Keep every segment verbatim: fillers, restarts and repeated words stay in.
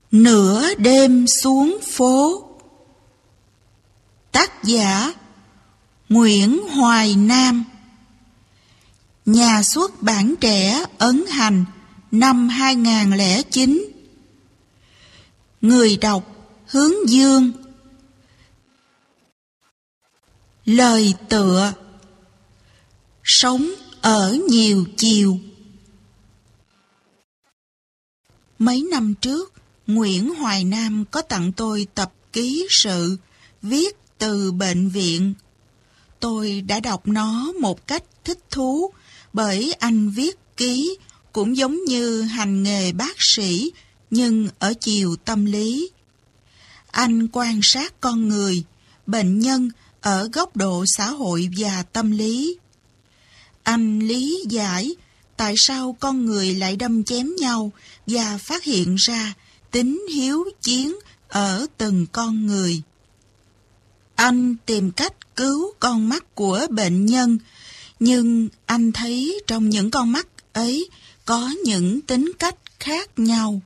Nửa đêm xuống phố. Tác giả Nguyễn Hoài Nam. Nhà xuất bản Trẻ ấn hành năm hai nghìn không trăm lẻ chín. Người đọc Hướng Dương. Lời tựa: sống ở nhiều chiều. Mấy năm trước, Nguyễn Hoài Nam có tặng tôi tập ký sự viết từ bệnh viện. Tôi đã đọc nó một cách thích thú, bởi anh viết ký cũng giống như hành nghề bác sĩ, nhưng ở chiều tâm lý. Anh quan sát con người, bệnh nhân ở góc độ xã hội và tâm lý. Anh lý giải tại sao con người lại đâm chém nhau và phát hiện ra tính hiếu chiến ở từng con người. Anh tìm cách cứu con mắt của bệnh nhân, nhưng anh thấy trong những con mắt ấy có những tính cách khác nhau.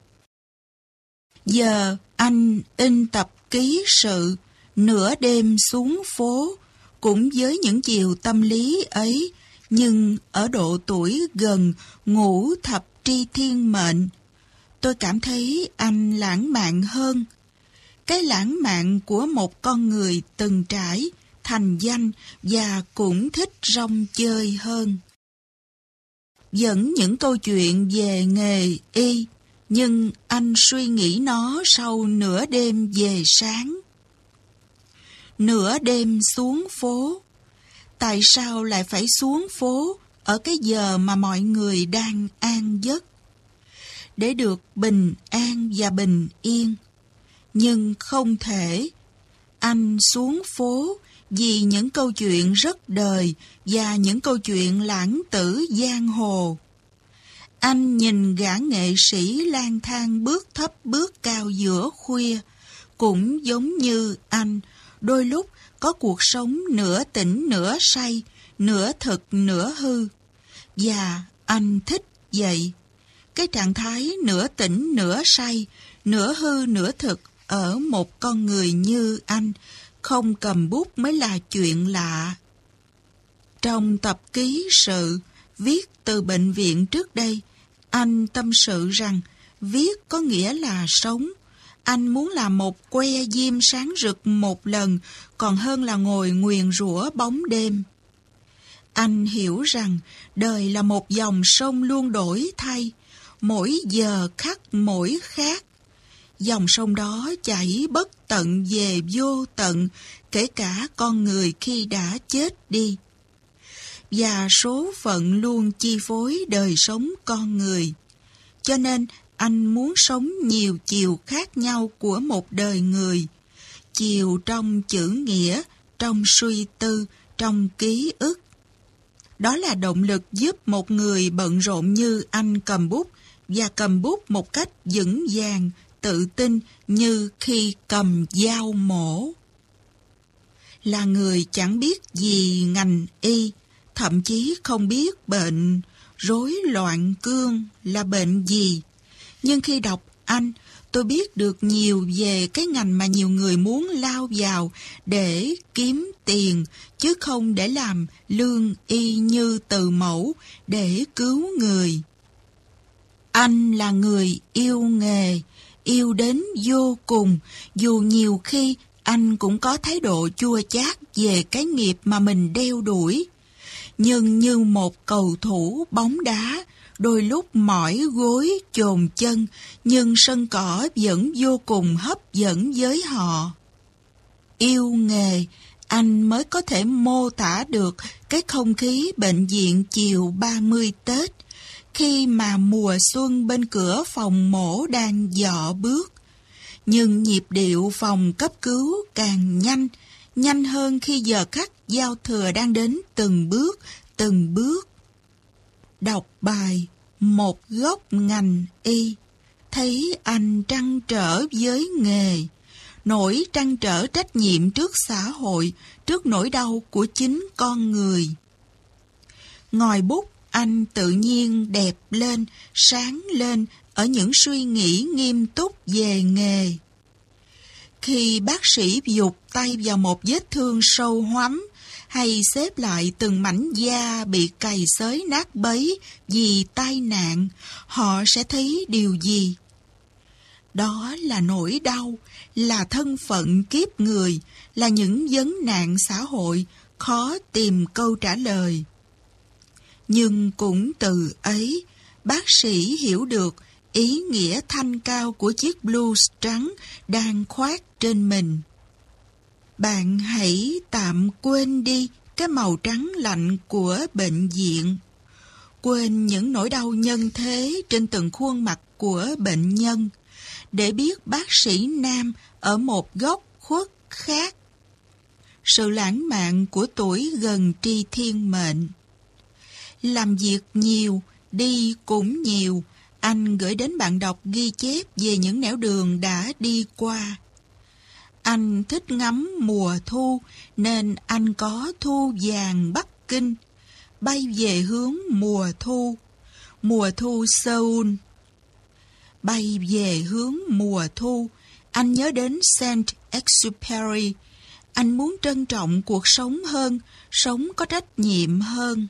Giờ anh in tập ký sự Nửa đêm xuống phố, cũng với những chiều tâm lý ấy, nhưng ở độ tuổi gần ngũ thập tri thiên mệnh. Tôi cảm thấy anh lãng mạn hơn. Cái lãng mạn của một con người từng trải, thành danh và cũng thích rong chơi hơn. Vẫn những câu chuyện về nghề y, nhưng anh suy nghĩ nó sau nửa đêm về sáng. Nửa đêm xuống phố. Tại sao lại phải xuống phố ở cái giờ mà mọi người đang an giấc? Để được bình an và bình yên. Nhưng không thể. Anh xuống phố vì những câu chuyện rất đời và những câu chuyện lãng tử giang hồ. Anh nhìn gã nghệ sĩ lang thang bước thấp bước cao giữa khuya, cũng giống như anh, đôi lúc có cuộc sống nửa tỉnh nửa say, nửa thực nửa hư. Và anh thích vậy. Cái trạng thái nửa tỉnh nửa say, nửa hư nửa thực ở một con người như anh, không cầm bút mới là chuyện lạ. Trong tập ký sự viết từ bệnh viện trước đây, anh tâm sự rằng viết có nghĩa là sống. Anh muốn làm một que diêm sáng rực một lần, còn hơn là ngồi nguyền rủa bóng đêm. Anh hiểu rằng đời là một dòng sông luôn đổi thay, mỗi giờ khắc mỗi khác. Dòng sông đó chảy bất tận về vô tận, kể cả con người khi đã chết đi. Và số phận luôn chi phối đời sống con người. Cho nên anh muốn sống nhiều chiều khác nhau của một đời người. Chiều trong chữ nghĩa, trong suy tư, trong ký ức. Đó là động lực giúp một người bận rộn như anh cầm bút, và cầm bút một cách vững vàng, tự tin như khi cầm dao mổ. Là người chẳng biết gì ngành y, thậm chí không biết bệnh rối loạn cương là bệnh gì. Nhưng khi đọc anh, tôi biết được nhiều về cái ngành mà nhiều người muốn lao vào để kiếm tiền, chứ không để làm lương y như từ mẫu để cứu người. Anh là người yêu nghề, yêu đến vô cùng, dù nhiều khi anh cũng có thái độ chua chát về cái nghiệp mà mình đeo đuổi. Nhưng như một cầu thủ bóng đá, đôi lúc mỏi gối chồn chân, nhưng sân cỏ vẫn vô cùng hấp dẫn với họ. Yêu nghề, anh mới có thể mô tả được cái không khí bệnh viện chiều ba mươi Tết, khi mà mùa xuân bên cửa phòng mổ đang dọ bước. Nhưng nhịp điệu phòng cấp cứu càng nhanh, nhanh hơn khi giờ khắc giao thừa đang đến từng bước, từng bước. Đọc bài Một góc ngành y, thấy anh trăn trở với nghề, nỗi trăn trở trách nhiệm trước xã hội, trước nỗi đau của chính con người. Ngòi bút anh tự nhiên đẹp lên, sáng lên ở những suy nghĩ nghiêm túc về nghề. Khi bác sĩ vụt tay vào một vết thương sâu hoắm, hay xếp lại từng mảnh da bị cày xới nát bấy vì tai nạn, họ sẽ thấy điều gì? Đó là nỗi đau, là thân phận kiếp người, là những vấn nạn xã hội khó tìm câu trả lời. Nhưng cũng từ ấy, bác sĩ hiểu được ý nghĩa thanh cao của chiếc blues trắng đang khoác trên mình. Bạn hãy tạm quên đi cái màu trắng lạnh của bệnh viện. Quên những nỗi đau nhân thế trên từng khuôn mặt của bệnh nhân, để biết bác sĩ Nam ở một góc khuất khác. Sự lãng mạn của tuổi gần tri thiên mệnh. Làm việc nhiều, đi cũng nhiều, anh gửi đến bạn đọc ghi chép về những nẻo đường đã đi qua. Anh thích ngắm mùa thu, nên anh có Thu vàng Bắc Kinh, bay về hướng mùa thu, mùa thu Seoul. Bay về hướng mùa thu, anh nhớ đến Saint-Exupéry. Anh muốn trân trọng cuộc sống hơn, sống có trách nhiệm hơn.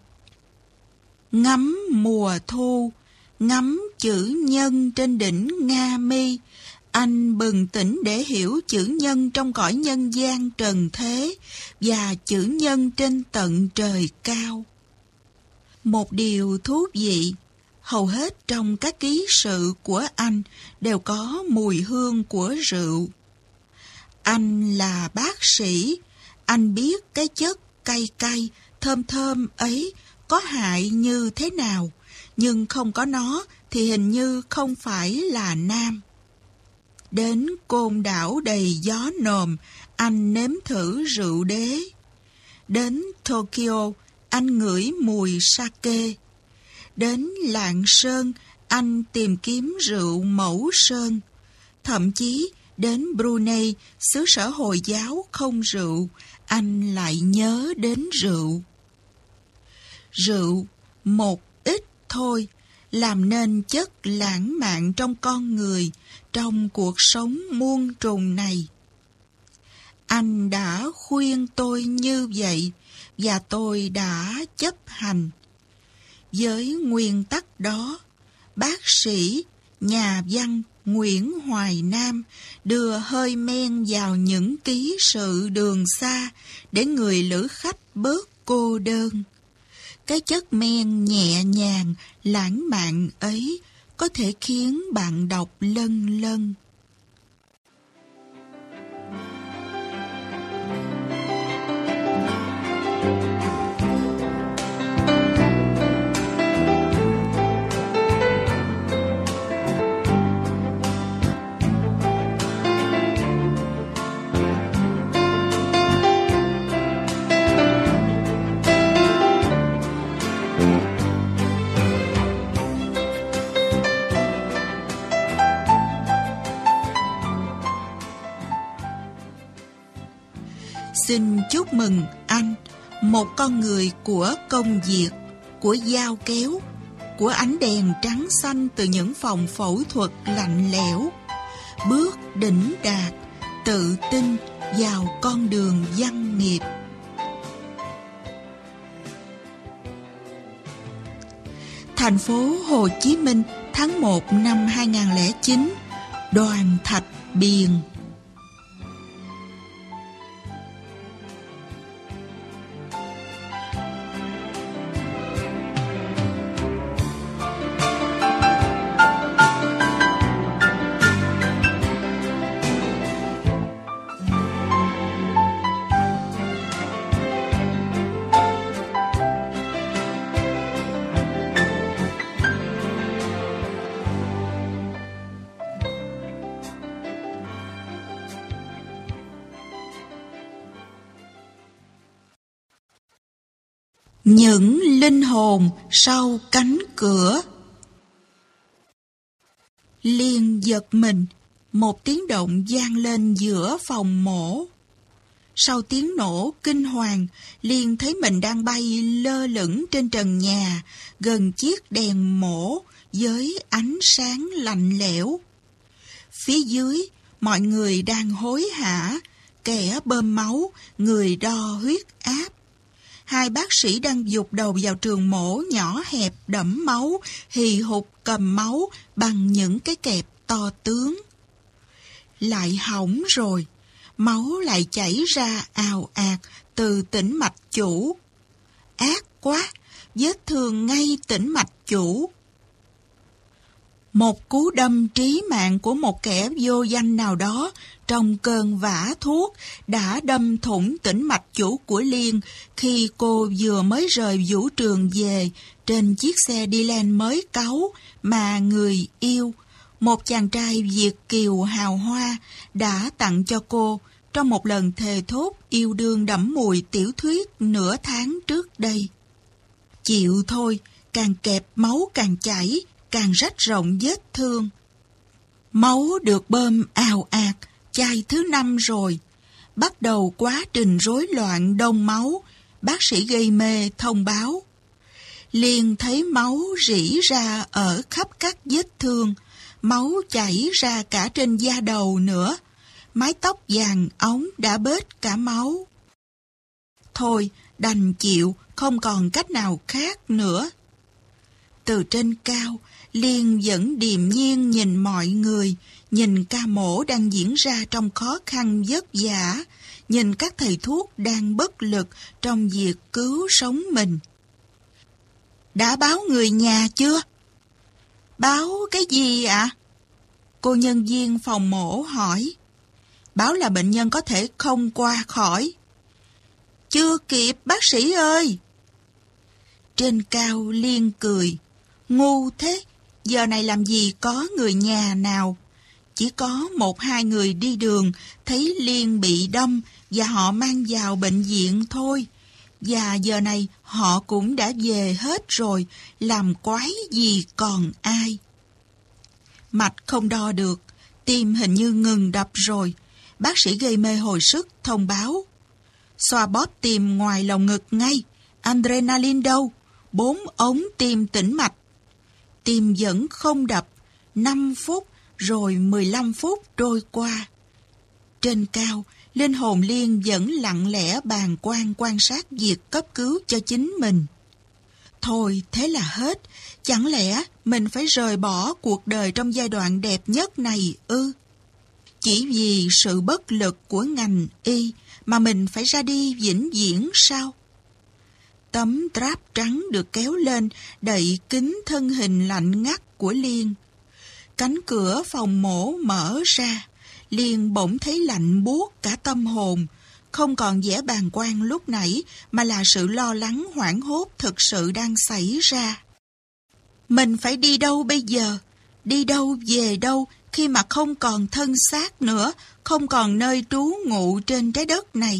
Ngắm mùa thu, ngắm chữ nhân trên đỉnh Nga Mi, anh bừng tỉnh để hiểu chữ nhân trong cõi nhân gian trần thế và chữ nhân trên tận trời cao. Một điều thú vị, hầu hết trong các ký sự của anh đều có mùi hương của rượu. Anh là bác sĩ, anh biết cái chất cay cay, thơm thơm ấy có hại như thế nào, nhưng không có nó thì hình như không phải là nam. Đến Côn Đảo đầy gió nồm, anh nếm thử rượu đế. Đến Tokyo, anh ngửi mùi sake. Đến Lạng Sơn, anh tìm kiếm rượu Mẫu Sơn. Thậm chí đến Brunei, xứ sở Hồi giáo không rượu, anh lại nhớ đến rượu. Rượu, một ít thôi, làm nên chất lãng mạn trong con người, trong cuộc sống muôn trùng này. Anh đã khuyên tôi như vậy, và tôi đã chấp hành. Với nguyên tắc đó, bác sĩ, nhà văn Nguyễn Hoài Nam đưa hơi men vào những ký sự đường xa để người lữ khách bớt cô đơn. Cái chất men nhẹ nhàng, lãng mạn ấy có thể khiến bạn đọc lân lân. Xin chúc mừng anh, một con người của công việc, của dao kéo, của ánh đèn trắng xanh từ những phòng phẫu thuật lạnh lẽo, bước đỉnh đạt, tự tin vào con đường văn nghiệp. Thành phố Hồ Chí Minh, tháng một năm hai nghìn không trăm lẻ chín, Đoàn Thạch Biền. Những linh hồn sau cánh cửa. Liền giật mình, một tiếng động vang lên giữa phòng mổ. Sau tiếng nổ kinh hoàng, liền thấy mình đang bay lơ lửng trên trần nhà, gần chiếc đèn mổ, với ánh sáng lạnh lẽo. Phía dưới, mọi người đang hối hả, kẻ bơm máu, người đo huyết áp. Hai bác sĩ đang giục đầu vào trường mổ nhỏ hẹp đẫm máu, hì hục cầm máu bằng những cái kẹp to tướng. Lại hỏng rồi, máu lại chảy ra ào ạt từ tĩnh mạch chủ. Ác quá, vết thương ngay tĩnh mạch chủ. Một cú đâm trí mạng của một kẻ vô danh nào đó trong cơn vã thuốc đã đâm thủng tĩnh mạch chủ của Liên khi cô vừa mới rời vũ trường về trên chiếc xe đi len mới cáu mà người yêu, một chàng trai Việt kiều hào hoa, đã tặng cho cô trong một lần thề thốt yêu đương đẫm mùi tiểu thuyết nửa tháng trước đây. Chịu thôi, càng kẹp máu càng chảy, càng rách rộng vết thương. Máu được bơm ào ạt, chai thứ năm rồi. Bắt đầu quá trình rối loạn đông máu, bác sĩ gây mê thông báo. Liền thấy máu rỉ ra ở khắp các vết thương, máu chảy ra cả trên da đầu nữa. Mái tóc vàng óng đã bết cả máu. Thôi, đành chịu, không còn cách nào khác nữa. Từ trên cao, Liên vẫn điềm nhiên nhìn mọi người, nhìn ca mổ đang diễn ra trong khó khăn vất vả, nhìn các thầy thuốc đang bất lực trong việc cứu sống mình. Đã báo người nhà chưa? Báo cái gì ạ? À? Cô nhân viên phòng mổ hỏi. Báo là bệnh nhân có thể không qua khỏi. Chưa kịp bác sĩ ơi. Trên cao Liên cười. Ngu thế, giờ này làm gì có người nhà nào. Chỉ có một hai người đi đường thấy Liên bị đâm và họ mang vào bệnh viện thôi. Và giờ này họ cũng đã về hết rồi, làm quái gì còn ai. Mạch không đo được, tim hình như ngừng đập rồi. Bác sĩ gây mê hồi sức thông báo. Xoa bóp tim ngoài lồng ngực ngay. Adrenaline đâu? Bốn ống tim tĩnh mạch. Tim vẫn không đập. Năm phút rồi mười lăm phút trôi qua. Trên cao, linh hồn Liên vẫn lặng lẽ bàng quan quan sát việc cấp cứu cho chính mình. Thôi thế là hết. Chẳng lẽ mình phải rời bỏ cuộc đời trong giai đoạn đẹp nhất này ư? Chỉ vì sự bất lực của ngành y mà mình phải ra đi vĩnh viễn sao? Tấm drap trắng được kéo lên đậy kín thân hình lạnh ngắt của Liên. Cánh cửa phòng mổ mở ra, Liên bỗng thấy lạnh buốt cả tâm hồn, không còn vẻ bàng quan lúc nãy mà là sự lo lắng hoảng hốt thực sự đang xảy ra. Mình phải đi đâu bây giờ? Đi đâu về đâu khi mà không còn thân xác nữa, không còn nơi trú ngụ trên trái đất này?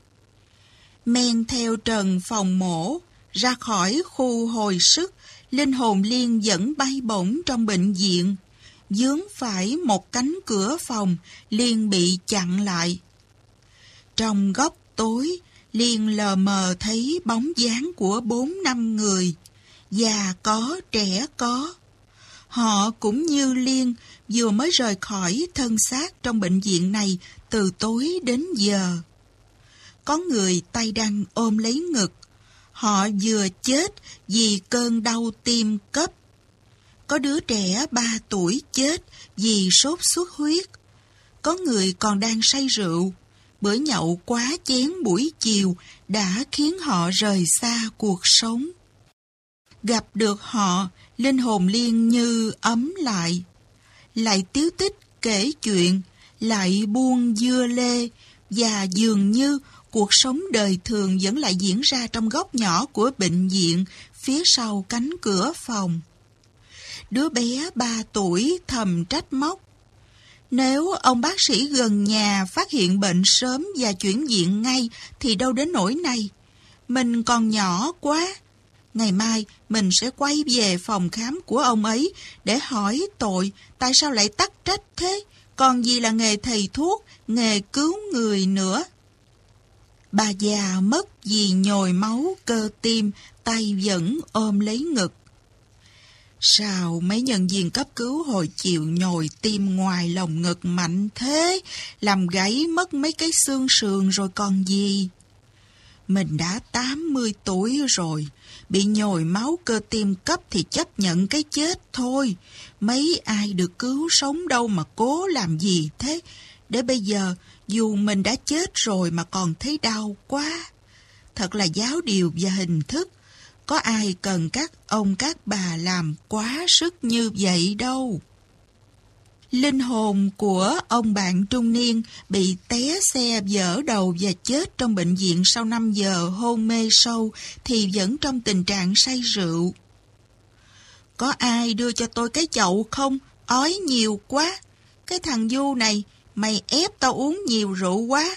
Men theo trần phòng mổ, ra khỏi khu hồi sức, linh hồn Liên vẫn bay bổng trong bệnh viện. Vướng phải một cánh cửa phòng, Liên bị chặn lại. Trong góc tối, Liên lờ mờ thấy bóng dáng của bốn năm người, già có trẻ có. Họ cũng như Liên vừa mới rời khỏi thân xác trong bệnh viện này từ tối đến giờ. Có người tay đang ôm lấy ngực. Họ vừa chết vì cơn đau tim cấp. Có đứa trẻ ba tuổi chết vì sốt xuất huyết. Có người còn đang say rượu. Bữa nhậu quá chén buổi chiều đã khiến họ rời xa cuộc sống. Gặp được họ, linh hồn Liên như ấm lại. Lại tíu tích kể chuyện, lại buông dưa lê, và dường như cuộc sống đời thường vẫn lại diễn ra trong góc nhỏ của bệnh viện, phía sau cánh cửa phòng. Đứa bé ba tuổi thầm trách móc. Nếu ông bác sĩ gần nhà phát hiện bệnh sớm và chuyển viện ngay thì đâu đến nỗi này. Mình còn nhỏ quá. Ngày mai mình sẽ quay về phòng khám của ông ấy để hỏi tội tại sao lại tắc trách thế, còn gì là nghề thầy thuốc, nghề cứu người nữa. Bà già mất vì nhồi máu cơ tim, tay vẫn ôm lấy ngực. Sao mấy nhân viên cấp cứu hồi chiều nhồi tim ngoài lồng ngực mạnh thế, làm gãy mất mấy cái xương sườn rồi còn gì. Mình đã tám mươi tuổi rồi, bị nhồi máu cơ tim cấp thì chấp nhận cái chết thôi. Mấy ai được cứu sống đâu mà cố làm gì thế, để bây giờ dù mình đã chết rồi mà còn thấy đau quá. Thật là giáo điều và hình thức. Có ai cần các ông các bà làm quá sức như vậy đâu. Linh hồn của ông bạn trung niên bị té xe vỡ đầu và chết trong bệnh viện sau năm giờ hôn mê sâu thì vẫn trong tình trạng say rượu. Có ai đưa cho tôi cái chậu không? Ói nhiều quá. Cái thằng Du này, mày ép tao uống nhiều rượu quá.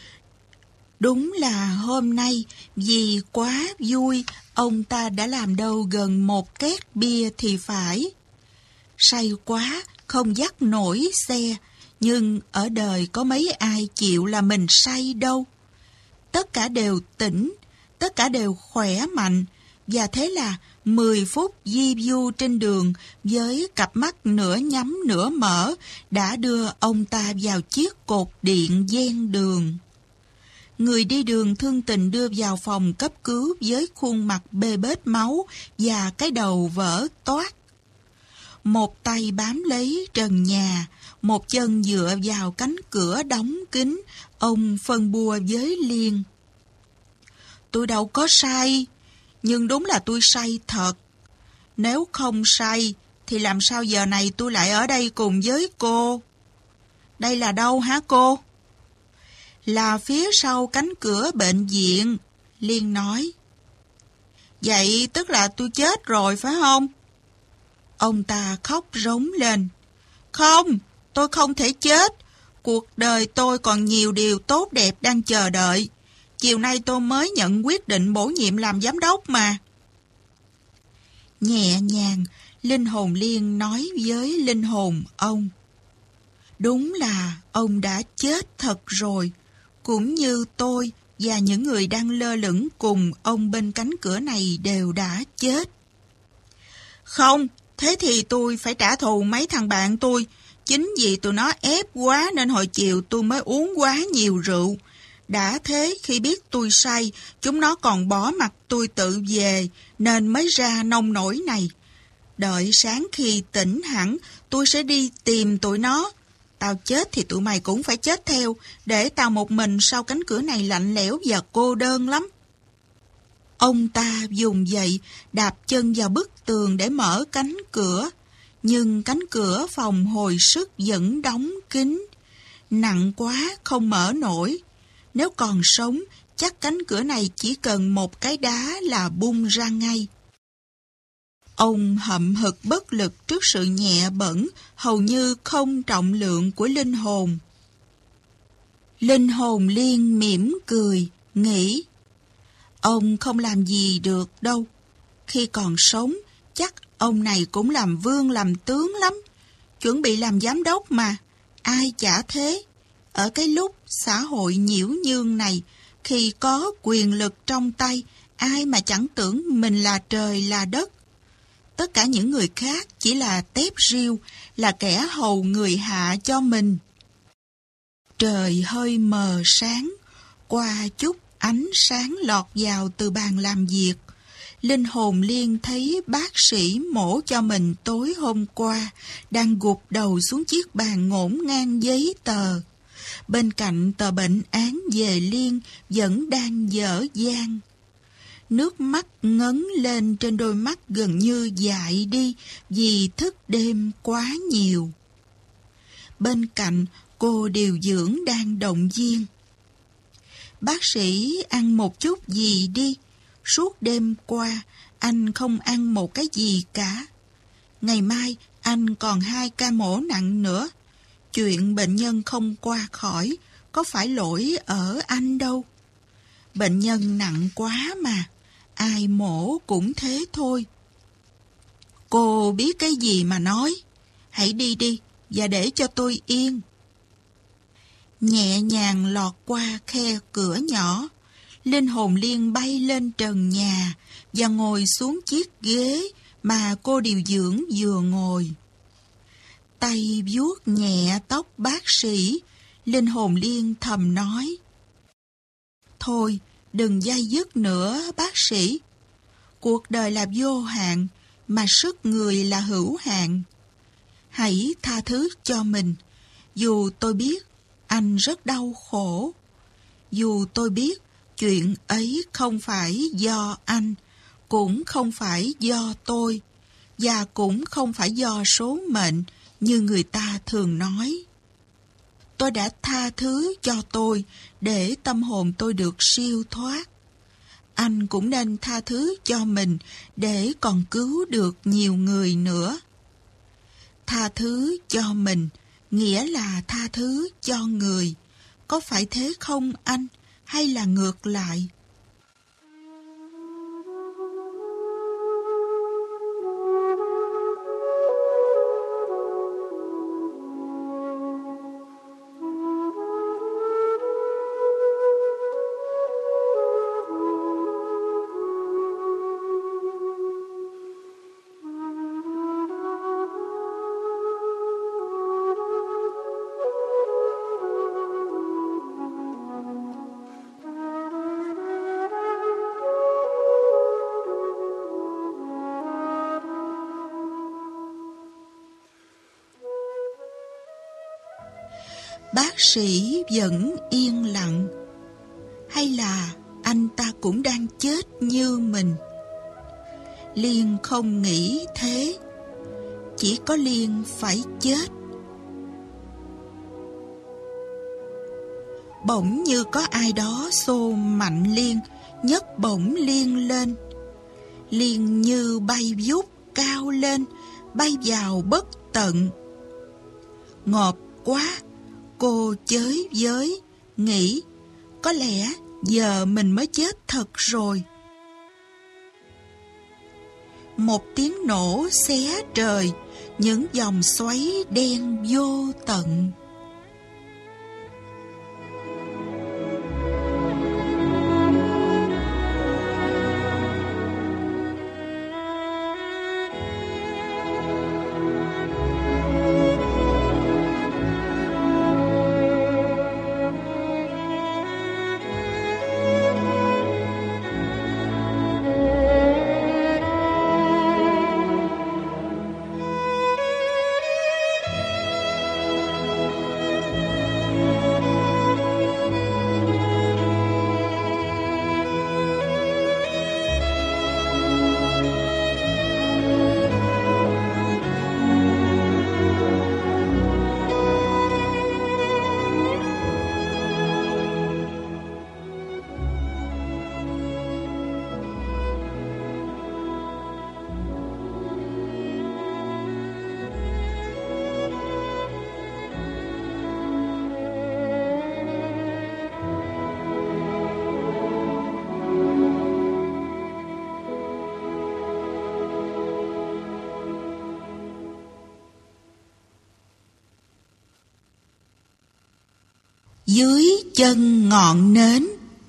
Đúng là hôm nay, vì quá vui, ông ta đã làm đâu gần một két bia thì phải. Say quá, không dắt nổi xe, nhưng ở đời có mấy ai chịu là mình say đâu. Tất cả đều tỉnh, tất cả đều khỏe mạnh, và thế là mười phút di du trên đường với cặp mắt nửa nhắm nửa mở đã đưa ông ta vào chiếc cột điện ven đường. Người đi đường thương tình đưa vào phòng cấp cứu với khuôn mặt bê bết máu và cái đầu vỡ toác. Một tay bám lấy trần nhà, một chân dựa vào cánh cửa đóng kín, ông phân bua với Liên. Tôi đâu có say, nhưng đúng là tôi say thật. Nếu không say, thì làm sao giờ này tôi lại ở đây cùng với cô? Đây là đâu hả cô? Là phía sau cánh cửa bệnh viện, Liên nói. Vậy tức là tôi chết rồi phải không? Ông ta khóc rống lên. Không, tôi không thể chết. Cuộc đời tôi còn nhiều điều tốt đẹp đang chờ đợi. Chiều nay tôi mới nhận quyết định bổ nhiệm làm giám đốc mà. Nhẹ nhàng, linh hồn Liên nói với linh hồn ông. Đúng là ông đã chết thật rồi, cũng như tôi và những người đang lơ lửng cùng ông bên cánh cửa này đều đã chết. Không, thế thì tôi phải trả thù mấy thằng bạn tôi. Chính vì tụi nó ép quá nên hồi chiều tôi mới uống quá nhiều rượu. Đã thế khi biết tôi say, chúng nó còn bỏ mặc tôi tự về nên mới ra nông nổi này. Đợi sáng khi tỉnh hẳn, tôi sẽ đi tìm tụi nó. Tao chết thì tụi mày cũng phải chết theo, để tao một mình sau cánh cửa này lạnh lẽo và cô đơn lắm. Ông ta dùng dậy, đạp chân vào bức tường để mở cánh cửa. Nhưng cánh cửa phòng hồi sức vẫn đóng kín. Nặng quá không mở nổi. Nếu còn sống, chắc cánh cửa này chỉ cần một cái đá là bung ra ngay. Ông hậm hực bất lực trước sự nhẹ bẫng, hầu như không trọng lượng của linh hồn. Linh hồn Liên mỉm cười, nghĩ. Ông không làm gì được đâu. Khi còn sống, chắc ông này cũng làm vương làm tướng lắm. Chuẩn bị làm giám đốc mà. Ai chả thế. Ở cái lúc xã hội nhiễu nhương này, khi có quyền lực trong tay, ai mà chẳng tưởng mình là trời là đất. Tất cả những người khác chỉ là tép riêu, là kẻ hầu người hạ cho mình. Trời hơi mờ sáng, qua chút ánh sáng lọt vào từ bàn làm việc. Linh hồn Liên thấy bác sĩ mổ cho mình tối hôm qua đang gục đầu xuống chiếc bàn ngổn ngang giấy tờ. Bên cạnh tờ bệnh án về Liên vẫn đang dở dang. Nước mắt ngấn lên trên đôi mắt gần như dại đi vì thức đêm quá nhiều. Bên cạnh cô điều dưỡng đang động viên. Bác sĩ ăn một chút gì đi. Suốt đêm qua anh không ăn một cái gì cả. Ngày mai anh còn hai ca mổ nặng nữa. Chuyện bệnh nhân không qua khỏi có phải lỗi ở anh đâu. Bệnh nhân nặng quá mà, ai mổ cũng thế thôi. Cô biết cái gì mà nói. Hãy đi đi và để cho tôi yên. Nhẹ nhàng lọt qua khe cửa nhỏ, linh hồn Liên bay lên trần nhà và ngồi xuống chiếc ghế mà cô điều dưỡng vừa ngồi. Tay vuốt nhẹ tóc bác sĩ, linh hồn Liên thầm nói: Thôi, đừng day dứt nữa bác sĩ. Cuộc đời là vô hạn, mà sức người là hữu hạn. Hãy tha thứ cho mình, dù tôi biết anh rất đau khổ. Dù tôi biết chuyện ấy không phải do anh, cũng không phải do tôi, và cũng không phải do số mệnh như người ta thường nói. Tôi đã tha thứ cho tôi để tâm hồn tôi được siêu thoát. Anh cũng nên tha thứ cho mình để còn cứu được nhiều người nữa. Tha thứ cho mình nghĩa là tha thứ cho người. Có phải thế không anh? Hay là ngược lại? Bác sĩ vẫn yên lặng. Hay là anh ta cũng đang chết như mình? Liên không nghĩ thế. Chỉ có Liên phải chết. Bỗng như có ai đó xô mạnh Liên, nhấc bổng Liên lên. Liên như bay vút cao lên, bay vào bất tận. Ngộp quá, cô chới với, nghĩ có lẽ giờ mình mới chết thật rồi. Một tiếng nổ xé trời, những dòng xoáy đen vô tận. Dưới chân ngọn nến.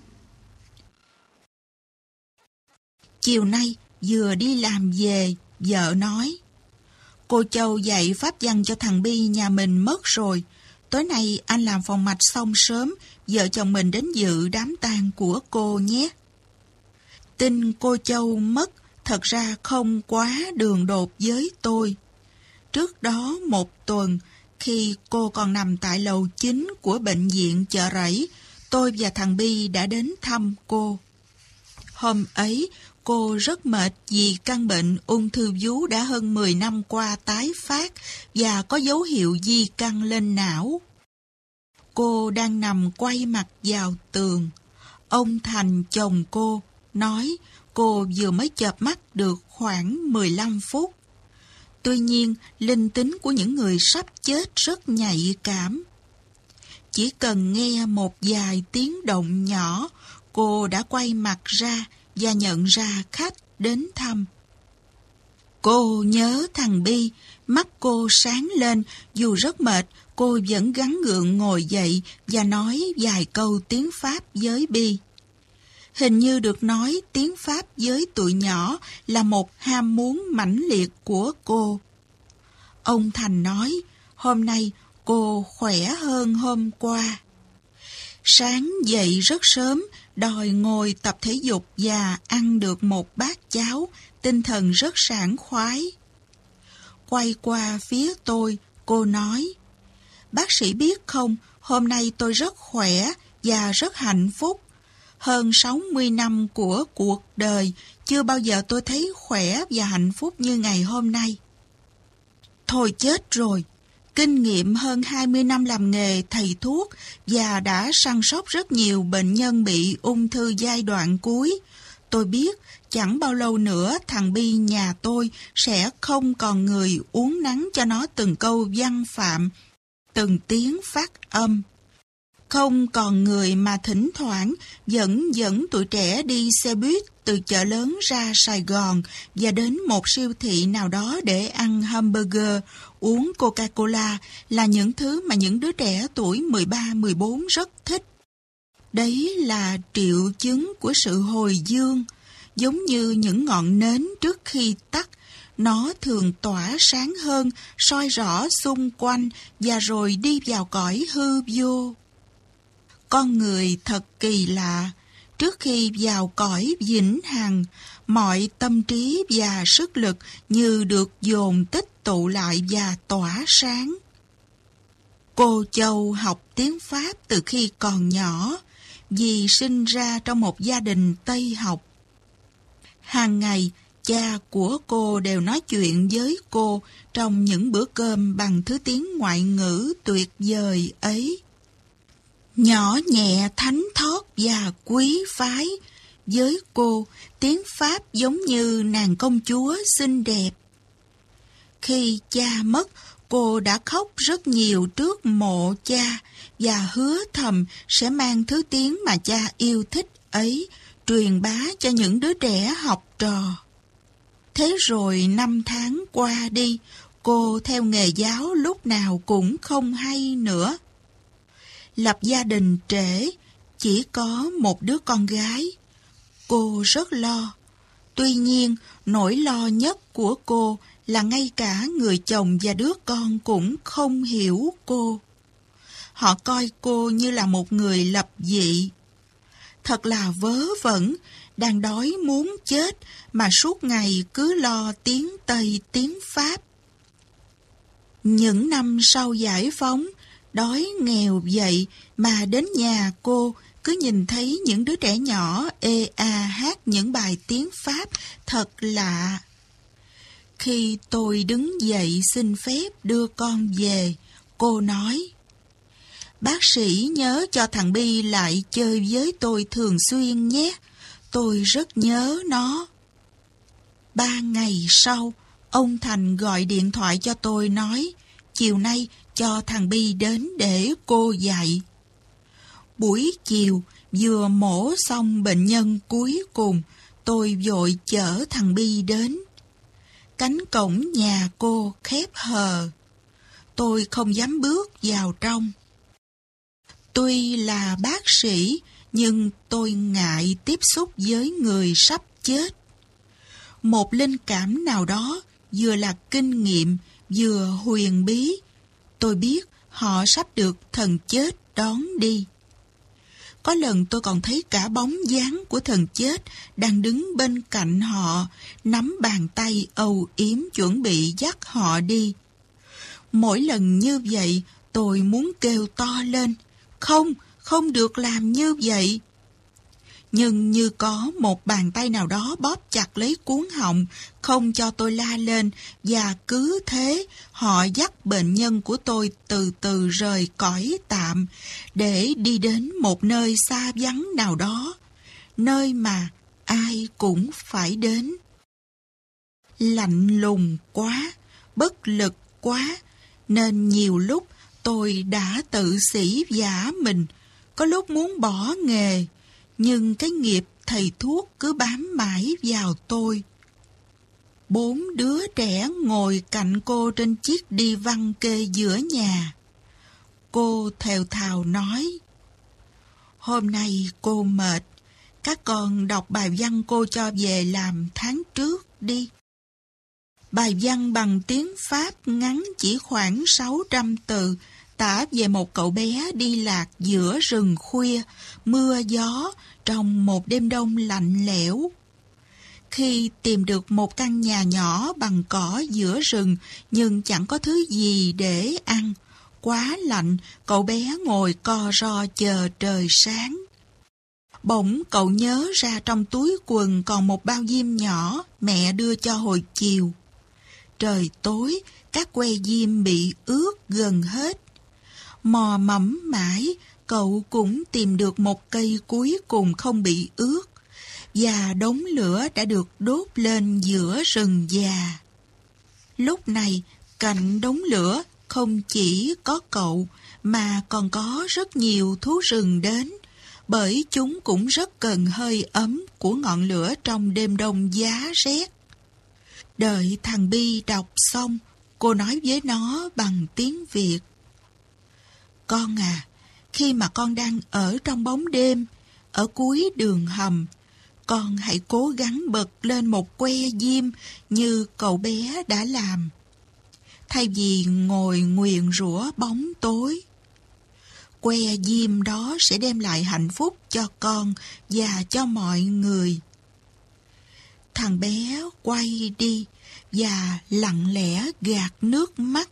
Chiều nay vừa đi làm về, vợ nói: Cô Châu dạy pháp văn cho thằng Bi nhà mình mất rồi. Tối nay anh làm phòng mạch xong sớm, vợ chồng mình đến dự đám tang của cô nhé. Tin cô Châu mất thật ra không quá đường đột với tôi. Trước đó một tuần, khi cô còn nằm tại lầu chính của bệnh viện Chợ Rẫy, tôi và thằng Bi đã đến thăm cô. Hôm ấy, cô rất mệt vì căn bệnh ung thư vú đã hơn mười năm qua tái phát và có dấu hiệu di căn lên não. Cô đang nằm quay mặt vào tường. Ông Thành, chồng cô, nói cô vừa mới chợp mắt được khoảng mười lăm phút. Tuy nhiên, linh tính của những người sắp chết rất nhạy cảm. Chỉ cần nghe một vài tiếng động nhỏ, cô đã quay mặt ra và nhận ra khách đến thăm. Cô nhớ thằng Bi, mắt cô sáng lên, dù rất mệt, cô vẫn gắng gượng ngồi dậy và nói vài câu tiếng Pháp với Bi. Hình như được nói tiếng Pháp với tụi nhỏ là một ham muốn mãnh liệt của cô. Ông Thành nói, hôm nay cô khỏe hơn hôm qua. Sáng dậy rất sớm, đòi ngồi tập thể dục và ăn được một bát cháo, tinh thần rất sảng khoái. Quay qua phía tôi, cô nói, bác sĩ biết không, hôm nay tôi rất khỏe và rất hạnh phúc. Hơn sáu mươi năm của cuộc đời, chưa bao giờ tôi thấy khỏe và hạnh phúc như ngày hôm nay. Thôi chết rồi, kinh nghiệm hơn hai mươi năm làm nghề thầy thuốc và đã săn sóc rất nhiều bệnh nhân bị ung thư giai đoạn cuối. Tôi biết chẳng bao lâu nữa thằng Bi nhà tôi sẽ không còn người uốn nắn cho nó từng câu văn phạm, từng tiếng phát âm. Không còn người mà thỉnh thoảng dẫn dẫn tụi trẻ đi xe buýt từ chợ lớn ra Sài Gòn và đến một siêu thị nào đó để ăn hamburger, uống Coca-Cola là những thứ mà những đứa trẻ tuổi mười ba mười bốn rất thích. Đấy là triệu chứng của sự hồi dương, giống như những ngọn nến trước khi tắt. Nó thường tỏa sáng hơn, soi rõ xung quanh và rồi đi vào cõi hư vô. Con người thật kỳ lạ, trước khi vào cõi vĩnh hằng, mọi tâm trí và sức lực như được dồn tích tụ lại và tỏa sáng. Cô Châu học tiếng Pháp từ khi còn nhỏ, vì sinh ra trong một gia đình Tây học. Hàng ngày, cha của cô đều nói chuyện với cô trong những bữa cơm bằng thứ tiếng ngoại ngữ tuyệt vời ấy. Nhỏ nhẹ, thánh thót và quý phái, với cô, tiếng Pháp giống như nàng công chúa xinh đẹp. Khi cha mất, cô đã khóc rất nhiều trước mộ cha và hứa thầm sẽ mang thứ tiếng mà cha yêu thích ấy truyền bá cho những đứa trẻ học trò. Thế rồi năm tháng qua đi, cô theo nghề giáo lúc nào cũng không hay nữa. Lập gia đình trễ, chỉ có một đứa con gái. Cô rất lo. Tuy nhiên, nỗi lo nhất của cô là ngay cả người chồng và đứa con cũng không hiểu cô. Họ coi cô như là một người lập dị. Thật là vớ vẩn, đang đói muốn chết mà suốt ngày cứ lo tiếng Tây tiếng Pháp. Những năm sau giải phóng, đói nghèo vậy mà đến nhà cô cứ nhìn thấy những đứa trẻ nhỏ ê a hát những bài tiếng Pháp thật lạ. Khi tôi đứng dậy xin phép đưa con về, cô nói, bác sĩ nhớ cho thằng Bi lại chơi với tôi thường xuyên nhé, tôi rất nhớ nó. Ba ngày sau, ông Thành gọi điện thoại cho tôi nói, chiều nay cho thằng Bi đến để cô dạy. Buổi chiều, vừa mổ xong bệnh nhân cuối cùng, tôi vội chở thằng Bi đến. Cánh cổng nhà cô khép hờ. Tôi không dám bước vào trong. Tuy là bác sĩ, nhưng tôi ngại tiếp xúc với người sắp chết. Một linh cảm nào đó, vừa là kinh nghiệm, vừa huyền bí. Tôi biết họ sắp được thần chết đón đi. Có lần tôi còn thấy cả bóng dáng của thần chết đang đứng bên cạnh họ, nắm bàn tay âu yếm chuẩn bị dắt họ đi. Mỗi lần như vậy, tôi muốn kêu to lên, không, không được làm như vậy. Nhưng như có một bàn tay nào đó bóp chặt lấy cuống họng, không cho tôi la lên, và cứ thế họ dắt bệnh nhân của tôi từ từ rời cõi tạm, để đi đến một nơi xa vắng nào đó, nơi mà ai cũng phải đến. Lạnh lùng quá, bất lực quá, nên nhiều lúc tôi đã tự sỉ vả mình, có lúc muốn bỏ nghề, nhưng cái nghiệp thầy thuốc cứ bám mãi vào tôi. Bốn đứa trẻ ngồi cạnh cô trên chiếc đi văn kê giữa nhà. Cô thều thào nói, hôm nay cô mệt, Các con đọc bài văn cô cho về làm tháng trước đi. Bài văn bằng tiếng Pháp ngắn chỉ khoảng sáu trăm từ, tả về một cậu bé đi lạc giữa rừng khuya, mưa gió, trong một đêm đông lạnh lẽo. Khi tìm được một căn nhà nhỏ bằng cỏ giữa rừng, nhưng chẳng có thứ gì để ăn, quá lạnh, cậu bé ngồi co ro chờ trời sáng. Bỗng cậu nhớ ra trong túi quần còn một bao diêm nhỏ mẹ đưa cho hồi chiều. Trời tối, các que diêm bị ướt gần hết. Mò mẫm mãi, cậu cũng tìm được một cây cuối cùng không bị ướt, và đống lửa đã được đốt lên giữa rừng già. Lúc này, cạnh đống lửa không chỉ có cậu, mà còn có rất nhiều thú rừng đến, bởi chúng cũng rất cần hơi ấm của ngọn lửa trong đêm đông giá rét. Đợi thằng Bi đọc xong, cô nói với nó bằng tiếng Việt. Con à, khi mà con đang ở trong bóng đêm, ở cuối đường hầm, con hãy cố gắng bật lên một que diêm như cậu bé đã làm, thay vì ngồi nguyền rủa bóng tối. Que diêm đó sẽ đem lại hạnh phúc cho con và cho mọi người. Thằng bé quay đi và lặng lẽ gạt nước mắt.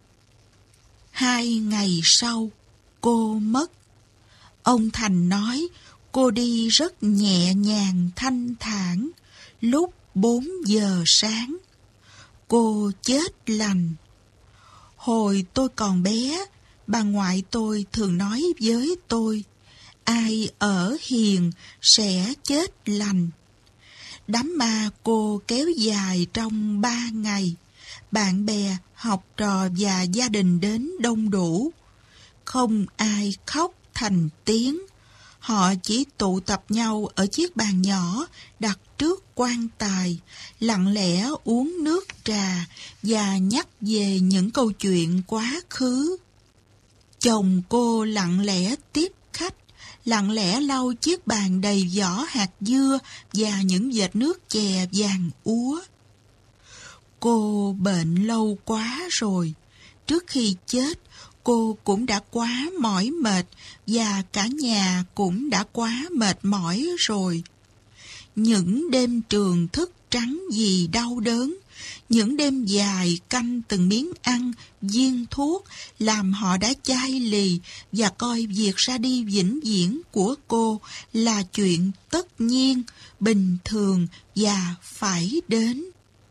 Hai ngày sau, cô mất. Ông Thành nói cô đi rất nhẹ nhàng thanh thản. Lúc bốn giờ sáng, cô chết lành. Hồi tôi còn bé, bà ngoại tôi thường nói với tôi, ai ở hiền sẽ chết lành. Đám ma cô kéo dài trong ba ngày. Bạn bè, học trò và gia đình đến đông đủ. Không ai khóc thành tiếng. Họ chỉ tụ tập nhau ở chiếc bàn nhỏ đặt trước quan tài, lặng lẽ uống nước trà và nhắc về những câu chuyện quá khứ. Chồng cô lặng lẽ tiếp khách, lặng lẽ lau chiếc bàn đầy vỏ hạt dưa và những vệt nước chè vàng úa. Cô bệnh lâu quá rồi. Trước khi chết, cô cũng đã quá mỏi mệt và cả nhà cũng đã quá mệt mỏi rồi. Những đêm trường thức trắng vì đau đớn, những đêm dài canh từng miếng ăn, viên thuốc làm họ đã chai lì và coi việc ra đi vĩnh viễn của cô là chuyện tất nhiên, bình thường và phải đến.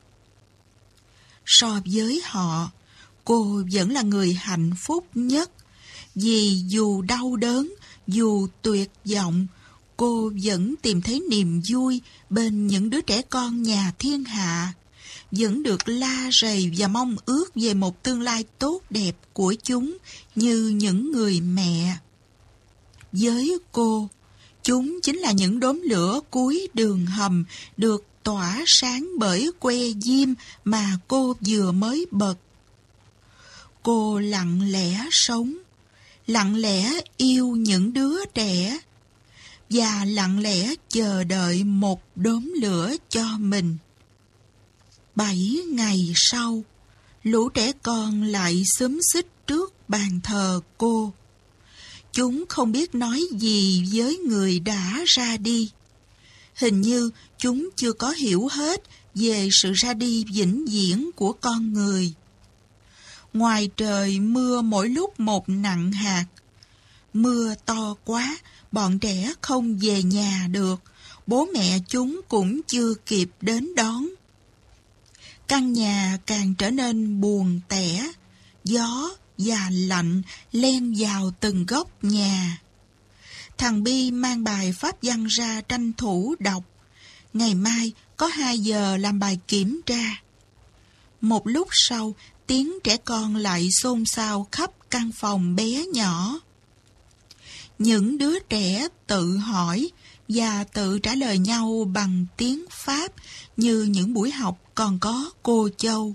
So với họ, cô vẫn là người hạnh phúc nhất, vì dù đau đớn, dù tuyệt vọng, cô vẫn tìm thấy niềm vui bên những đứa trẻ con nhà thiên hạ, vẫn được la rầy và mong ước về một tương lai tốt đẹp của chúng như những người mẹ. Với cô, chúng chính là những đốm lửa cuối đường hầm được tỏa sáng bởi que diêm mà cô vừa mới bật. Cô lặng lẽ sống, lặng lẽ yêu những đứa trẻ và lặng lẽ chờ đợi một đốm lửa cho mình. Bảy ngày sau, lũ trẻ con lại xúm xít trước bàn thờ cô. Chúng không biết nói gì với người đã ra đi. Hình như chúng chưa có hiểu hết về sự ra đi vĩnh viễn của con người. Ngoài trời mưa mỗi lúc một nặng hạt. Mưa to quá, bọn trẻ không về nhà được. Bố mẹ chúng cũng chưa kịp đến đón. Căn nhà càng trở nên buồn tẻ. Gió và lạnh len vào từng góc nhà. Thằng Bi mang bài pháp văn ra tranh thủ đọc. Ngày mai có hai giờ làm bài kiểm tra. Một lúc sau, tiếng trẻ con lại xôn xao khắp căn phòng bé nhỏ. Những đứa trẻ tự hỏi và tự trả lời nhau bằng tiếng Pháp như những buổi học còn có cô Châu.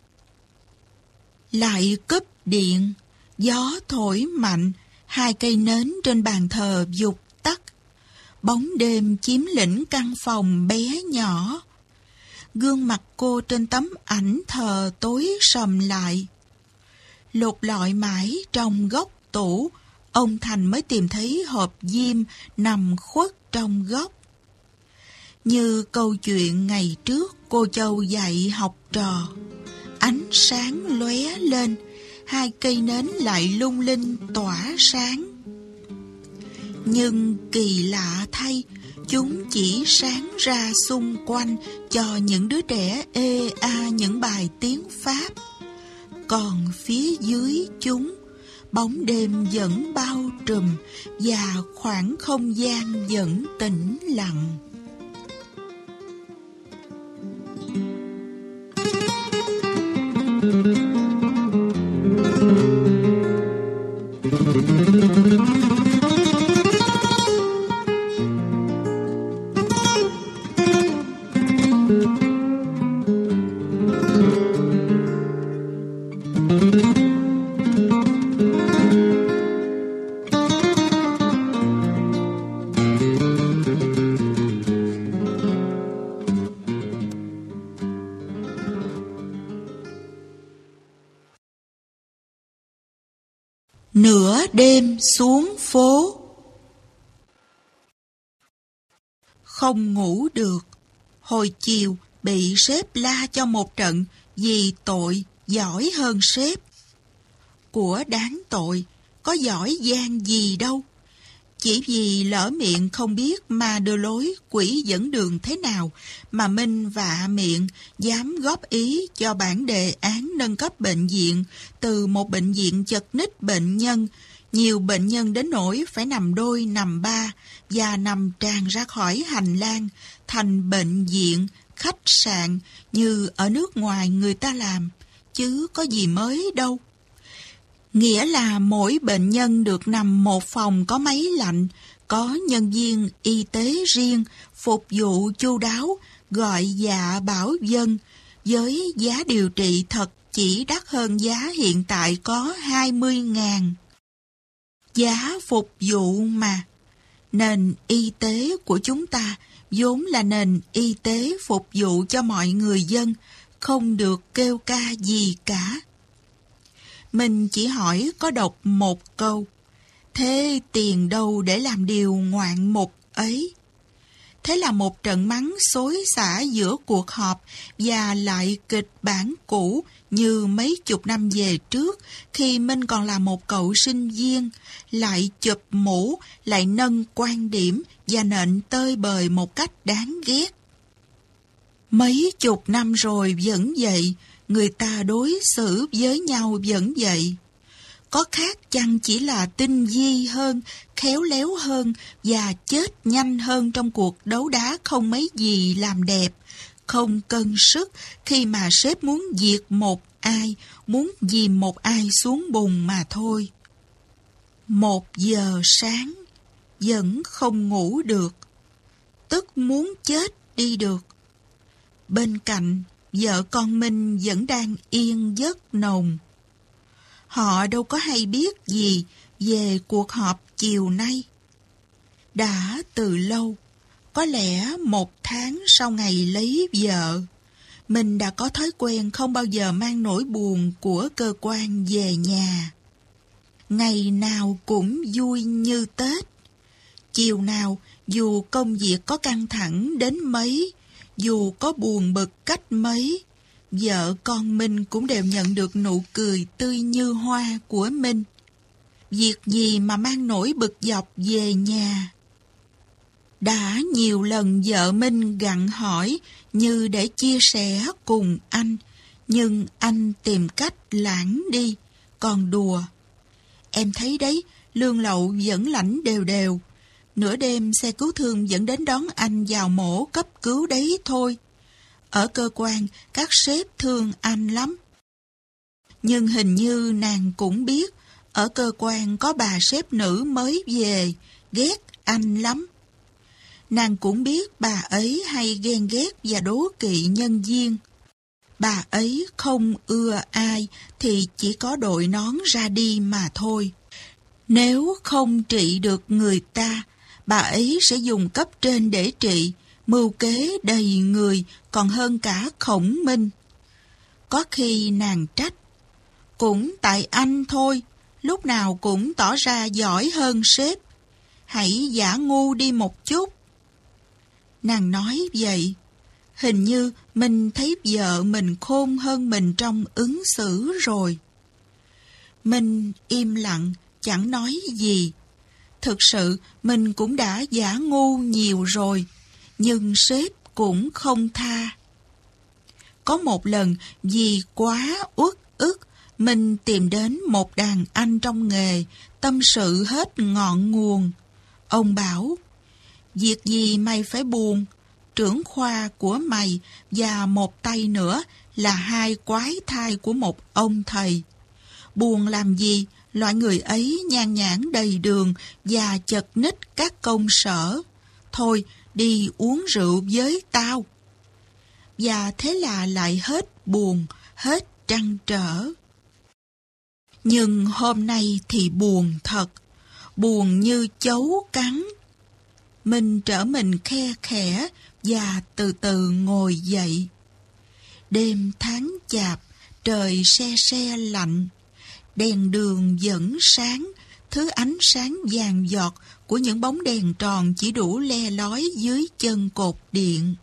Lại cúp điện, gió thổi mạnh, hai cây nến trên bàn thờ vụt tắt. Bóng đêm chiếm lĩnh căn phòng bé nhỏ. Gương mặt cô trên tấm ảnh thờ tối sầm lại. Lục lọi mãi trong góc tủ, ông Thành mới tìm thấy hộp diêm nằm khuất trong góc. Như câu chuyện ngày trước cô Châu dạy học trò. Ánh sáng lóe lên, hai cây nến lại lung linh tỏa sáng. Nhưng kỳ lạ thay, chúng chỉ sáng ra xung quanh cho những đứa trẻ ê a những bài tiếng Pháp. Còn phía dưới chúng, bóng đêm vẫn bao trùm và khoảng không gian vẫn tĩnh lặng. Nửa đêm xuống phố. Không ngủ được. Hồi chiều bị sếp la cho một trận vì tội giỏi hơn sếp. Của đáng tội, có giỏi giang gì đâu. Chỉ vì lỡ miệng không biết mà đưa lối quỷ dẫn đường thế nào mà Minh vạ miệng dám góp ý cho bản đề án nâng cấp bệnh viện từ một bệnh viện chật ních bệnh nhân, nhiều bệnh nhân đến nỗi phải nằm đôi nằm ba và nằm tràn ra khỏi hành lang thành bệnh viện, khách sạn như ở nước ngoài người ta làm, chứ có gì mới đâu. Nghĩa là mỗi bệnh nhân được nằm một phòng có máy lạnh, có nhân viên y tế riêng, phục vụ chu đáo, gọi dạ bảo dân, với giá điều trị thật chỉ đắt hơn giá hiện tại có hai mươi ngàn. Giá phục vụ mà. Nền y tế của chúng ta vốn là nền y tế phục vụ cho mọi người dân, không được kêu ca gì cả. Mình chỉ hỏi có đọc một câu, thế tiền đâu để làm điều ngoạn mục ấy? Thế là một trận mắng xối xả giữa cuộc họp và lại kịch bản cũ như mấy chục năm về trước khi Minh còn là một cậu sinh viên, lại chụp mũ, lại nâng quan điểm và nện tơi bời một cách đáng ghét. Mấy chục năm rồi vẫn vậy, người ta đối xử với nhau vẫn vậy. Có khác chăng chỉ là tinh vi hơn, khéo léo hơn và chết nhanh hơn trong cuộc đấu đá không mấy gì làm đẹp, không cân sức khi mà sếp muốn diệt một ai, muốn dìm một ai xuống bùn mà thôi. Một giờ sáng, vẫn không ngủ được, tức muốn chết đi được. Bên cạnh, vợ con Minh vẫn đang yên giấc nồng. Họ đâu có hay biết gì về cuộc họp chiều nay. Đã từ lâu, có lẽ một tháng sau ngày lấy vợ, mình đã có thói quen không bao giờ mang nỗi buồn của cơ quan về nhà. Ngày nào cũng vui như Tết. Chiều nào, dù công việc có căng thẳng đến mấy, dù có buồn bực cách mấy, vợ con Minh cũng đều nhận được nụ cười tươi như hoa của Minh. Việc gì mà mang nỗi bực dọc về nhà? Đã nhiều lần vợ Minh gặng hỏi như để chia sẻ cùng anh, nhưng anh tìm cách lãng đi, còn đùa. Em thấy đấy, lương lậu vẫn lãnh đều đều. Nửa đêm xe cứu thương vẫn đến đón anh vào mổ cấp cứu đấy thôi. Ở cơ quan, các sếp thương anh lắm. Nhưng hình như nàng cũng biết, ở cơ quan có bà sếp nữ mới về, ghét anh lắm. Nàng cũng biết bà ấy hay ghen ghét và đố kỵ nhân viên. Bà ấy không ưa ai thì chỉ có đội nón ra đi mà thôi. Nếu không trị được người ta, Bà ấy sẽ dùng cấp trên để trị, mưu kế đầy người còn hơn cả Khổng Minh. Có khi nàng trách, cũng tại anh thôi, lúc nào cũng tỏ ra giỏi hơn sếp. Hãy giả ngu đi một chút. Nàng nói vậy, hình như mình thấy vợ mình khôn hơn mình trong ứng xử rồi. Mình im lặng, chẳng nói gì. Thực sự mình cũng đã giả ngu nhiều rồi, nhưng sếp cũng không tha. Có một lần vì quá uất ức, mình tìm đến một đàn anh trong nghề, tâm sự hết ngọn nguồn. Ông bảo, việc gì mày phải buồn, trưởng khoa của mày và một tay nữa là hai quái thai của một ông thầy. Buồn làm gì, loại người ấy nhan nhản đầy đường và chật ních các công sở. Thôi, đi uống rượu với tao. Và thế là lại hết buồn, hết trăn trở. Nhưng hôm nay thì buồn thật, buồn như chấu cắn. Mình trở mình khe khẽ và từ từ ngồi dậy. Đêm tháng chạp, trời se se lạnh. Đèn đường vẫn sáng, thứ ánh sáng vàng giọt của những bóng đèn tròn chỉ đủ le lói dưới chân cột điện.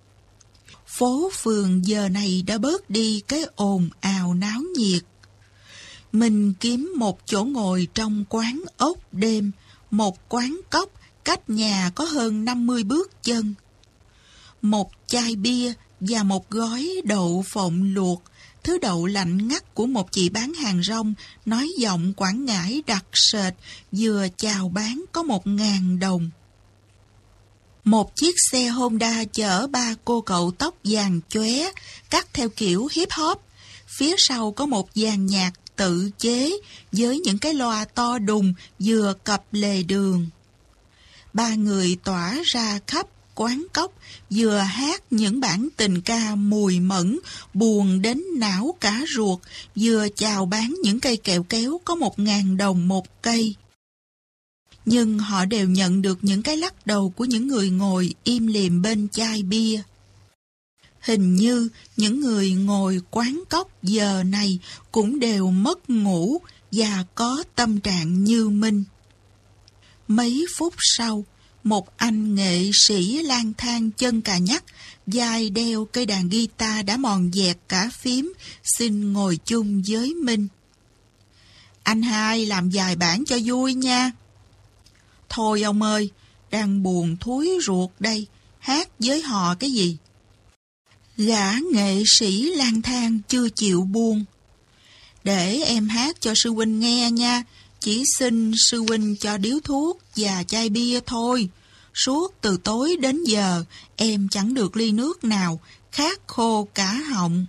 Phố phường giờ này đã bớt đi cái ồn ào náo nhiệt. Mình kiếm một chỗ ngồi trong quán ốc đêm, một quán cóc cách nhà có hơn năm mươi bước chân. Một chai bia và một gói đậu phộng luộc, thứ đậu lạnh ngắt của một chị bán hàng rong, nói giọng Quảng Ngãi đặc sệt, vừa chào bán có một ngàn đồng. Một chiếc xe Honda chở ba cô cậu tóc vàng chóe, cắt theo kiểu hip hop. Phía sau có một dàn nhạc tự chế với những cái loa to đùng vừa cập lề đường. Ba người tỏa ra khắp quán cóc, vừa hát những bản tình ca mùi mẫn, buồn đến não cả ruột, vừa chào bán những cây kẹo kéo có một ngàn đồng một cây. Nhưng họ đều nhận được những cái lắc đầu của những người ngồi im lìm bên chai bia. Hình như những người ngồi quán cóc giờ này cũng đều mất ngủ và có tâm trạng như Minh. Mấy phút sau, một anh nghệ sĩ lang thang chân cà nhắc, vai đeo cây đàn guitar đã mòn dẹt cả phím, xin ngồi chung với Minh. Anh hai làm vài bản cho vui nha. Thôi ông ơi, đang buồn thúi ruột đây, hát với họ cái gì? Gã nghệ sĩ lang thang chưa chịu buông. Để em hát cho sư huynh nghe nha, chỉ xin sư huynh cho điếu thuốc và chai bia thôi. Suốt từ tối đến giờ, em chẳng được ly nước nào, khát khô cả họng.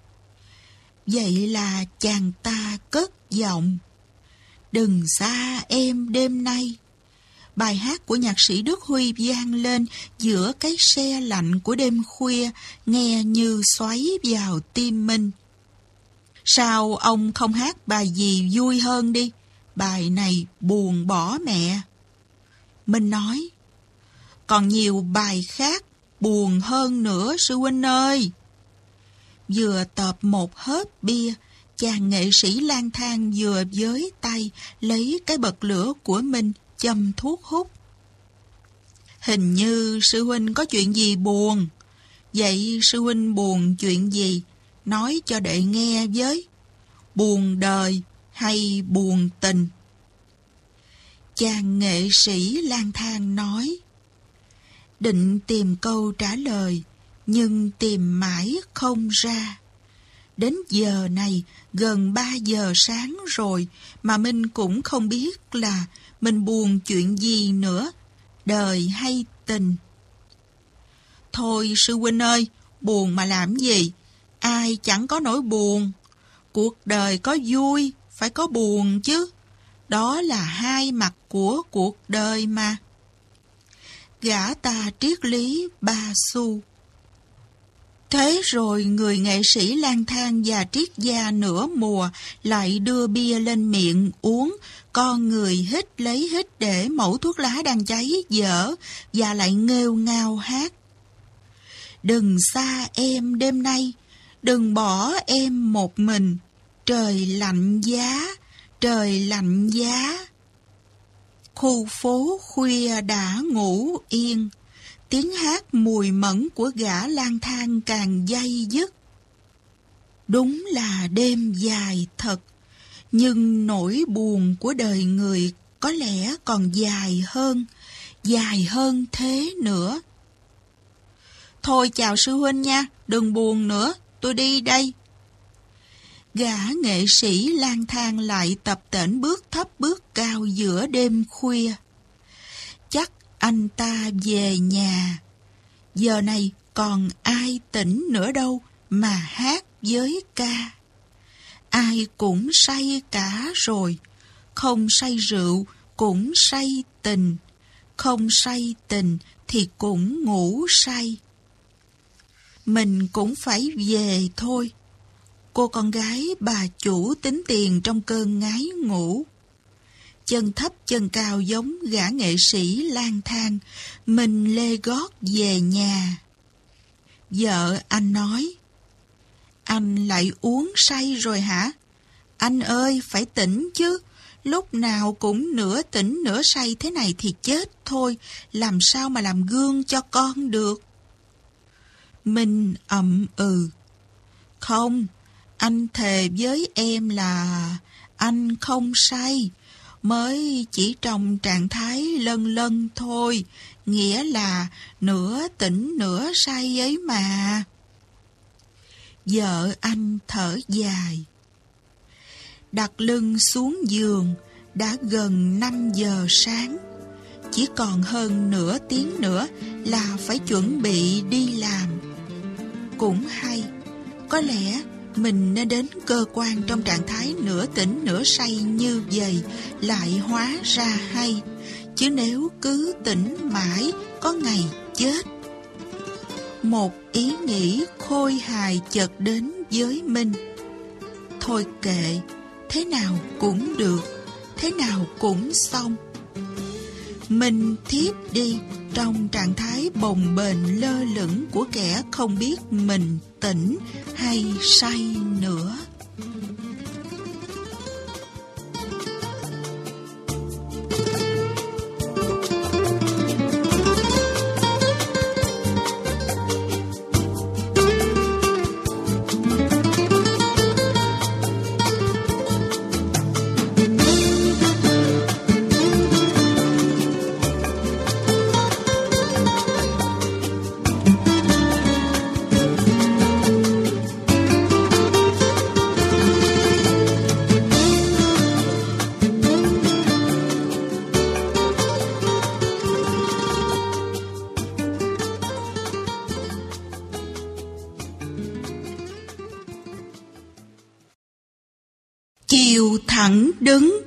Vậy là chàng ta cất giọng. Đừng xa em đêm nay. Bài hát của nhạc sĩ Đức Huy vang lên giữa cái se lạnh của đêm khuya, nghe như xoáy vào tim Minh. Sao ông không hát bài gì vui hơn đi? Bài này buồn bỏ mẹ. Minh nói, còn nhiều bài khác buồn hơn nữa sư huynh ơi. Vừa tợp một hớp bia, chàng nghệ sĩ lang thang vừa với tay lấy cái bật lửa của Minh châm thuốc hút. Hình như sư huynh có chuyện gì buồn. Vậy sư huynh buồn chuyện gì? Nói cho đệ nghe với. Buồn đời hay buồn tình? Chàng nghệ sĩ lang thang nói. Định tìm câu trả lời, nhưng tìm mãi không ra. Đến giờ này, gần ba giờ sáng rồi, mà Minh cũng không biết là mình buồn chuyện gì nữa, đời hay tình. Thôi sư huynh ơi, buồn mà làm gì? Ai chẳng có nỗi buồn. Cuộc đời có vui, phải có buồn chứ. Đó là hai mặt của cuộc đời mà. Gã ta triết lý ba xu. Thế rồi người nghệ sĩ lang thang và triết gia nửa mùa lại đưa bia lên miệng uống, con người hít lấy hít để mẩu thuốc lá đang cháy dở và lại nghêu ngao hát. Đừng xa em đêm nay, đừng bỏ em một mình, trời lạnh giá, trời lạnh giá. Khu phố khuya đã ngủ yên, tiếng hát mùi mẫn của gã lang thang càng day dứt. Đúng là đêm dài thật, nhưng nỗi buồn của đời người có lẽ còn dài hơn, dài hơn thế nữa. Thôi chào sư huynh nha, đừng buồn nữa, tôi đi đây. Gã nghệ sĩ lang thang lại tập tễnh bước thấp bước cao giữa đêm khuya. Chắc anh ta về nhà. Giờ này còn ai tỉnh nữa đâu mà hát với ca. Ai cũng say cả rồi. Không say rượu cũng say tình. Không say tình thì cũng ngủ say. Mình cũng phải về thôi. Cô con gái bà chủ tính tiền trong cơn ngái ngủ. Chân thấp chân cao giống gã nghệ sĩ lang thang, mình lê gót về nhà. Vợ anh nói, anh lại uống say rồi hả? Anh ơi, phải tỉnh chứ. Lúc nào cũng nửa tỉnh nửa say thế này thì chết thôi. Làm sao mà làm gương cho con được? Mình ậm ừ. Không, anh thề với em là anh không say. Mới chỉ trong trạng thái lân lân thôi, nghĩa là nửa tỉnh nửa say ấy mà. Vợ anh thở dài. Đặt lưng xuống giường, đã gần năm giờ sáng. Chỉ còn hơn nửa tiếng nữa là phải chuẩn bị đi làm. Cũng hay, có lẽ mình nên đến cơ quan trong trạng thái nửa tỉnh nửa say như vậy lại hóa ra hay. Chứ nếu cứ tỉnh mãi có ngày chết. Một ý nghĩ khôi hài chợt đến với Minh. Thôi kệ, thế nào cũng được, thế nào cũng xong. Mình thiếp đi trong trạng thái bồng bềnh lơ lửng của kẻ không biết mình tỉnh hay say nữa. Chiều thẳng đứng.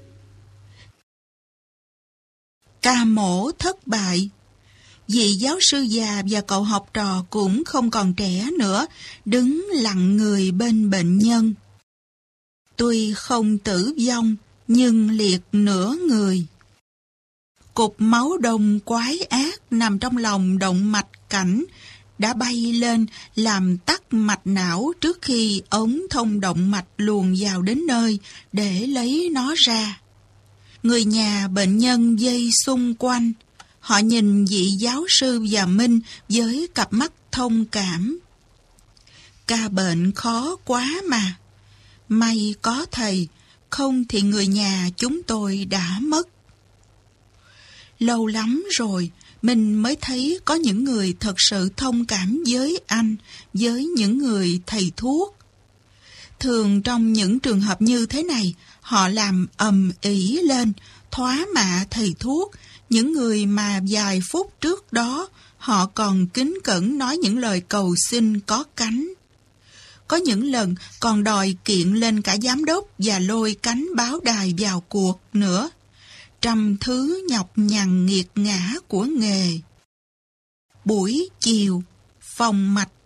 Ca mổ thất bại. Vị giáo sư già và cậu học trò cũng không còn trẻ nữa, đứng lặng người bên bệnh nhân. Tuy không tử vong, nhưng liệt nửa người. Cục máu đông quái ác nằm trong lòng động mạch cảnh, đã bay lên làm tắc mạch não trước khi ống thông động mạch luồn vào đến nơi để lấy nó ra. Người nhà bệnh nhân vây xung quanh, họ nhìn vị giáo sư và Minh với cặp mắt thông cảm. Ca bệnh khó quá mà. May có thầy, không thì người nhà chúng tôi đã mất. Lâu lắm rồi, mình mới thấy có những người thật sự thông cảm với anh, với những người thầy thuốc. Thường trong những trường hợp như thế này, họ làm ầm ĩ lên, thoá mạ thầy thuốc, những người mà vài phút trước đó họ còn kính cẩn nói những lời cầu xin có cánh. Có những lần còn đòi kiện lên cả giám đốc và lôi cánh báo đài vào cuộc nữa. Trăm thứ nhọc nhằn nghiệt ngã của nghề. Buổi chiều, phòng mạch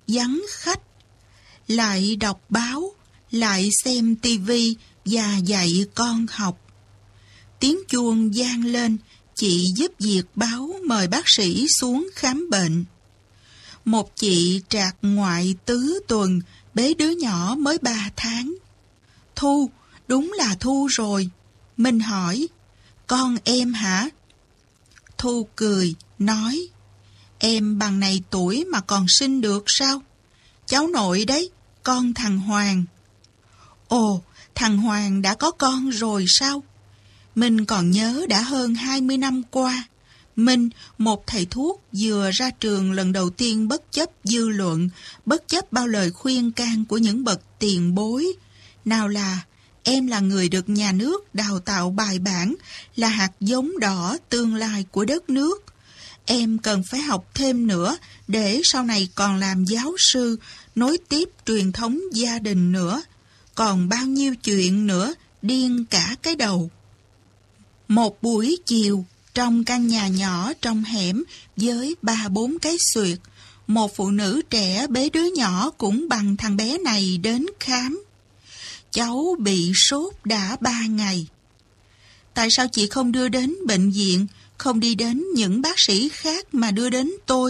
vắng khách. Lại đọc báo, lại xem tivi và dạy con học. Tiếng chuông vang lên, chị giúp việc báo mời bác sĩ xuống khám bệnh. Một chị trạc ngoại tứ tuần, bế đứa nhỏ mới ba tháng. Thu, đúng là Thu rồi. Minh hỏi, con em hả? Thu cười, nói, em bằng này tuổi mà còn sinh được sao? Cháu nội đấy, con thằng Hoàng. Ồ, thằng Hoàng đã có con rồi sao? Minh còn nhớ đã hơn hai mươi năm qua. Minh, một thầy thuốc vừa ra trường lần đầu tiên bất chấp dư luận, bất chấp bao lời khuyên can của những bậc tiền bối. Nào là, em là người được nhà nước đào tạo bài bản, là hạt giống đỏ tương lai của đất nước. Em cần phải học thêm nữa để sau này còn làm giáo sư, nối tiếp truyền thống gia đình nữa. Còn bao nhiêu chuyện nữa, điên cả cái đầu. Một buổi chiều, trong căn nhà nhỏ trong hẻm với ba bốn cái xuyệt, một phụ nữ trẻ bế đứa nhỏ cũng bằng thằng bé này đến khám. Cháu bị sốt đã ba ngày. Tại sao chị không đưa đến bệnh viện, không đi đến những bác sĩ khác mà đưa đến tôi?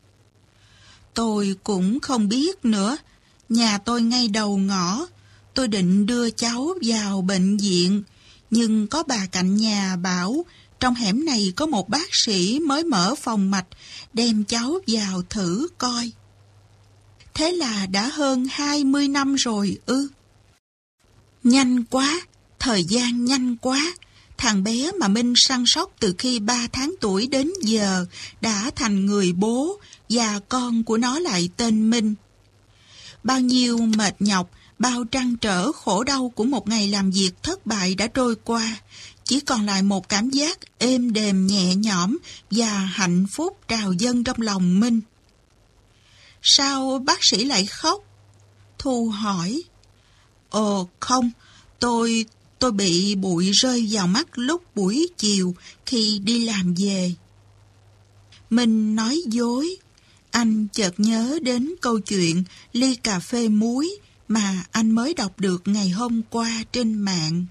Tôi cũng không biết nữa. Nhà tôi ngay đầu ngõ. Tôi định đưa cháu vào bệnh viện, nhưng có bà cạnh nhà bảo trong hẻm này có một bác sĩ mới mở phòng mạch, đem cháu vào thử coi. Thế là đã hơn hai mươi năm rồi ư? Nhanh quá, thời gian nhanh quá. Thằng bé mà Minh săn sóc từ khi ba tháng tuổi đến giờ đã thành người bố, và con của nó lại tên Minh. Bao nhiêu mệt nhọc, bao trăn trở khổ đau của một ngày làm việc thất bại đã trôi qua, chỉ còn lại một cảm giác êm đềm nhẹ nhõm và hạnh phúc trào dâng trong lòng Minh. Sao bác sĩ lại khóc? Thu hỏi. Ồ không, tôi, tôi bị bụi rơi vào mắt lúc buổi chiều khi đi làm về. Minh nói dối. Anh chợt nhớ đến câu chuyện ly cà phê muối mà anh mới đọc được ngày hôm qua trên mạng.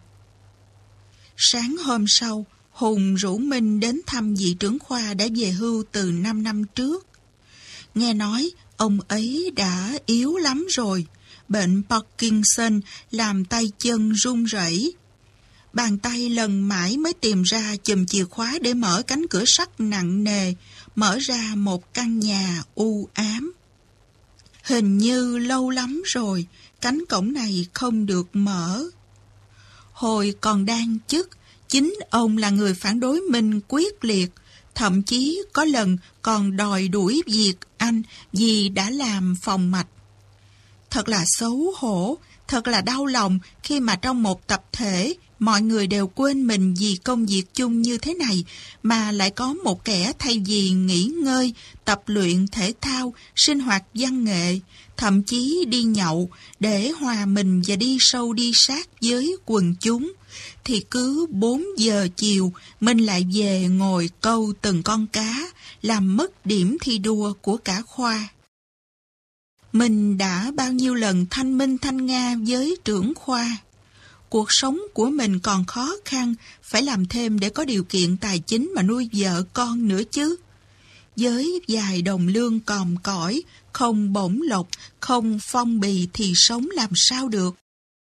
Sáng hôm sau, Hùng rủ Minh đến thăm vị trưởng khoa đã về hưu từ năm năm trước. Nghe nói ông ấy đã yếu lắm rồi, bệnh Parkinson làm tay chân run rẩy. Bàn tay lần mãi mới tìm ra chùm chìa khóa để mở cánh cửa sắt nặng nề, mở ra một căn nhà u ám. Hình như lâu lắm rồi, cánh cổng này không được mở. Hồi còn đang chức, chính ông là người phản đối Minh quyết liệt, thậm chí có lần còn đòi đuổi việc anh vì đã làm phòng mạch. Thật là xấu hổ, thật là đau lòng khi mà trong một tập thể, mọi người đều quên mình vì công việc chung như thế này, mà lại có một kẻ thay vì nghỉ ngơi, tập luyện thể thao, sinh hoạt văn nghệ, thậm chí đi nhậu để hòa mình và đi sâu đi sát với quần chúng, thì cứ bốn giờ chiều mình lại về ngồi câu từng con cá, làm mất điểm thi đua của cả khoa. Mình đã bao nhiêu lần thanh minh thanh nga với trưởng khoa. Cuộc sống của mình còn khó khăn, phải làm thêm để có điều kiện tài chính mà nuôi vợ con nữa chứ. Với vài đồng lương còm cõi, không bổng lộc, không phong bì thì sống làm sao được.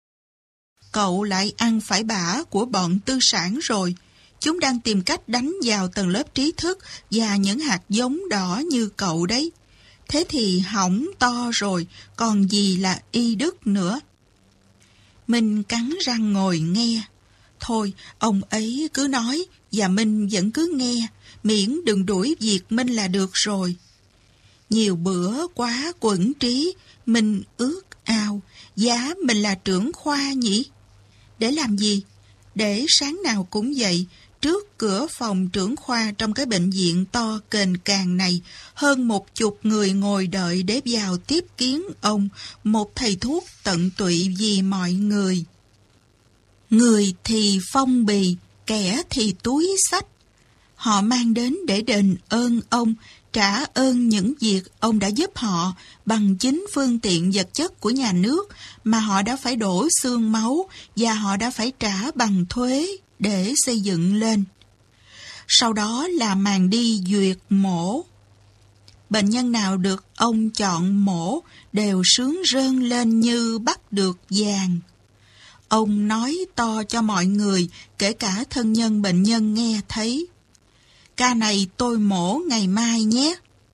Cậu lại ăn phải bả của bọn tư sản rồi. Chúng đang tìm cách đánh vào tầng lớp trí thức và những hạt giống đỏ như cậu đấy. Thế thì hỏng to rồi, còn gì là y đức nữa. Minh cắn răng ngồi nghe. Thôi, ông ấy cứ nói, và Minh vẫn cứ nghe, miễn đừng đuổi việc Minh là được rồi. Nhiều bữa quá quẩn trí, Minh ước ao, giá mình là trưởng khoa nhỉ? Để làm gì? Để sáng nào cũng vậy, trước cửa phòng trưởng khoa trong cái bệnh viện to kềnh càng này, hơn một chục người ngồi đợi để vào tiếp kiến ông, một thầy thuốc tận tụy vì mọi người. Người thì phong bì, kẻ thì túi xách. Họ mang đến để đền ơn ông, trả ơn những việc ông đã giúp họ bằng chính phương tiện vật chất của nhà nước mà họ đã phải đổ xương máu và họ đã phải trả bằng thuế để xây dựng lên. Sau đó là màn đi duyệt mổ. Bệnh nhân nào được ông chọn mổ đều sướng rơn lên như bắt được vàng. Ông nói to cho mọi người, kể cả thân nhân bệnh nhân nghe thấy. Ca này tôi mổ ngày mai nhé.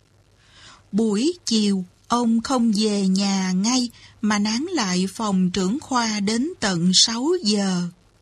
Buổi chiều, ông không về nhà ngay mà nán lại phòng trưởng khoa đến tận sáu giờ.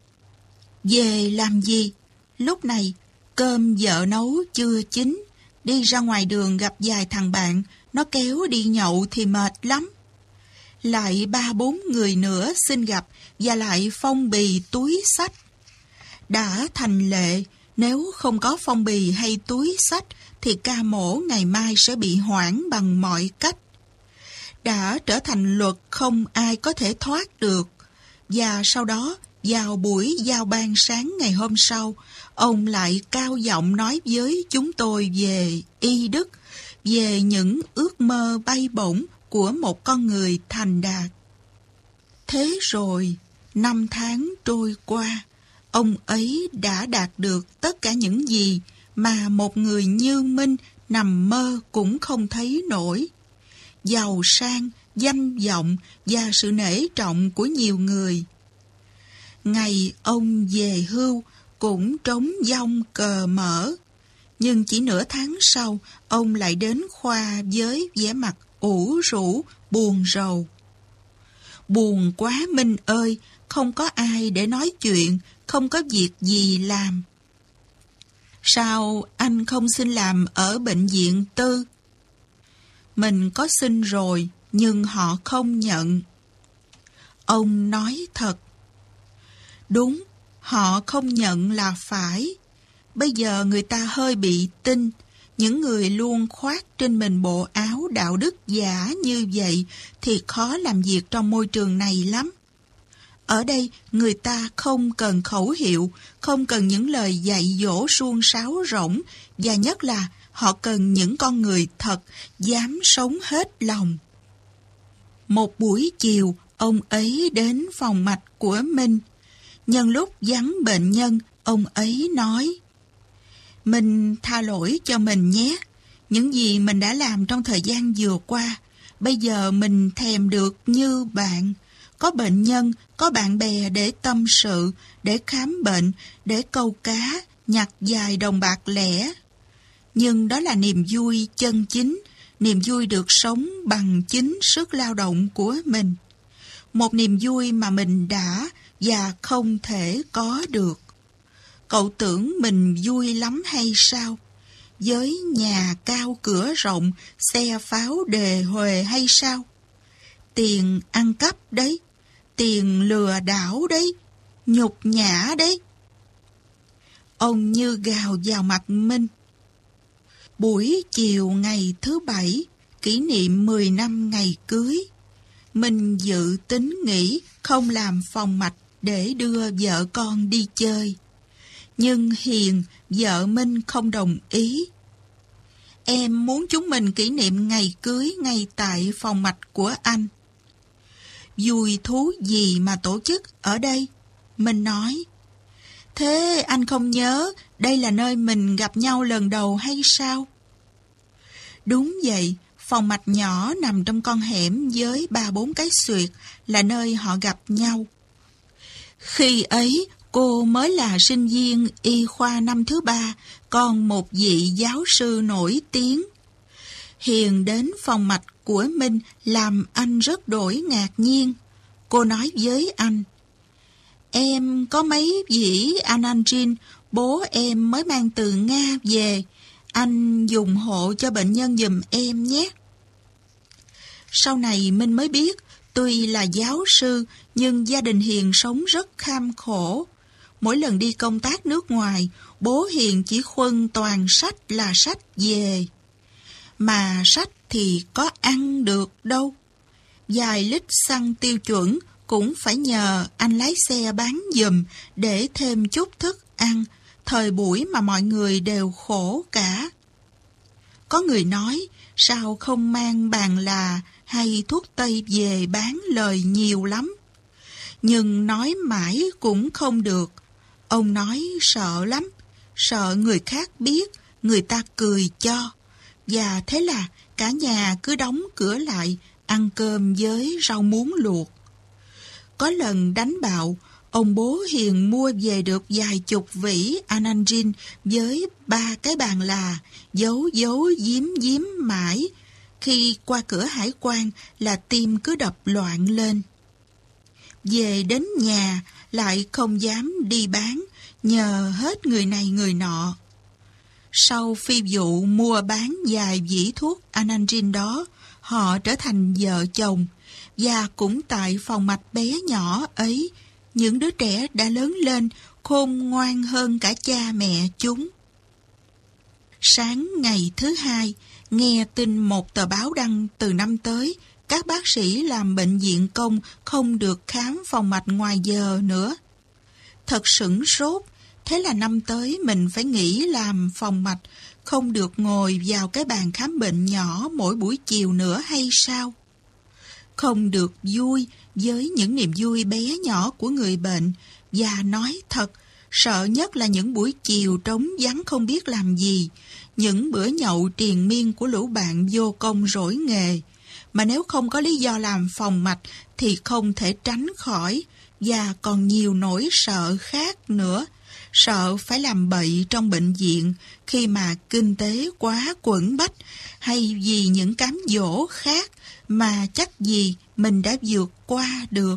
Về làm gì? Lúc này, cơm vợ nấu chưa chín. Đi ra ngoài đường gặp vài thằng bạn, nó kéo đi nhậu thì mệt lắm. Lại ba bốn người nữa xin gặp và lại phong bì túi xách. Đã thành lệ, nếu không có phong bì hay túi xách thì ca mổ ngày mai sẽ bị hoãn bằng mọi cách. Đã trở thành luật không ai có thể thoát được. Và sau đó, vào buổi giao ban sáng ngày hôm sau, ông lại cao giọng nói với chúng tôi về y đức, về những ước mơ bay bổng của một con người thành đạt. Thế rồi, năm tháng trôi qua, ông ấy đã đạt được tất cả những gì mà một người như Minh nằm mơ cũng không thấy nổi. Giàu sang, danh vọng và sự nể trọng của nhiều người. Ngày ông về hưu cũng trống vong cờ mở. Nhưng chỉ nửa tháng sau, ông lại đến khoa với vẻ mặt ủ rũ, buồn rầu. Buồn quá Minh ơi, không có ai để nói chuyện, không có việc gì làm. Sao anh không xin làm ở bệnh viện tư? Mình có xin rồi, nhưng họ không nhận. Ông nói thật. Đúng, họ không nhận là phải. Bây giờ người ta hơi bị tin. Những người luôn khoác trên mình bộ áo đạo đức giả như vậy thì khó làm việc trong môi trường này lắm. Ở đây người ta không cần khẩu hiệu, không cần những lời dạy dỗ suông sáo rỗng, và nhất là họ cần những con người thật, dám sống hết lòng. Một buổi chiều, ông ấy đến phòng mạch của Minh. Nhân lúc vắng bệnh nhân, ông ấy nói: Mình tha lỗi cho mình nhé. Những gì mình đã làm trong thời gian vừa qua, bây giờ mình thèm được như bạn. Có bệnh nhân, có bạn bè để tâm sự, để khám bệnh, để câu cá, nhặt vài đồng bạc lẻ. Nhưng đó là niềm vui chân chính, niềm vui được sống bằng chính sức lao động của mình. Một niềm vui mà mình đã và không thể có được. Cậu tưởng mình vui lắm hay sao? Với nhà cao cửa rộng, xe pháo đề huề hay sao? Tiền ăn cắp đấy, tiền lừa đảo đấy, nhục nhã đấy. Ông như gào vào mặt Minh. Buổi chiều ngày thứ bảy, kỷ niệm mười năm ngày cưới, Minh dự tính nghỉ không làm phòng mạch để đưa vợ con đi chơi. Nhưng Hiền, vợ Minh không đồng ý. Em muốn chúng mình kỷ niệm ngày cưới ngay tại phòng mạch của anh. Vui thú gì mà tổ chức ở đây? Minh nói. Thế anh không nhớ đây là nơi mình gặp nhau lần đầu hay sao? Đúng vậy, phòng mạch nhỏ nằm trong con hẻm với ba bốn cái xuyệt là nơi họ gặp nhau. Khi ấy, cô mới là sinh viên y khoa năm thứ ba, còn một vị giáo sư nổi tiếng. Hiền đến phòng mạch của Minh làm anh rất đổi ngạc nhiên. Cô nói với anh: Em có mấy dĩ Anandrin, bố em mới mang từ Nga về. Anh dùng hộ cho bệnh nhân giùm em nhé. Sau này Minh mới biết, tuy là giáo sư, nhưng gia đình Hiền sống rất kham khổ. Mỗi lần đi công tác nước ngoài, bố Hiền chỉ khuân toàn sách là sách về. Mà sách thì có ăn được đâu. Vài lít xăng tiêu chuẩn cũng phải nhờ anh lái xe bán giùm để thêm chút thức ăn, thời buổi mà mọi người đều khổ cả. Có người nói, sao không mang bàn là hay thuốc tây về bán lời nhiều lắm. Nhưng nói mãi cũng không được. Ông nói sợ lắm, sợ người khác biết, người ta cười cho. Và thế là cả nhà cứ đóng cửa lại, ăn cơm với rau muống luộc. Có lần đánh bạo, ông bố Hiền mua về được vài chục vỉ Anandrin với ba cái bàn là, giấu giấu giếm giếm mãi. Khi qua cửa hải quan là tim cứ đập loạn lên. Về đến nhà lại không dám đi bán, nhờ hết người này người nọ. Sau phi vụ mua bán vài vỉ thuốc Anandrin đó, họ trở thành vợ chồng. Và cũng tại phòng mạch bé nhỏ ấy, những đứa trẻ đã lớn lên khôn ngoan hơn cả cha mẹ chúng. Sáng ngày thứ hai, nghe tin một tờ báo đăng từ năm tới, các bác sĩ làm bệnh viện công không được khám phòng mạch ngoài giờ nữa. Thật sửng sốt, thế là năm tới mình phải nghỉ làm phòng mạch, không được ngồi vào cái bàn khám bệnh nhỏ mỗi buổi chiều nữa hay sao? Không được vui với những niềm vui bé nhỏ của người bệnh, và nói thật, sợ nhất là những buổi chiều trống vắng không biết làm gì, những bữa nhậu triền miên của lũ bạn vô công rỗi nghề, mà nếu không có lý do làm phòng mạch thì không thể tránh khỏi, và còn nhiều nỗi sợ khác nữa. Sợ phải làm bậy trong bệnh viện khi mà kinh tế quá quẫn bách, hay vì những cám dỗ khác mà chắc gì mình đã vượt qua được.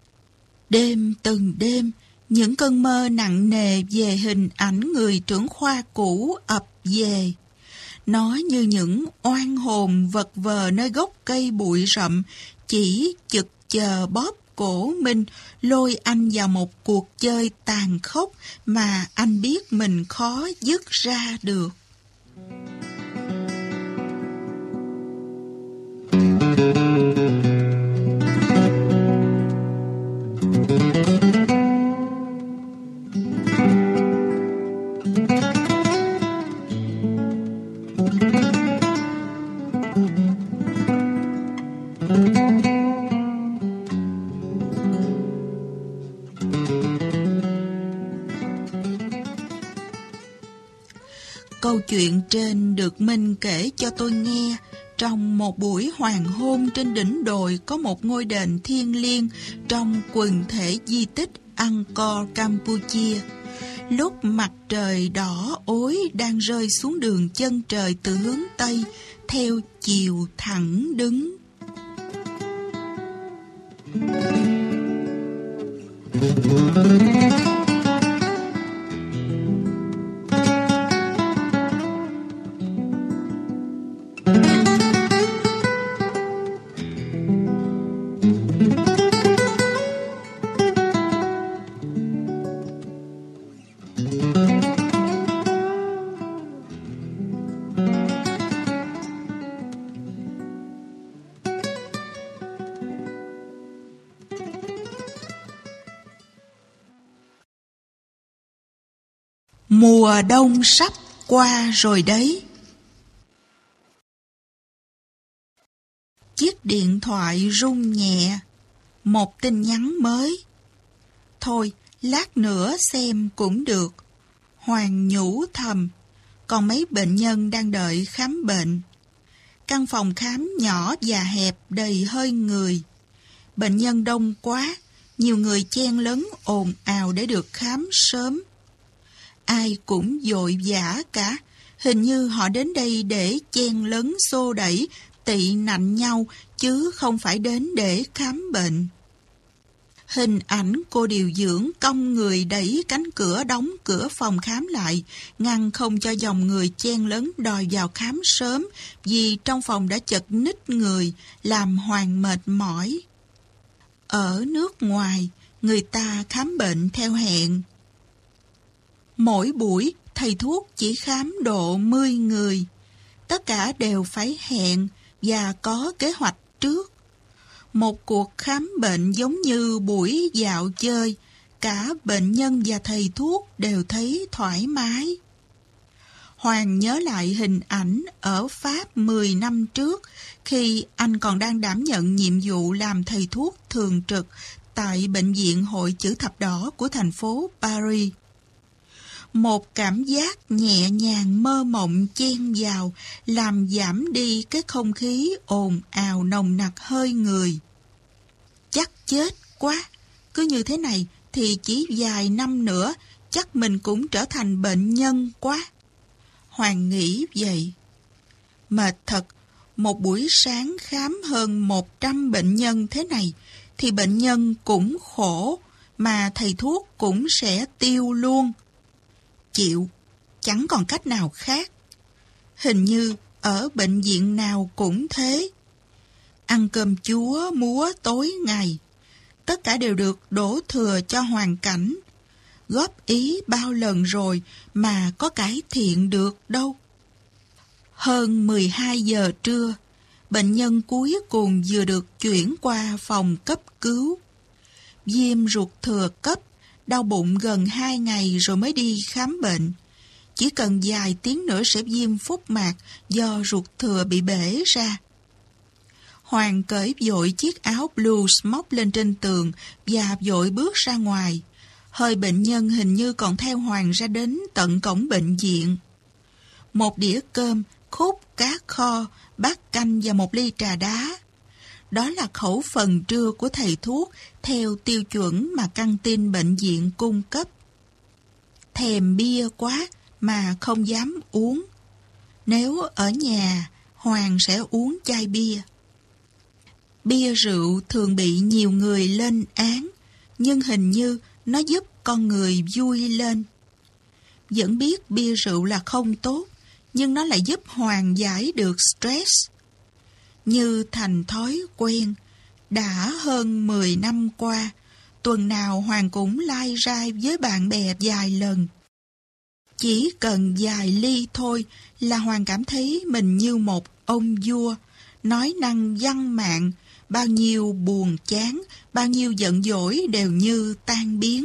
Đêm từng đêm, những cơn mơ nặng nề về hình ảnh người trưởng khoa cũ ập về. Nó như những oan hồn vật vờ nơi gốc cây bụi rậm, chỉ chực chờ bóp cổ mình, lôi anh vào một cuộc chơi tàn khốc mà anh biết mình khó dứt ra được. Câu chuyện trên được Minh kể cho tôi nghe trong một buổi hoàng hôn trên đỉnh đồi có một ngôi đền thiêng liêng trong quần thể di tích Angkor, Campuchia. Lúc mặt trời đỏ ối đang rơi xuống đường chân trời từ hướng Tây theo chiều thẳng đứng. Mùa đông sắp qua rồi đấy. Chiếc điện thoại rung nhẹ. Một tin nhắn mới. Thôi, lát nữa xem cũng được. Hoàng nhủ thầm. Còn mấy bệnh nhân đang đợi khám bệnh. Căn phòng khám nhỏ và hẹp đầy hơi người. Bệnh nhân đông quá. Nhiều người chen lấn ồn ào để được khám sớm. Ai cũng vội vã cả, hình như họ đến đây để chen lấn xô đẩy, tị nạnh nhau, chứ không phải đến để khám bệnh. Hình ảnh cô điều dưỡng cong người đẩy cánh cửa đóng cửa phòng khám lại, ngăn không cho dòng người chen lấn đòi vào khám sớm, vì trong phòng đã chật ních người, làm Hoàng mệt mỏi. Ở nước ngoài, người ta khám bệnh theo hẹn. Mỗi buổi, thầy thuốc chỉ khám độ mười người. Tất cả đều phải hẹn và có kế hoạch trước. Một cuộc khám bệnh giống như buổi dạo chơi. cả bệnh nhân và thầy thuốc đều thấy thoải mái. Hoàng nhớ lại hình ảnh ở Pháp mười năm trước khi anh còn đang đảm nhận nhiệm vụ làm thầy thuốc thường trực tại Bệnh viện Hội Chữ Thập Đỏ của thành phố Paris. Một cảm giác nhẹ nhàng mơ mộng chen vào làm giảm đi cái không khí ồn ào nồng nặc hơi người. Chắc chết quá, cứ như thế này thì chỉ vài năm nữa chắc mình cũng trở thành bệnh nhân quá. Hoàng nghĩ vậy. Mệt thật, một buổi sáng khám hơn một trăm bệnh nhân thế này thì bệnh nhân cũng khổ mà thầy thuốc cũng sẽ tiêu luôn. Chịu, chẳng còn cách nào khác. Hình như ở bệnh viện nào cũng thế. Ăn cơm chúa múa tối ngày. Tất cả đều được đổ thừa cho hoàn cảnh. Góp ý bao lần rồi mà có cải thiện được đâu. Hơn mười hai giờ trưa, bệnh nhân cuối cùng vừa được chuyển qua phòng cấp cứu. Viêm ruột thừa cấp, đau bụng gần hai ngày rồi mới đi khám bệnh. Chỉ cần vài tiếng nữa sẽ viêm phúc mạc do ruột thừa bị bể ra. Hoàng cởi vội chiếc áo blues móc lên trên tường và vội bước ra ngoài. Hơi bệnh nhân hình như còn theo Hoàng ra đến tận cổng bệnh viện. Một đĩa cơm, khúc cá kho, bát canh và một ly trà đá. Đó là khẩu phần trưa của thầy thuốc theo tiêu chuẩn mà căng tin bệnh viện cung cấp. Thèm bia quá mà không dám uống. Nếu ở nhà, Hoàng sẽ uống chai bia. Bia rượu thường bị nhiều người lên án, nhưng hình như nó giúp con người vui lên. Vẫn biết bia rượu là không tốt, nhưng nó lại giúp Hoàng giải được stress. Như thành thói quen, đã hơn mười năm qua, tuần nào Hoàng cũng lai rai với bạn bè vài lần. Chỉ cần vài ly thôi là Hoàng cảm thấy mình như một ông vua, nói năng văn mạng, bao nhiêu buồn chán, bao nhiêu giận dỗi đều như tan biến.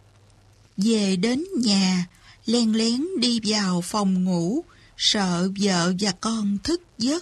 Về đến nhà, len lén đi vào phòng ngủ, sợ vợ và con thức giấc.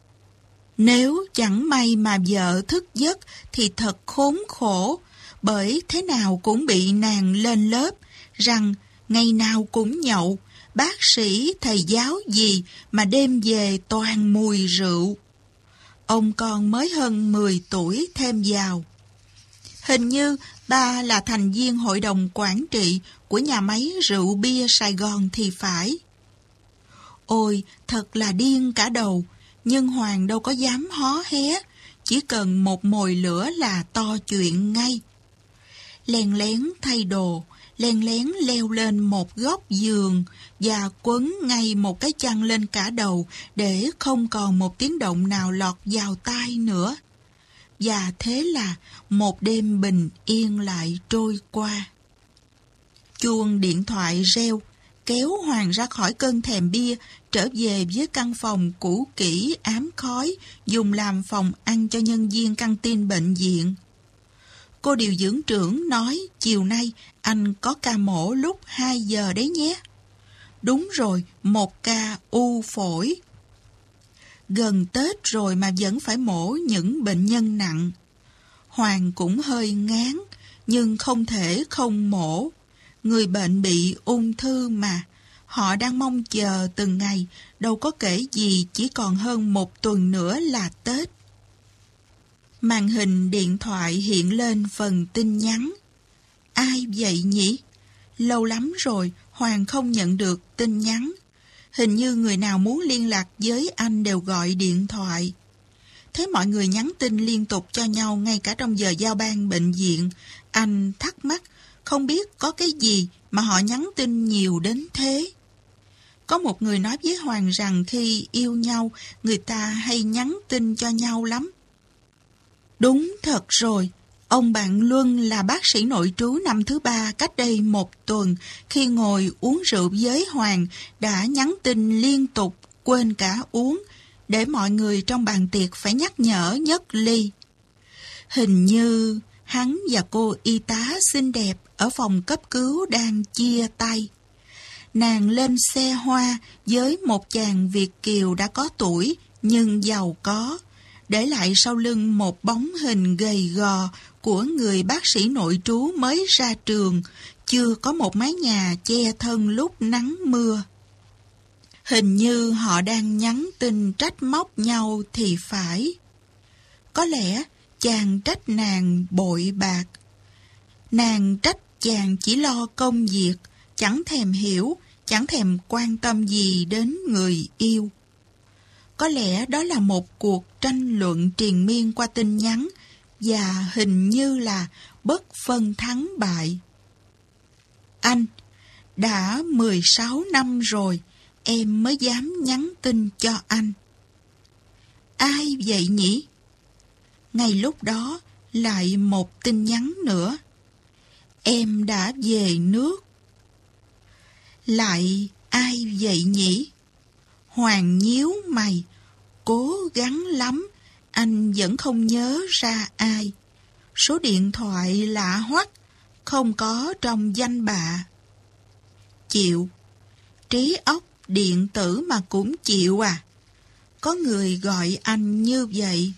Nếu chẳng may mà vợ thức giấc thì thật khốn khổ, bởi thế nào cũng bị nàng lên lớp rằng ngày nào cũng nhậu, bác sĩ, thầy giáo gì mà đêm về toàn mùi rượu. Ông con mới hơn mười tuổi thêm vào. Hình như ba là thành viên hội đồng quản trị của nhà máy rượu bia Sài Gòn thì phải. Ôi, thật là điên cả đầu, nhưng Hoàng đâu có dám hó hé, chỉ cần một mồi lửa là to chuyện ngay. Len lén thay đồ, len lén leo lên một góc giường và quấn ngay một cái chăn lên cả đầu để không còn một tiếng động nào lọt vào tai nữa. Và thế là một đêm bình yên lại trôi qua. Chuông điện thoại reo, kéo Hoàng ra khỏi cơn thèm bia, trở về với căn phòng cũ kỹ ám khói, dùng làm phòng ăn cho nhân viên căng tin bệnh viện. Cô điều dưỡng trưởng nói chiều nay anh có ca mổ lúc hai giờ đấy nhé. Đúng rồi, một ca u phổi. Gần Tết rồi mà vẫn phải mổ những bệnh nhân nặng. Hoàng cũng hơi ngán, nhưng không thể không mổ. Người bệnh bị ung thư mà, họ đang mong chờ từng ngày, đâu có kể gì chỉ còn hơn một tuần nữa là Tết. Màn hình điện thoại hiện lên phần tin nhắn. Ai vậy nhỉ? Lâu lắm rồi Hoàng không nhận được tin nhắn. Hình như người nào muốn liên lạc với anh đều gọi điện thoại. Thấy mọi người nhắn tin liên tục cho nhau ngay cả trong giờ giao ban bệnh viện, anh thắc mắc không biết có cái gì mà họ nhắn tin nhiều đến thế. Có một người nói với Hoàng rằng khi yêu nhau, người ta hay nhắn tin cho nhau lắm. Đúng thật rồi, ông bạn Luân là bác sĩ nội trú năm thứ ba cách đây một tuần, khi ngồi uống rượu với Hoàng, đã nhắn tin liên tục, quên cả uống, để mọi người trong bàn tiệc phải nhắc nhở nhất ly. Hình như hắn và cô y tá xinh đẹp ở phòng cấp cứu đang chia tay. Nàng lên xe hoa với một chàng Việt kiều đã có tuổi nhưng giàu có, để lại sau lưng một bóng hình gầy gò của người bác sĩ nội trú mới ra trường, chưa có một mái nhà che thân lúc nắng mưa. Hình như họ đang nhắn tin trách móc nhau thì phải. Có lẽ chàng trách nàng bội bạc. Nàng trách chàng chỉ lo công việc, chẳng thèm hiểu, chẳng thèm quan tâm gì đến người yêu. Có lẽ đó là một cuộc tranh luận triền miên qua tin nhắn và hình như là bất phân thắng bại. Anh, đã mười sáu năm rồi, em mới dám nhắn tin cho anh. Ai vậy nhỉ? Ngay lúc đó, lại một tin nhắn nữa. Em đã về nước. Lại ai vậy nhỉ? Hoàng nhíu mày, cố gắng lắm, anh vẫn không nhớ ra ai. Số điện thoại lạ hoắc, không có trong danh bạ. Chịu, trí óc điện tử mà cũng chịu à? Có người gọi anh như vậy.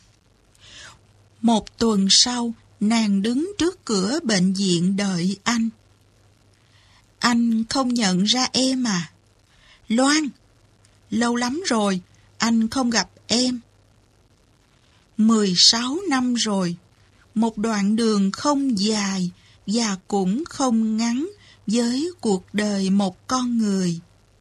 Một tuần sau, nàng đứng trước cửa bệnh viện đợi anh. Anh không nhận ra em à? Loan, lâu lắm rồi, anh không gặp em. Mười sáu năm rồi, một đoạn đường không dài và cũng không ngắn với cuộc đời một con người.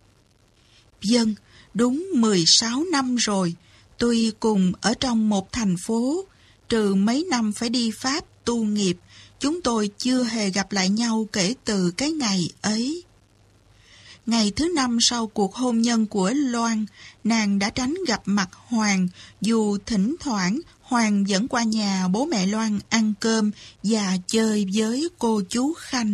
Vâng, đúng mười sáu năm rồi, tuy cùng ở trong một thành phố, trừ mấy năm phải đi Pháp tu nghiệp, chúng tôi chưa hề gặp lại nhau kể từ cái ngày ấy. Ngày thứ năm sau cuộc hôn nhân của Loan, nàng đã tránh gặp mặt Hoàng, dù thỉnh thoảng Hoàng vẫn qua nhà bố mẹ Loan ăn cơm và chơi với cô chú Khanh.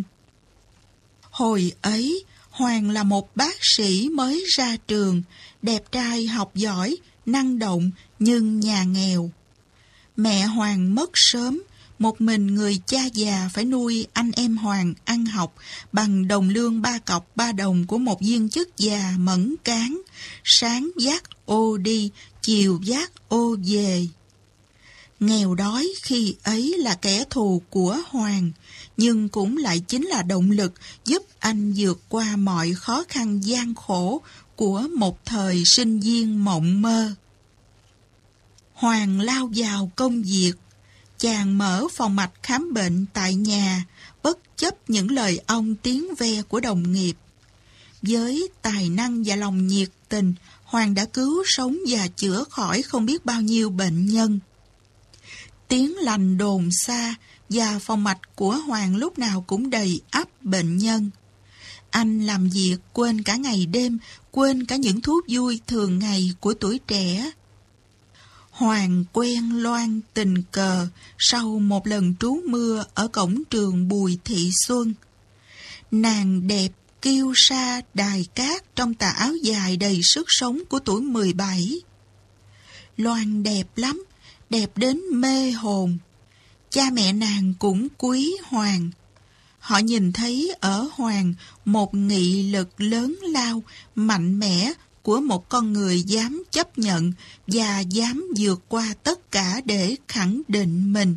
Hồi ấy, Hoàng là một bác sĩ mới ra trường, đẹp trai, học giỏi, năng động nhưng nhà nghèo. Mẹ Hoàng mất sớm, một mình người cha già phải nuôi anh em Hoàng ăn học bằng đồng lương ba cọc ba đồng của một viên chức già mẫn cán, sáng vác ô đi, chiều vác ô về. Nghèo đói khi ấy là kẻ thù của Hoàng, nhưng cũng lại chính là động lực giúp anh vượt qua mọi khó khăn gian khổ của một thời sinh viên mộng mơ. Hoàng lao vào công việc. Chàng mở phòng mạch khám bệnh tại nhà, bất chấp những lời ong tiếng ve của đồng nghiệp. Với tài năng và lòng nhiệt tình, Hoàng đã cứu sống và chữa khỏi không biết bao nhiêu bệnh nhân. Tiếng lành đồn xa và phòng mạch của Hoàng lúc nào cũng đầy ắp bệnh nhân. Anh làm việc quên cả ngày đêm, quên cả những thú vui thường ngày của tuổi trẻ. Hoàng quen Loan tình cờ sau một lần trú mưa ở cổng trường Bùi Thị Xuân. Nàng đẹp kiêu sa đài cát trong tà áo dài đầy sức sống của tuổi mười bảy. Loan đẹp lắm, đẹp đến mê hồn. Cha mẹ nàng cũng quý Hoàng. Họ nhìn thấy ở Hoàng một nghị lực lớn lao, mạnh mẽ của một con người dám chấp nhận và dám vượt qua tất cả để khẳng định mình.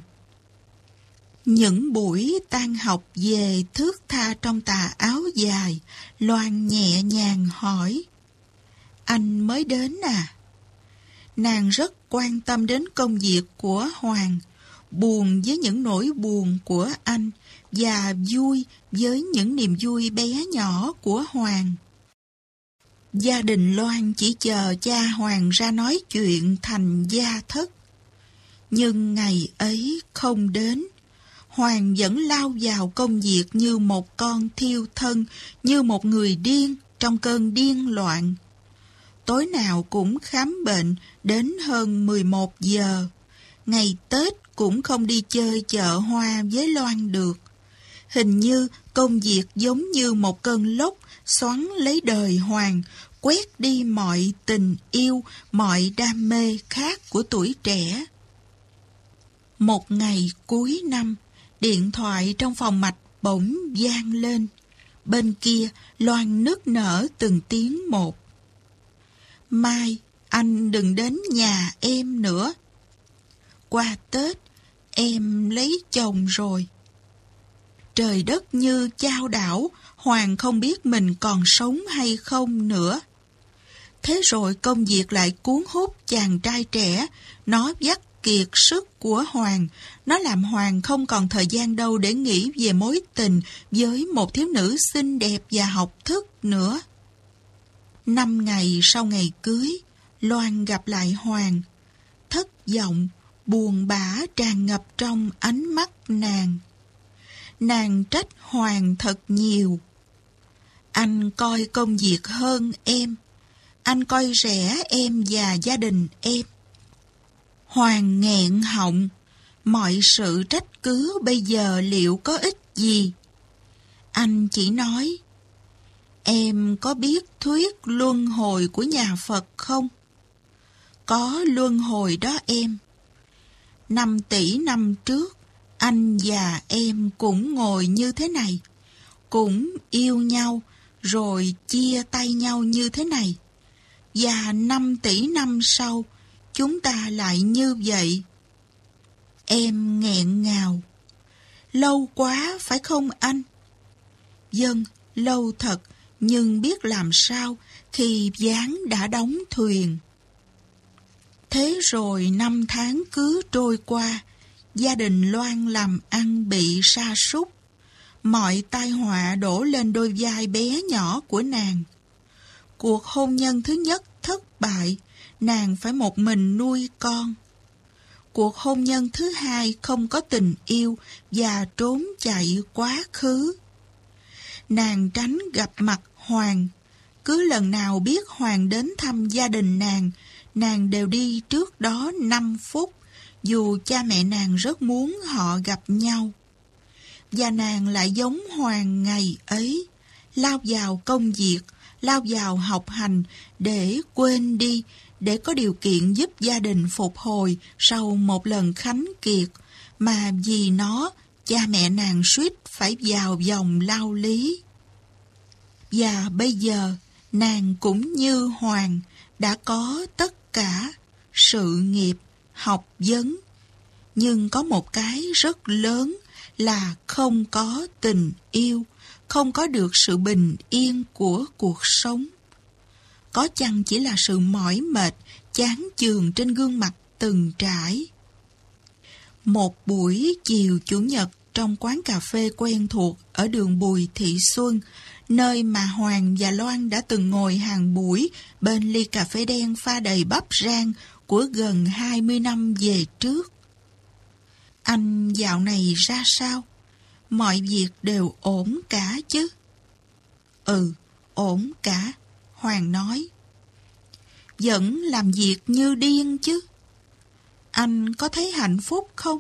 Những buổi tan học về thướt tha trong tà áo dài, Loan nhẹ nhàng hỏi: Anh mới đến à? Nàng rất quan tâm đến công việc của Hoàng, buồn với những nỗi buồn của anh và vui với những niềm vui bé nhỏ của Hoàng. Gia đình Loan chỉ chờ cha Hoàng ra nói chuyện thành gia thất. Nhưng ngày ấy không đến. Hoàng vẫn lao vào công việc như một con thiêu thân, như một người điên trong cơn điên loạn. Tối nào cũng khám bệnh đến hơn mười một giờ. Ngày Tết cũng không đi chơi chợ hoa với Loan được. Hình như công việc giống như một cơn lốc xoắn lấy đời Hoàng, quét đi mọi tình yêu, mọi đam mê khác của tuổi trẻ. Một ngày cuối năm, điện thoại trong phòng mạch bỗng vang lên. Bên kia, Loan nức nở từng tiếng một. Mai, anh đừng đến nhà em nữa. Qua Tết, em lấy chồng rồi. Trời đất như chao đảo, Hoàng không biết mình còn sống hay không nữa. Thế rồi công việc lại cuốn hút chàng trai trẻ, nó vắt kiệt sức của Hoàng. Nó làm Hoàng không còn thời gian đâu để nghĩ về mối tình với một thiếu nữ xinh đẹp và học thức nữa. Năm ngày sau ngày cưới, Loan gặp lại Hoàng. Thất vọng, buồn bã tràn ngập trong ánh mắt nàng. Nàng trách Hoàng thật nhiều. Anh coi công việc hơn em. Anh coi rẻ em và gia đình em. Hoàng nghẹn họng. Mọi sự trách cứ bây giờ liệu có ích gì? Anh chỉ nói, em có biết thuyết luân hồi của nhà Phật không? Có luân hồi đó em. Năm tỷ năm trước, anh và em cũng ngồi như thế này, cũng yêu nhau, rồi chia tay nhau như thế này. Và năm tỷ năm sau, chúng ta lại như vậy. Em nghẹn ngào. Lâu quá phải không anh? Vâng, lâu thật, nhưng biết làm sao khi ván đã đóng thuyền. Thế rồi năm tháng cứ trôi qua, gia đình Loan làm ăn bị sa sút. Mọi tai họa đổ lên đôi vai bé nhỏ của nàng. Cuộc hôn nhân thứ nhất thất bại, nàng phải một mình nuôi con. Cuộc hôn nhân thứ hai không có tình yêu và trốn chạy quá khứ. Nàng tránh gặp mặt Hoàng. Cứ lần nào biết Hoàng đến thăm gia đình nàng, nàng đều đi trước đó năm phút, dù cha mẹ nàng rất muốn họ gặp nhau. Và nàng lại giống Hoàng ngày ấy, lao vào công việc, lao vào học hành để quên đi, để có điều kiện giúp gia đình phục hồi sau một lần khánh kiệt, mà vì nó, cha mẹ nàng suýt phải vào vòng lao lý. Và bây giờ, nàng cũng như Hoàng, đã có tất cả, sự nghiệp, học vấn. Nhưng có một cái rất lớn là không có tình yêu, không có được sự bình yên của cuộc sống. Có chăng chỉ là sự mỏi mệt, chán chường trên gương mặt từng trải. Một buổi chiều Chủ nhật trong quán cà phê quen thuộc ở đường Bùi Thị Xuân, nơi mà Hoàng và Loan đã từng ngồi hàng buổi bên ly cà phê đen pha đầy bắp rang của gần hai mươi năm về trước. Anh dạo này ra sao? Mọi việc đều ổn cả chứ? Ừ, ổn cả, Hoàng nói. Vẫn làm việc như điên chứ? Anh có thấy hạnh phúc không?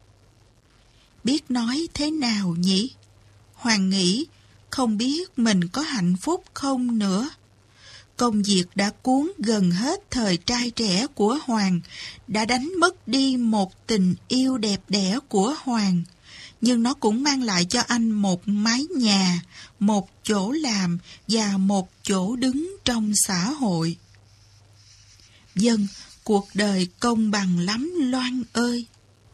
Biết nói thế nào nhỉ? Hoàng nghĩ không biết mình có hạnh phúc không nữa. Công việc đã cuốn gần hết thời trai trẻ của Hoàng, đã đánh mất đi một tình yêu đẹp đẽ của Hoàng. Nhưng nó cũng mang lại cho anh một mái nhà, một chỗ làm và một chỗ đứng trong xã hội. Vâng, cuộc đời công bằng lắm Loan ơi.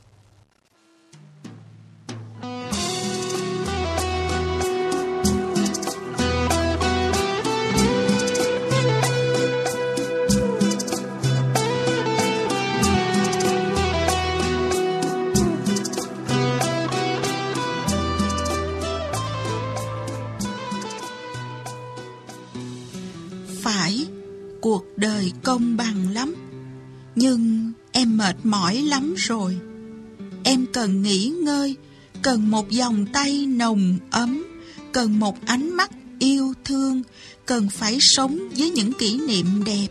Phải, cuộc đời công bằng lắm. Nhưng em mệt mỏi lắm rồi. Em cần nghỉ ngơi, cần một vòng tay nồng ấm, cần một ánh mắt yêu thương, cần phải sống với những kỷ niệm đẹp.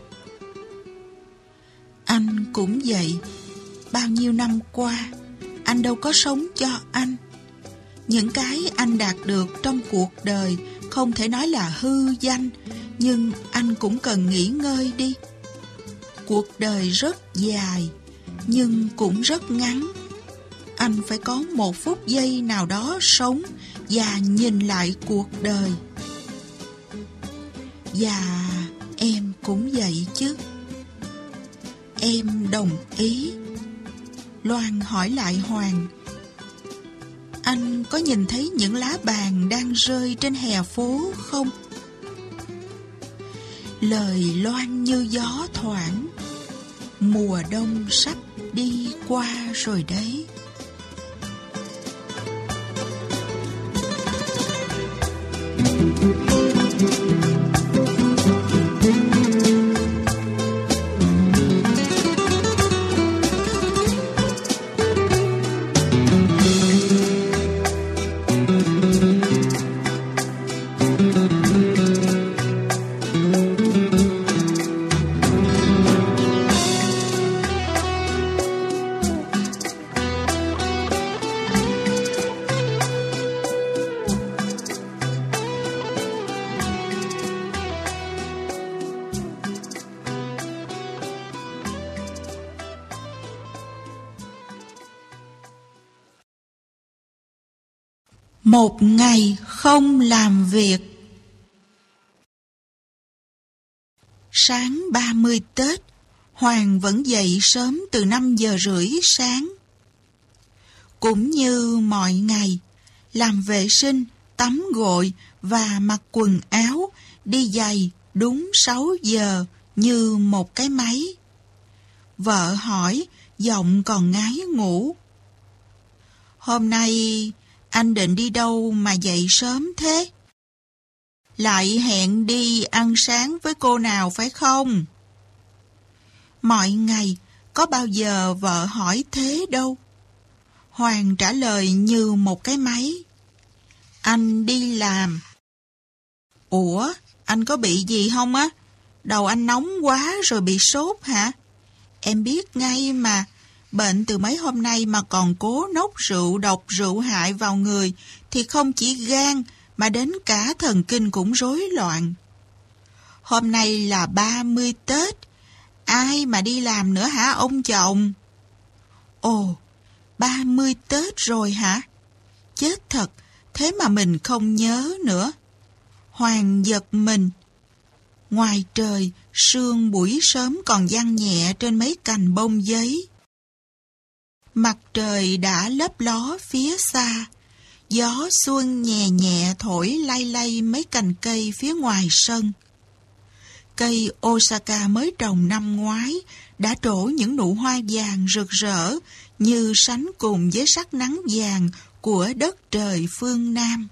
Anh cũng vậy. Bao nhiêu năm qua, anh đâu có sống cho anh. Những cái anh đạt được trong cuộc đời không thể nói là hư danh, nhưng anh cũng cần nghỉ ngơi đi. Cuộc đời rất dài, nhưng cũng rất ngắn. anh phải có một phút giây nào đó sống và nhìn lại cuộc đời. Và em cũng vậy chứ. Em đồng ý. Loan hỏi lại Hoàng. Anh có nhìn thấy những lá bàn đang rơi trên hè phố không? Lời Loan như gió thoảng. Mùa đông sắp đi qua rồi đấy. Một ngày không làm việc. Sáng ba mươi Tết, Hoàng vẫn dậy sớm từ năm giờ rưỡi sáng. Cũng như mọi ngày, làm vệ sinh, tắm gội và mặc quần áo, đi giày đúng sáu giờ như một cái máy. Vợ hỏi, giọng còn ngái ngủ. Hôm nay anh định đi đâu mà dậy sớm thế? Lại hẹn đi ăn sáng với cô nào phải không? Mọi ngày, có bao giờ vợ hỏi thế đâu. Hoàng trả lời như một cái máy. Anh đi làm. Ủa, anh có bị gì không á? Đầu anh nóng quá rồi bị sốt hả? Em biết ngay mà. Bệnh từ mấy hôm nay mà còn cố nốc rượu độc rượu hại vào người thì không chỉ gan mà đến cả thần kinh cũng rối loạn. Hôm nay là ba mươi Tết, ai mà đi làm nữa hả ông chồng? Ồ, ba mươi Tết rồi hả? Chết thật, thế mà mình không nhớ nữa. Hoàng giật mình. Ngoài trời, sương buổi sớm còn giăng nhẹ trên mấy cành bông giấy. Mặt trời đã lấp ló phía xa, gió xuân nhẹ nhẹ thổi lay lay mấy cành cây phía ngoài sân. Cây Osaka mới trồng năm ngoái đã trổ những nụ hoa vàng rực rỡ như sánh cùng với sắc nắng vàng của đất trời phương Nam.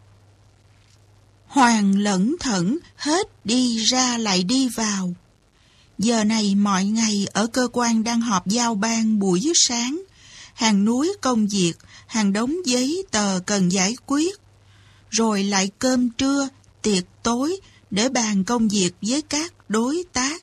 Hoàng lẩn thẩn hết đi ra lại đi vào. Giờ này mọi ngày ở cơ quan đang họp giao ban buổi sáng, hàng núi công việc, hàng đống giấy tờ cần giải quyết, rồi lại cơm trưa, tiệc tối để bàn công việc với các đối tác.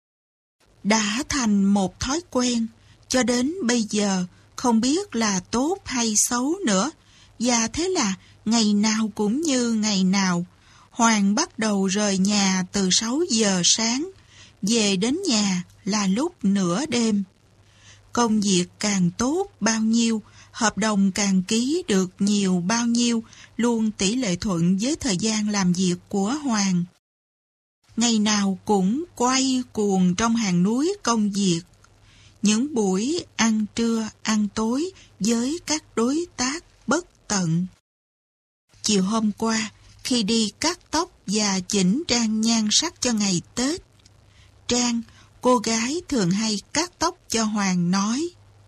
Đã thành một thói quen, cho đến bây giờ không biết là tốt hay xấu nữa, và thế là ngày nào cũng như ngày nào, Hoàng bắt đầu rời nhà từ sáu giờ sáng, về đến nhà là lúc nửa đêm. Công việc càng tốt bao nhiêu, hợp đồng càng ký được nhiều bao nhiêu, luôn tỷ lệ thuận với thời gian làm việc của Hoàng. Ngày nào cũng quay cuồng trong hàng núi công việc. Những buổi ăn trưa, ăn tối với các đối tác bất tận. Chiều hôm qua, khi đi cắt tóc và chỉnh trang nhan sắc cho ngày Tết, Trang, cô gái thường hay cắt tóc cho Hoàng nói: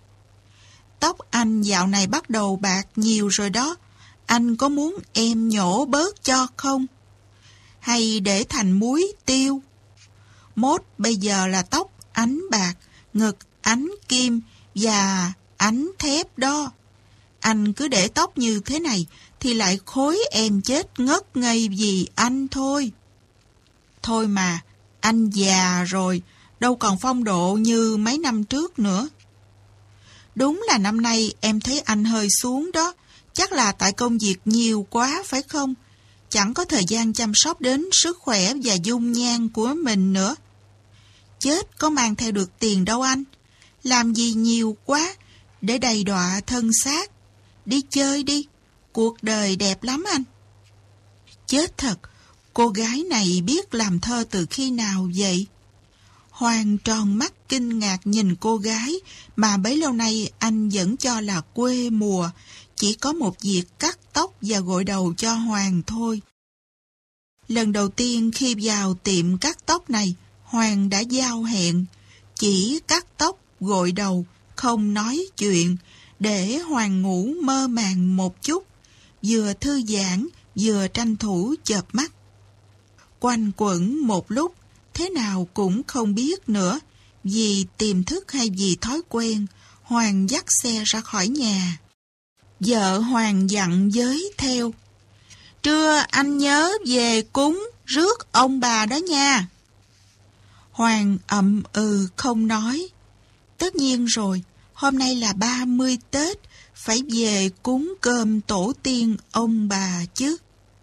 Tóc anh dạo này bắt đầu bạc nhiều rồi đó, anh có muốn em nhổ bớt cho không? Hay để thành muối tiêu? Mốt bây giờ là tóc ánh bạc, ngực ánh kim và ánh thép đó. Anh cứ để tóc như thế này thì lại khối em chết ngất ngây vì anh thôi. Thôi mà, anh già rồi, đâu còn phong độ như mấy năm trước nữa. Đúng là năm nay em thấy anh hơi xuống đó, chắc là tại công việc nhiều quá phải không? Chẳng có thời gian chăm sóc đến sức khỏe và dung nhan của mình nữa. Chết có mang theo được tiền đâu anh. Làm gì nhiều quá để đầy đọa thân xác. đi chơi đi. Cuộc đời đẹp lắm anh. Chết thật, cô gái này biết làm thơ từ khi nào vậy? Hoàng tròn mắt kinh ngạc nhìn cô gái mà bấy lâu nay anh vẫn cho là quê mùa, chỉ có một việc cắt tóc và gội đầu cho Hoàng thôi. Lần đầu tiên khi vào tiệm cắt tóc này, Hoàng đã giao hẹn, chỉ cắt tóc, gội đầu, không nói chuyện, để Hoàng ngủ mơ màng một chút, vừa thư giãn, vừa tranh thủ chợp mắt. Quanh quẩn một lúc, thế nào cũng không biết nữa, vì tiềm thức hay vì thói quen, Hoàng dắt xe ra khỏi nhà. Vợ Hoàng dặn với theo, trưa anh nhớ về cúng rước ông bà đó nha. Hoàng ậm ừ không nói. Tất nhiên rồi, hôm nay là ba mươi Tết, phải về cúng cơm tổ tiên ông bà chứ.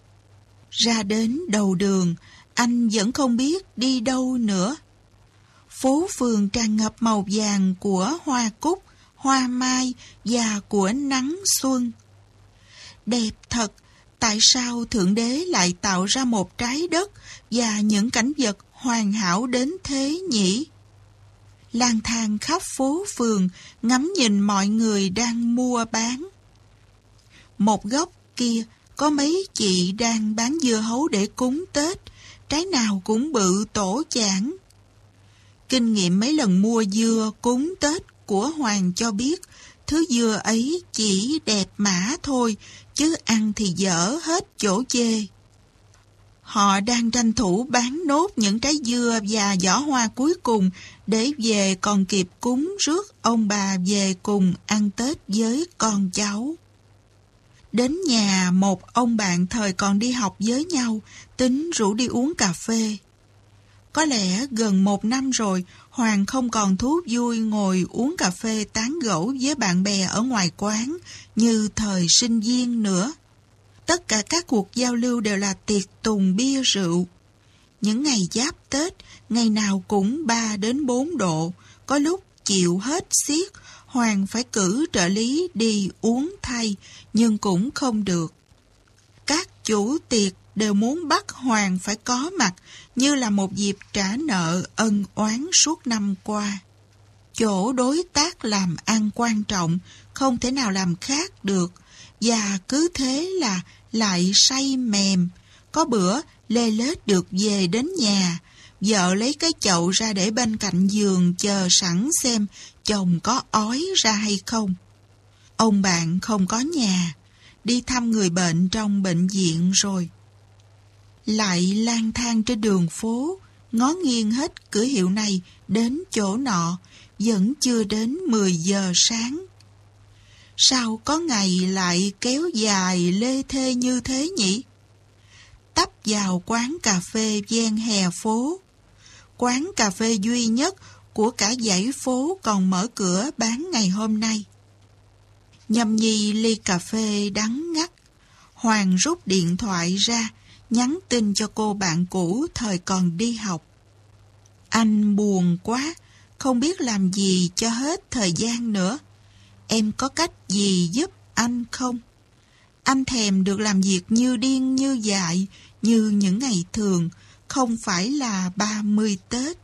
Ra đến đầu đường, anh vẫn không biết đi đâu nữa. Phố phường tràn ngập màu vàng của hoa cúc, hoa mai và của nắng xuân. Đẹp thật, tại sao Thượng Đế lại tạo ra một trái đất và những cảnh vật hoàn hảo đến thế nhỉ? Lang thang khắp phố phường, ngắm nhìn mọi người đang mua bán. Một góc kia có mấy chị đang bán dưa hấu để cúng Tết, trái nào cũng bự tổ chảng. Kinh nghiệm mấy lần mua dưa cúng Tết của Hoàng cho biết, thứ dưa ấy chỉ đẹp mã thôi, chứ ăn thì dở hết chỗ chê. Họ đang tranh thủ bán nốt những trái dưa và giỏ hoa cuối cùng để về còn kịp cúng rước ông bà về cùng ăn Tết với con cháu. Đến nhà một ông bạn thời còn đi học với nhau, tính rủ đi uống cà phê. Có lẽ gần một năm rồi, Hoàng không còn thú vui ngồi uống cà phê tán gẫu với bạn bè ở ngoài quán như thời sinh viên nữa. Tất cả các cuộc giao lưu đều là tiệc tùng bia rượu. Những ngày giáp Tết, ngày nào cũng ba đến bốn độ, có lúc chịu hết xiết, Hoàng phải cử trợ lý đi uống thay, nhưng cũng không được. Các chủ tiệc đều muốn bắt Hoàng phải có mặt, như là một dịp trả nợ ân oán suốt năm qua. Chỗ đối tác làm ăn quan trọng, không thể nào làm khác được, và cứ thế là lại say mềm. Có bữa lê lết được về đến nhà, vợ lấy cái chậu ra để bên cạnh giường chờ sẵn xem chồng có ói ra hay không. Ông bạn không có nhà, đi thăm người bệnh trong bệnh viện rồi. Lại lang thang trên đường phố, ngó nghiêng hết cửa hiệu này đến chỗ nọ, vẫn chưa đến mười giờ sáng. Sao có ngày lại kéo dài lê thê như thế nhỉ? Tấp vào quán cà phê ven hè phố. Quán cà phê duy nhất của cả dãy phố còn mở cửa bán ngày hôm nay. Nhâm nhi ly cà phê đắng ngắt. Hoàng rút điện thoại ra, nhắn tin cho cô bạn cũ thời còn đi học. Anh buồn quá, không biết làm gì cho hết thời gian nữa. Em có cách gì giúp anh không? Anh thèm được làm việc như điên như dại, như những ngày thường, không phải là ba mươi Tết.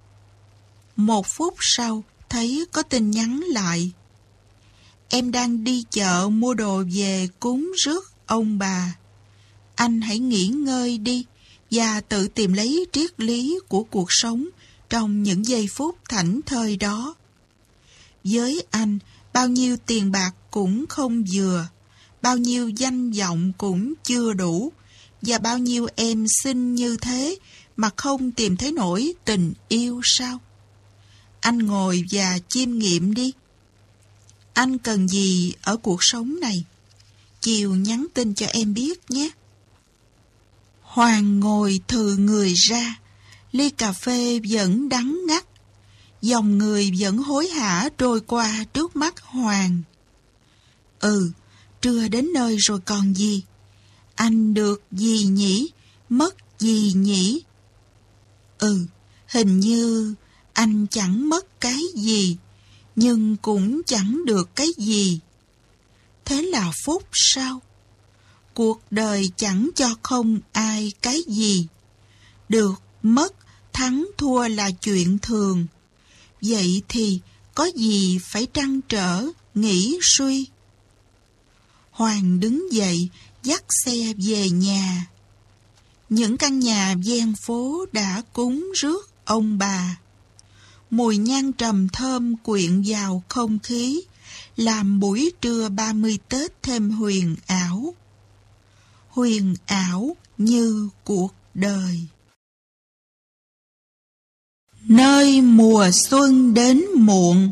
Một phút sau, thấy có tin nhắn lại. Em đang đi chợ mua đồ về cúng rước ông bà. Anh hãy nghỉ ngơi đi và tự tìm lấy triết lý của cuộc sống trong những giây phút thảnh thơi đó. Với anh, bao nhiêu tiền bạc cũng không vừa, bao nhiêu danh vọng cũng chưa đủ, và bao nhiêu em xinh như thế mà không tìm thấy nổi tình yêu sao? Anh ngồi và chiêm nghiệm đi. Anh cần gì ở cuộc sống này? Chiều nhắn tin cho em biết nhé. Hoàng ngồi thừ người ra, ly cà phê vẫn đắng ngắt. Dòng người vẫn hối hả trôi qua trước mắt Hoàng. Ừ, trưa đến nơi rồi còn gì? Anh được gì nhỉ? Mất gì nhỉ? Ừ, hình như anh chẳng mất cái gì, nhưng cũng chẳng được cái gì. Thế là phúc sao? Cuộc đời chẳng cho không ai cái gì. Được, mất, thắng thua là chuyện thường. Vậy thì có gì phải trăn trở, nghĩ suy? Hoàng đứng dậy, dắt xe về nhà. Những căn nhà ven phố đã cúng rước ông bà. Mùi nhang trầm thơm quyện vào không khí, làm buổi trưa ba mươi Tết thêm huyền ảo. Huyền ảo như cuộc đời. Nơi mùa xuân đến muộn.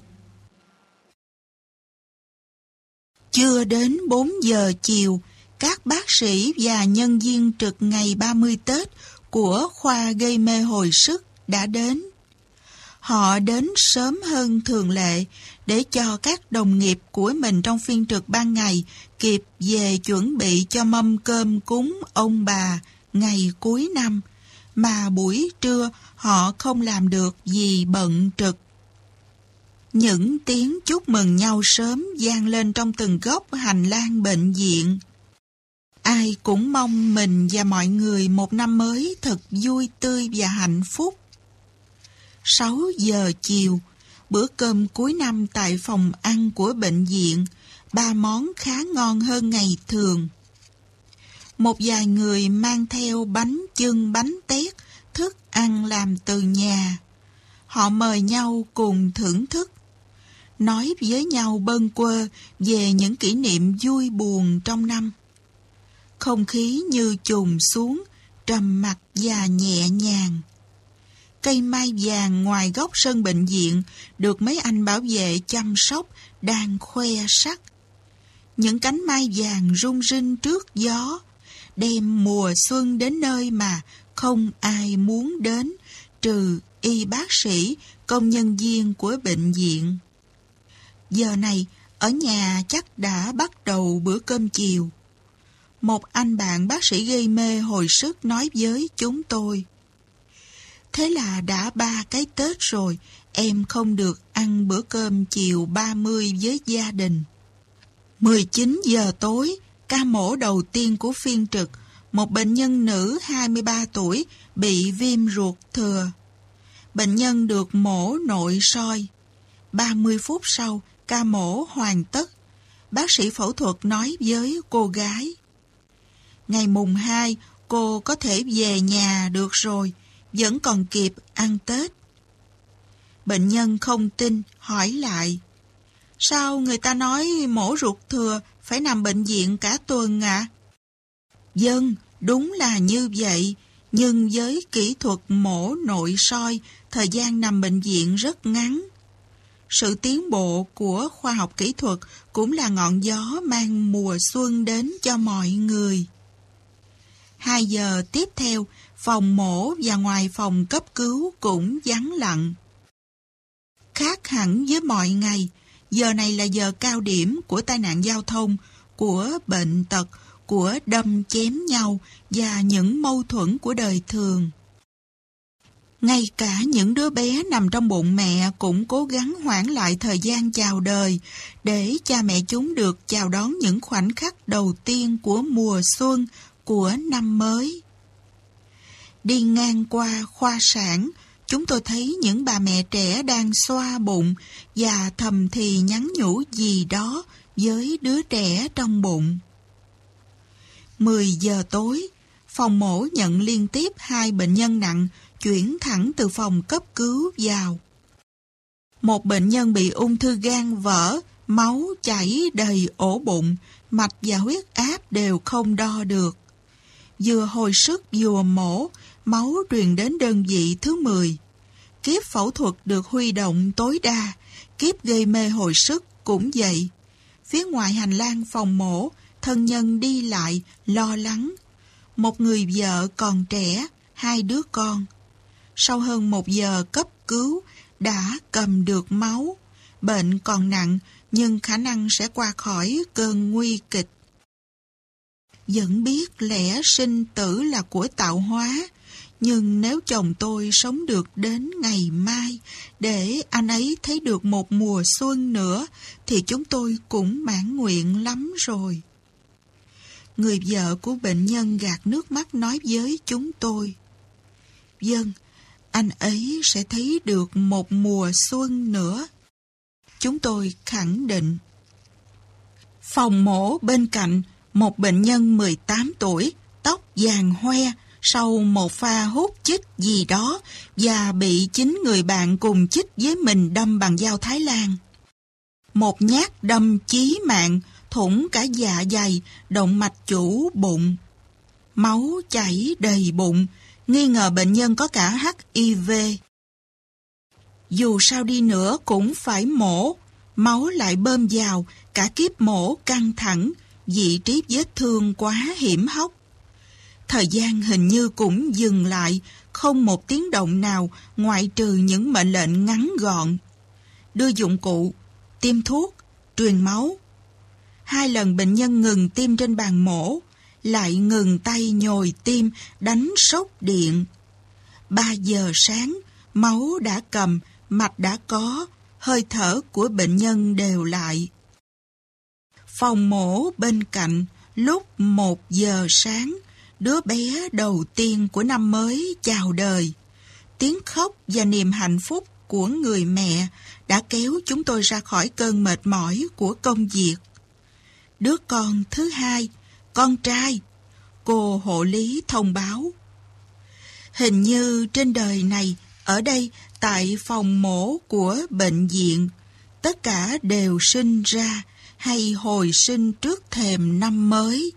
Chưa đến bốn giờ chiều, các bác sĩ và nhân viên trực ngày ba mươi Tết của khoa gây mê hồi sức đã đến. Họ đến sớm hơn thường lệ để cho các đồng nghiệp của mình trong phiên trực ban ngày kịp về chuẩn bị cho mâm cơm cúng ông bà ngày cuối năm, mà buổi trưa họ không làm được vì bận trực. Những tiếng chúc mừng nhau sớm vang lên trong từng góc hành lang bệnh viện. Ai cũng mong mình và mọi người một năm mới thật vui tươi và hạnh phúc. Sáu giờ chiều, bữa cơm cuối năm tại phòng ăn của bệnh viện, ba món khá ngon hơn ngày thường. Một vài người mang theo bánh chưng, bánh tét, thức ăn làm từ nhà. Họ mời nhau cùng thưởng thức, nói với nhau bâng quơ về những kỷ niệm vui buồn trong năm. Không khí như chùm xuống, trầm mặc và nhẹ nhàng. Cây mai vàng ngoài góc sân bệnh viện được mấy anh bảo vệ chăm sóc đang khoe sắc. Những cánh mai vàng rung rinh trước gió, đem mùa xuân đến nơi mà không ai muốn đến, trừ y bác sĩ, công nhân viên của bệnh viện. Giờ này, ở nhà chắc đã bắt đầu bữa cơm chiều. Một anh bạn bác sĩ gây mê hồi sức nói với chúng tôi: thế là đã ba cái Tết rồi, em không được ăn bữa cơm chiều ba mươi với gia đình. mười chín giờ tối, ca mổ đầu tiên của phiên trực, một bệnh nhân nữ hai mươi ba tuổi bị viêm ruột thừa. Bệnh nhân được mổ nội soi. ba mươi phút sau, ca mổ hoàn tất. Bác sĩ phẫu thuật nói với cô gái: ngày mùng hai, cô có thể về nhà được rồi, vẫn còn kịp ăn Tết. Bệnh nhân không tin, hỏi lại: sao người ta nói mổ ruột thừa phải nằm bệnh viện cả tuần ạ? À? Vâng, đúng là như vậy, nhưng với kỹ thuật mổ nội soi, thời gian nằm bệnh viện rất ngắn. Sự tiến bộ của khoa học kỹ thuật cũng là ngọn gió mang mùa xuân đến cho mọi người. Hai giờ tiếp theo, phòng mổ và ngoài phòng cấp cứu cũng vắng lặng. Khác hẳn với mọi ngày, giờ này là giờ cao điểm của tai nạn giao thông, của bệnh tật, của đâm chém nhau và những mâu thuẫn của đời thường. Ngay cả những đứa bé nằm trong bụng mẹ cũng cố gắng hoãn lại thời gian chào đời để cha mẹ chúng được chào đón những khoảnh khắc đầu tiên của mùa xuân, của năm mới. Đi ngang qua khoa sản, chúng tôi thấy những bà mẹ trẻ đang xoa bụng và thầm thì nhắn nhủ gì đó với đứa trẻ trong bụng. mười giờ tối, phòng mổ nhận liên tiếp hai bệnh nhân nặng chuyển thẳng từ phòng cấp cứu vào. Một bệnh nhân bị ung thư gan vỡ, máu chảy đầy ổ bụng, mạch và huyết áp đều không đo được. Vừa hồi sức vừa mổ, máu truyền đến đơn vị thứ mười. Kíp phẫu thuật được huy động tối đa, kíp gây mê hồi sức cũng vậy. Phía ngoài hành lang phòng mổ, thân nhân đi lại, lo lắng. Một người vợ còn trẻ, hai đứa con. Sau hơn một giờ cấp cứu, đã cầm được máu. Bệnh còn nặng, nhưng khả năng sẽ qua khỏi cơn nguy kịch. Vẫn biết lẽ sinh tử là của tạo hóa, Nhưng nếu chồng tôi sống được đến ngày mai để anh ấy thấy được một mùa xuân nữa thì chúng tôi cũng mãn nguyện lắm rồi. Người vợ của bệnh nhân gạt nước mắt nói với chúng tôi: Vâng, anh ấy sẽ thấy được một mùa xuân nữa. Chúng tôi khẳng định. Phòng mổ bên cạnh, một bệnh nhân mười tám tuổi, tóc vàng hoe, sau một pha hút chích gì đó và bị chính người bạn cùng chích với mình đâm bằng dao Thái Lan. Một nhát đâm chí mạng, thủng cả dạ dày, động mạch chủ bụng. Máu chảy đầy bụng, nghi ngờ bệnh nhân có cả hát i vê. Dù sao đi nữa cũng phải mổ, máu lại bơm vào, cả kíp mổ căng thẳng, vị trí vết thương quá hiểm hóc. Thời gian hình như cũng dừng lại, không một tiếng động nào ngoại trừ những mệnh lệnh ngắn gọn. Đưa dụng cụ, tiêm thuốc, truyền máu. Hai lần bệnh nhân ngừng tiêm trên bàn mổ, lại ngừng tay nhồi tiêm, đánh sốc điện. Ba giờ sáng, máu đã cầm, mạch đã có, hơi thở của bệnh nhân đều lại. Phòng mổ bên cạnh, lúc một giờ sáng, đứa bé đầu tiên của năm mới chào đời. Tiếng khóc và niềm hạnh phúc của người mẹ đã kéo chúng tôi ra khỏi cơn mệt mỏi của công việc. Đứa con thứ hai, con trai, cô hộ lý thông báo. Hình như trên đời này, ở đây, tại phòng mổ của bệnh viện, tất cả đều sinh ra hay hồi sinh trước thềm năm mới.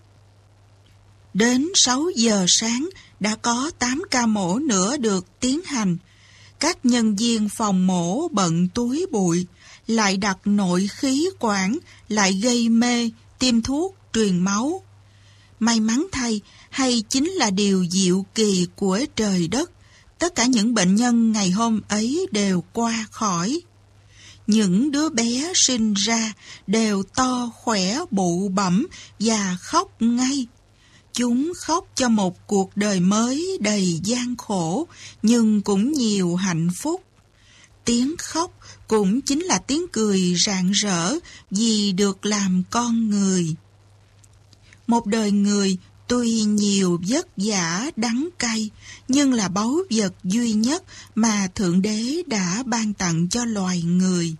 Đến sáu giờ sáng đã có tám ca mổ nữa được tiến hành. Các nhân viên phòng mổ bận túi bụi, lại đặt nội khí quản, lại gây mê, tiêm thuốc, truyền máu. May mắn thay, hay chính là điều diệu kỳ của trời đất, tất cả những bệnh nhân ngày hôm ấy đều qua khỏi. Những đứa bé sinh ra đều to khỏe bụ bẫm và khóc ngay. Chúng khóc cho một cuộc đời mới đầy gian khổ, nhưng cũng nhiều hạnh phúc. Tiếng khóc cũng chính là tiếng cười rạng rỡ vì được làm con người. Một đời người tuy nhiều vất vả đắng cay, nhưng là báu vật duy nhất mà Thượng Đế đã ban tặng cho loài người.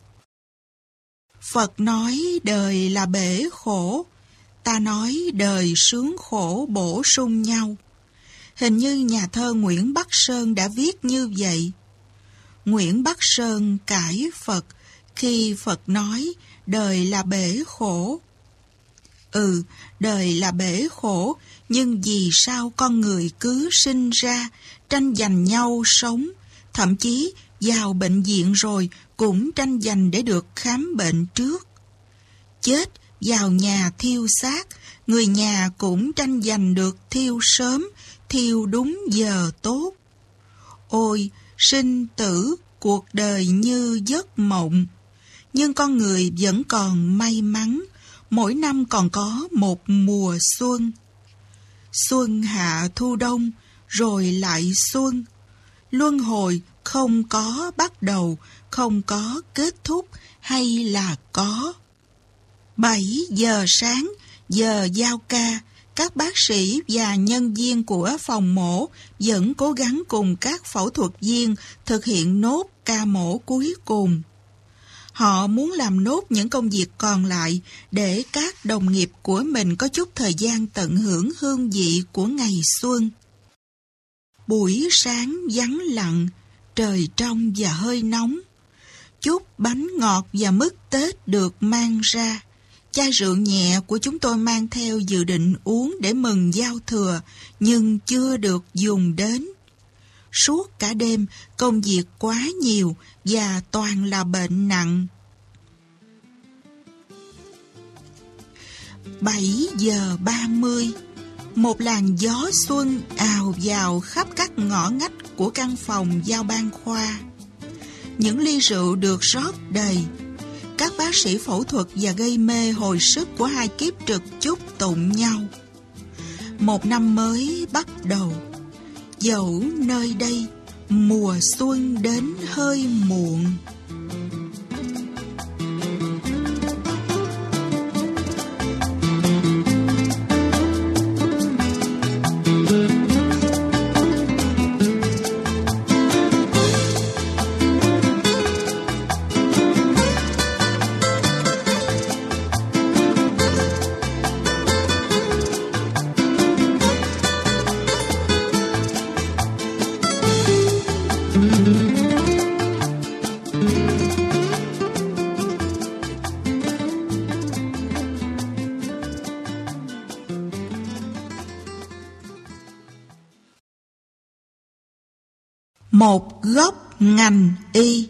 Phật nói đời là bể khổ, ta nói đời sướng khổ bổ sung nhau. Hình như nhà thơ Nguyễn Bắc Sơn đã viết như vậy. Nguyễn Bắc Sơn cãi Phật khi Phật nói đời là bể khổ. Ừ, đời là bể khổ, nhưng vì sao con người cứ sinh ra, tranh giành nhau sống, thậm chí vào bệnh viện rồi cũng tranh giành để được khám bệnh trước. Chết vào nhà thiêu xác, người nhà cũng tranh giành được thiêu sớm, thiêu đúng giờ tốt. Ôi, sinh tử, cuộc đời như giấc mộng. Nhưng con người vẫn còn may mắn, mỗi năm còn có một mùa xuân. Xuân hạ thu đông, rồi lại xuân. Luân hồi không có bắt đầu, không có kết thúc, hay là có? Bảy giờ sáng, giờ giao ca, các bác sĩ và nhân viên của phòng mổ vẫn cố gắng cùng các phẫu thuật viên thực hiện nốt ca mổ cuối cùng. Họ muốn làm nốt những công việc còn lại để các đồng nghiệp của mình có chút thời gian tận hưởng hương vị của ngày xuân. Buổi sáng vắng lặng, trời trong và hơi nóng. Chút bánh ngọt và mứt Tết được mang ra. Chai rượu nhẹ của chúng tôi mang theo dự định uống để mừng giao thừa, nhưng chưa được dùng đến. Suốt cả đêm, công việc quá nhiều và toàn là bệnh nặng. Bảy giờ ba mươi, một làn gió xuân ào vào khắp các ngõ ngách của căn phòng giao ban khoa. Những ly rượu được rót đầy. Các bác sĩ phẫu thuật và gây mê hồi sức của hai kiếp trực chúc tụng nhau. Một năm mới bắt đầu. dẫu nơi đây mùa xuân đến hơi muộn. Một góc ngành y.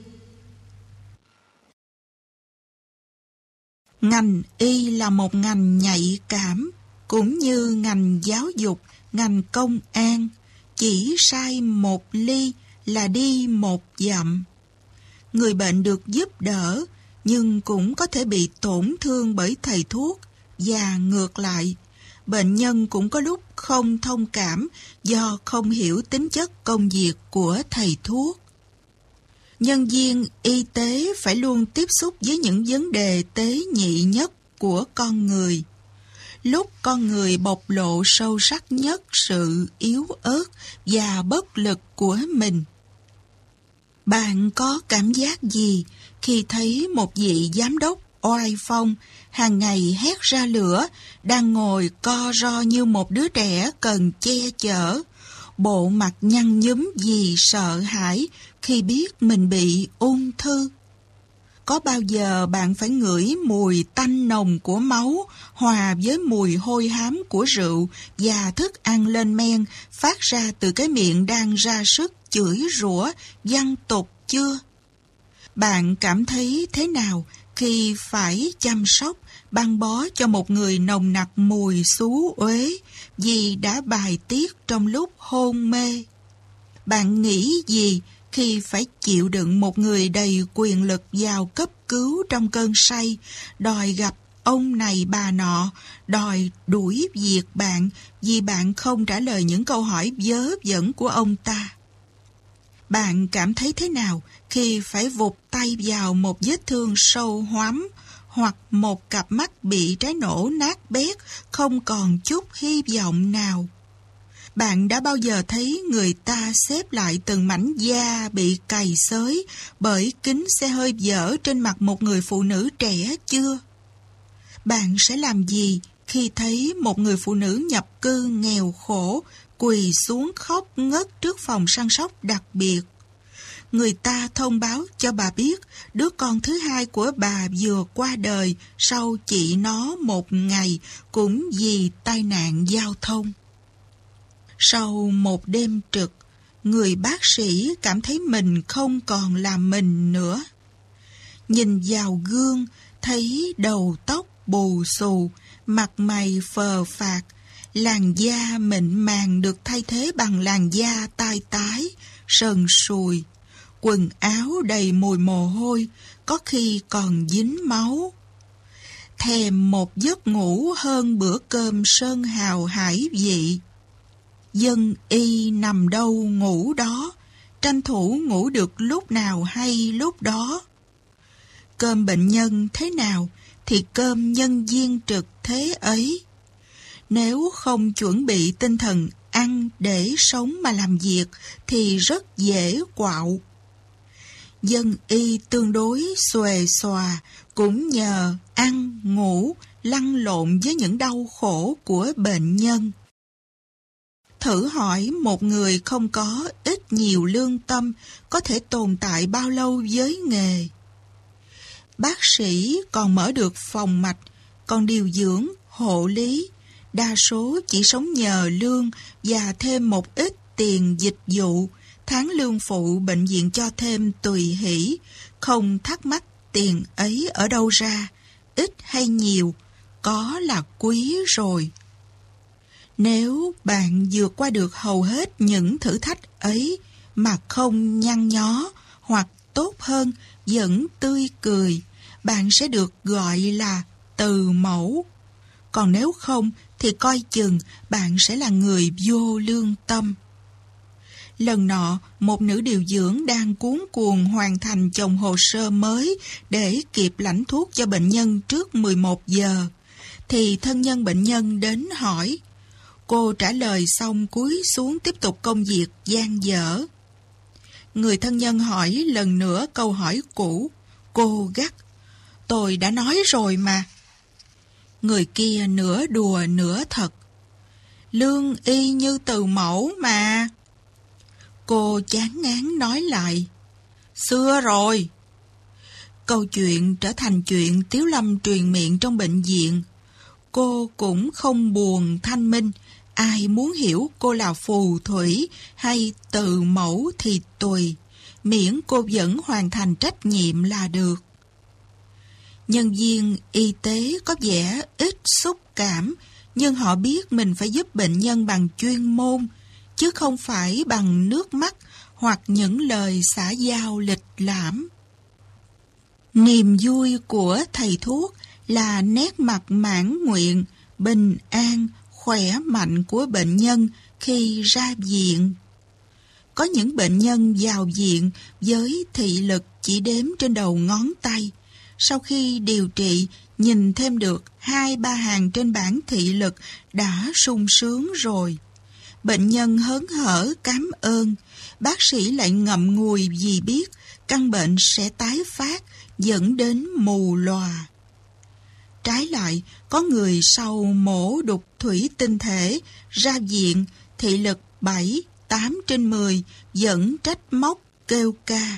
Ngành y là một ngành nhạy cảm, cũng như ngành giáo dục, ngành công an, chỉ sai một ly là đi một dặm. Người bệnh được giúp đỡ, nhưng cũng có thể bị tổn thương bởi thầy thuốc, và ngược lại. Bệnh nhân cũng có lúc không thông cảm do không hiểu tính chất công việc của thầy thuốc. Nhân viên y tế phải luôn tiếp xúc với những vấn đề tế nhị nhất của con người. Lúc con người bộc lộ sâu sắc nhất sự yếu ớt và bất lực của mình. Bạn có cảm giác gì khi thấy một vị giám đốc oai phong hàng ngày hét ra lửa, đang ngồi co ro như một đứa trẻ cần che chở, bộ mặt nhăn nhúm vì sợ hãi khi biết mình bị ung thư? Có bao giờ bạn phải ngửi mùi tanh nồng của máu hòa với mùi hôi hám của rượu và thức ăn lên men phát ra từ cái miệng đang ra sức chửi rủa văng tục chưa? Bạn cảm thấy thế nào khi phải chăm sóc, băng bó cho một người nồng nặc mùi xú uế vì đã bài tiết trong lúc hôn mê? Bạn nghĩ gì khi phải chịu đựng một người đầy quyền lực vào cấp cứu trong cơn say, đòi gặp ông này bà nọ, đòi đuổi việc bạn vì bạn không trả lời những câu hỏi vớ vẩn của ông ta? Bạn cảm thấy thế nào khi phải vụt tay vào một vết thương sâu hoắm hoặc một cặp mắt bị trái nổ nát bét, không còn chút hy vọng nào? Bạn đã bao giờ thấy người ta xếp lại từng mảnh da bị cày xới bởi kính xe hơi vỡ trên mặt một người phụ nữ trẻ chưa? Bạn sẽ làm gì khi thấy một người phụ nữ nhập cư nghèo khổ quỳ xuống khóc ngất trước phòng săn sóc đặc biệt? Người ta thông báo cho bà biết đứa con thứ hai của bà vừa qua đời sau chị nó một ngày cũng vì tai nạn giao thông. Sau một đêm trực, người bác sĩ cảm thấy mình không còn là mình nữa. Nhìn vào gương, thấy đầu tóc bù xù, mặt mày phờ phạc, làn da mịn màng được thay thế bằng làn da tai tái, sần sùi, quần áo đầy mùi mồ hôi, có khi còn dính máu. Thèm một giấc ngủ hơn bữa cơm sơn hào hải vị. Dân y nằm đâu ngủ đó, tranh thủ ngủ được lúc nào hay lúc đó. Cơm bệnh nhân thế nào thì cơm nhân viên trực thế ấy. Nếu không chuẩn bị tinh thần ăn để sống mà làm việc thì rất dễ quạo. Dân y tương đối xuề xòa cũng nhờ ăn, ngủ, lăn lộn với những đau khổ của bệnh nhân. Thử hỏi một người không có ít nhiều lương tâm có thể tồn tại bao lâu với nghề? Bác sĩ còn mở được phòng mạch, còn điều dưỡng, hộ lý, đa số chỉ sống nhờ lương và thêm một ít tiền dịch vụ. Tháng lương phụ bệnh viện cho thêm tùy hỷ, không thắc mắc tiền ấy ở đâu ra, ít hay nhiều, có là quý rồi. Nếu bạn vượt qua được hầu hết những thử thách ấy mà không nhăn nhó, hoặc tốt hơn, vẫn tươi cười, bạn sẽ được gọi là từ mẫu. Còn nếu không thì coi chừng bạn sẽ là người vô lương tâm. Lần nọ, một nữ điều dưỡng đang cuống cuồng hoàn thành chồng hồ sơ mới để kịp lãnh thuốc cho bệnh nhân trước mười một giờ, thì thân nhân bệnh nhân đến hỏi. Cô trả lời xong cúi xuống tiếp tục công việc dang dở. Người thân nhân hỏi lần nữa câu hỏi cũ. Cô gắt. Tôi đã nói rồi mà. Người kia nửa đùa nửa thật. Lương y như từ mẫu mà. Cô chán ngán nói lại. Xưa rồi. Câu chuyện trở thành chuyện tiếu lâm truyền miệng trong bệnh viện. Cô cũng không buồn thanh minh. Ai muốn hiểu cô là phù thủy hay từ mẫu thì tùy, miễn cô vẫn hoàn thành trách nhiệm là được. Nhân viên y tế có vẻ ít xúc cảm, nhưng họ biết mình phải giúp bệnh nhân bằng chuyên môn, chứ không phải bằng nước mắt hoặc những lời xã giao lịch lãm. Niềm vui của thầy thuốc là nét mặt mãn nguyện, bình an, khỏe mạnh của bệnh nhân khi ra viện. Có những bệnh nhân vào viện với thị lực chỉ đếm trên đầu ngón tay. Sau khi điều trị, nhìn thêm được hai ba hàng trên bảng thị lực đã sung sướng rồi. Bệnh nhân hớn hở cảm ơn, bác sĩ lại ngậm ngùi vì biết căn bệnh sẽ tái phát dẫn đến mù lòa. Trái lại, có người sau mổ đục thủy tinh thể ra viện, thị lực bảy, tám trên mười, vẫn trách móc kêu ca.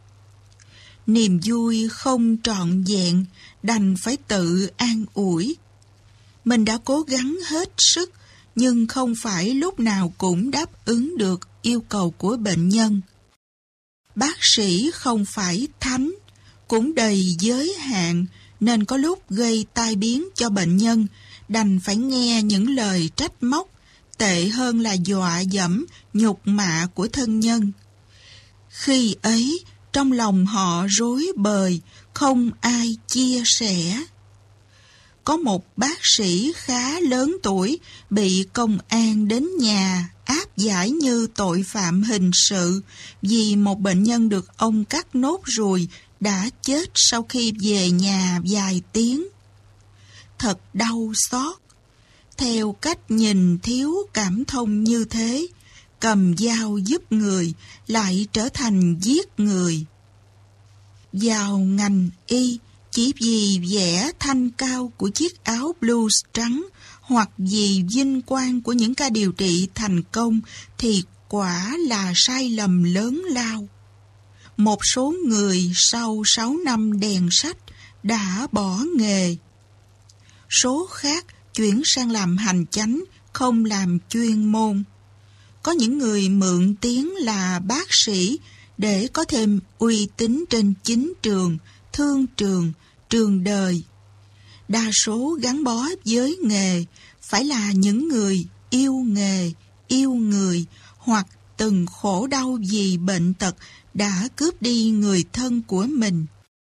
Niềm vui không trọn vẹn, đành phải tự an ủi. Mình đã cố gắng hết sức, nhưng không phải lúc nào cũng đáp ứng được yêu cầu của bệnh nhân. Bác sĩ không phải thánh, cũng đầy giới hạn, nên có lúc gây tai biến cho bệnh nhân, đành phải nghe những lời trách móc, tệ hơn là dọa dẫm, nhục mạ của thân nhân. Khi ấy, trong lòng họ rối bời, không ai chia sẻ. Có một bác sĩ khá lớn tuổi bị công an đến nhà áp giải như tội phạm hình sự vì một bệnh nhân được ông cắt nốt ruồi đã chết sau khi về nhà vài tiếng. Thật đau xót. Theo cách nhìn thiếu cảm thông như thế, cầm dao giúp người lại trở thành giết người. Vào ngành y, chỉ vì vẻ thanh cao của chiếc áo blues trắng hoặc vì vinh quang của những ca điều trị thành công thì quả là sai lầm lớn lao. Một số người sau sáu năm đèn sách đã bỏ nghề. Số khác chuyển sang làm hành chánh, không làm chuyên môn. Có những người mượn tiếng là bác sĩ để có thêm uy tín trên chính trường, thương trường, trường đời. Đa số gắn bó với nghề phải là những người yêu nghề, yêu người hoặc từng khổ đau vì bệnh tật đã cướp đi người thân của mình.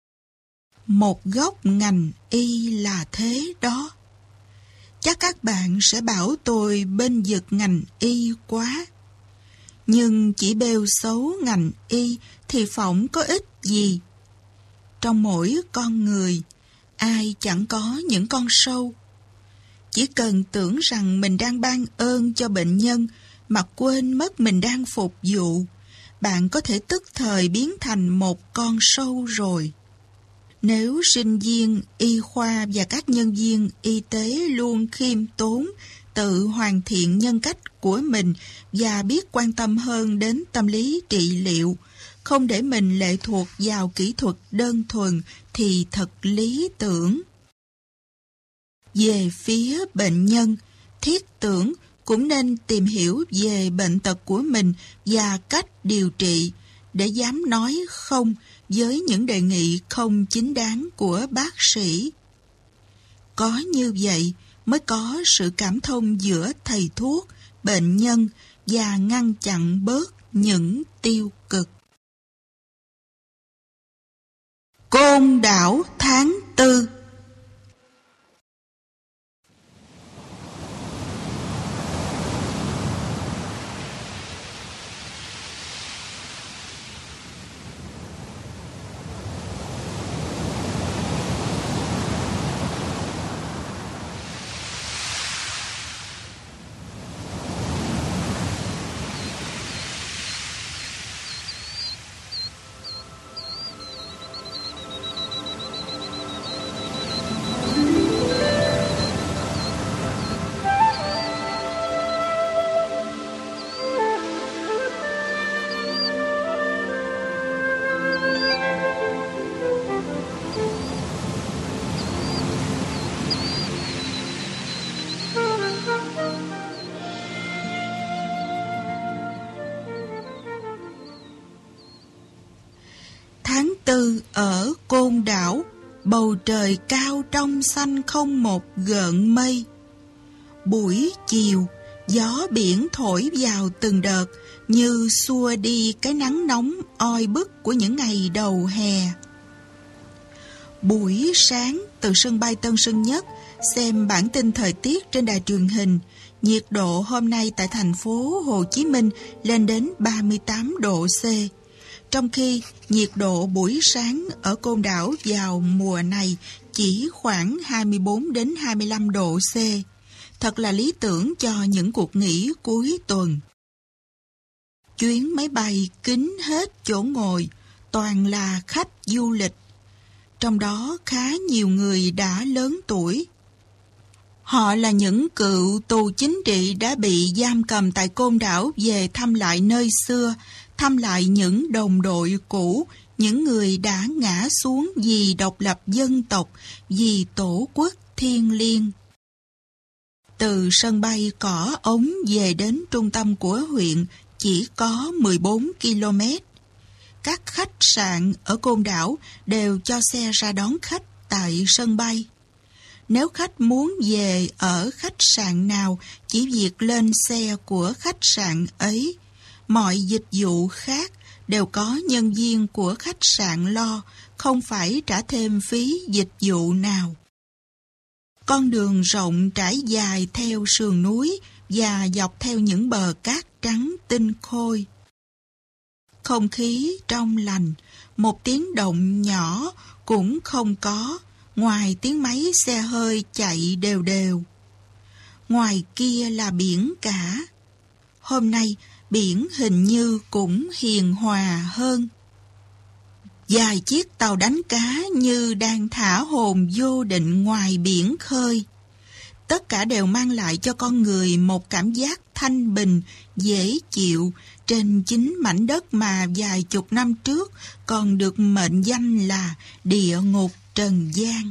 Một góc ngành y là thế đó. Chắc các bạn sẽ bảo tôi bên vực ngành y quá. Nhưng chỉ bêu xấu ngành y thì phỏng có ích gì. Trong mỗi con người, ai chẳng có những con sâu. Chỉ cần tưởng rằng mình đang ban ơn cho bệnh nhân mà quên mất mình đang phục vụ, bạn có thể tức thời biến thành một con sâu rồi. Nếu sinh viên y khoa và các nhân viên y tế luôn khiêm tốn, tự hoàn thiện nhân cách của mình và biết quan tâm hơn đến tâm lý trị liệu, không để mình lệ thuộc vào kỹ thuật đơn thuần thì thật lý tưởng. Về phía bệnh nhân, thiết tưởng cũng nên tìm hiểu về bệnh tật của mình và cách điều trị để dám nói không với những đề nghị không chính đáng của bác sĩ. Có như vậy mới có sự cảm thông giữa thầy thuốc, bệnh nhân và ngăn chặn bớt những tiêu cực. Côn Đảo tháng tư. Tư ở Côn Đảo, bầu trời cao trong xanh không một gợn mây. Buổi chiều, gió biển thổi vào từng đợt như xua đi cái nắng nóng oi bức của những ngày đầu hè. Buổi sáng từ sân bay Tân Sơn Nhất, xem bản tin thời tiết trên đài truyền hình, nhiệt độ hôm nay tại thành phố Hồ Chí Minh lên đến ba mươi tám độ C, trong khi nhiệt độ buổi sáng ở Côn Đảo vào mùa này chỉ khoảng hai mươi bốn đến hai mươi lăm độ C. Thật là lý tưởng cho những cuộc nghỉ cuối tuần. Chuyến máy bay kín hết chỗ ngồi, toàn là khách du lịch. Trong đó khá nhiều người đã lớn tuổi. Họ là những cựu tù chính trị đã bị giam cầm tại Côn Đảo về thăm lại nơi xưa, thăm lại những đồng đội cũ, những người đã ngã xuống vì độc lập dân tộc, vì tổ quốc thiêng liêng. Từ sân bay Cỏ Ống về đến trung tâm của huyện chỉ có mười bốn ki lô mét. Các khách sạn ở Côn Đảo đều cho xe ra đón khách tại sân bay. Nếu khách muốn về ở khách sạn nào, chỉ việc lên xe của khách sạn ấy. Mọi dịch vụ khác đều có nhân viên của khách sạn lo, không phải trả thêm phí dịch vụ nào. Con đường rộng trải dài theo sườn núi và dọc theo những bờ cát trắng tinh khôi. Không khí trong lành, một tiếng động nhỏ cũng không có, ngoài tiếng máy xe hơi chạy đều đều. Ngoài kia là biển cả. Hôm nay, biển hình như cũng hiền hòa hơn. Vài chiếc tàu đánh cá như đang thả hồn vô định ngoài biển khơi. Tất cả đều mang lại cho con người một cảm giác thanh bình, dễ chịu trên chính mảnh đất mà vài chục năm trước còn được mệnh danh là địa ngục trần gian.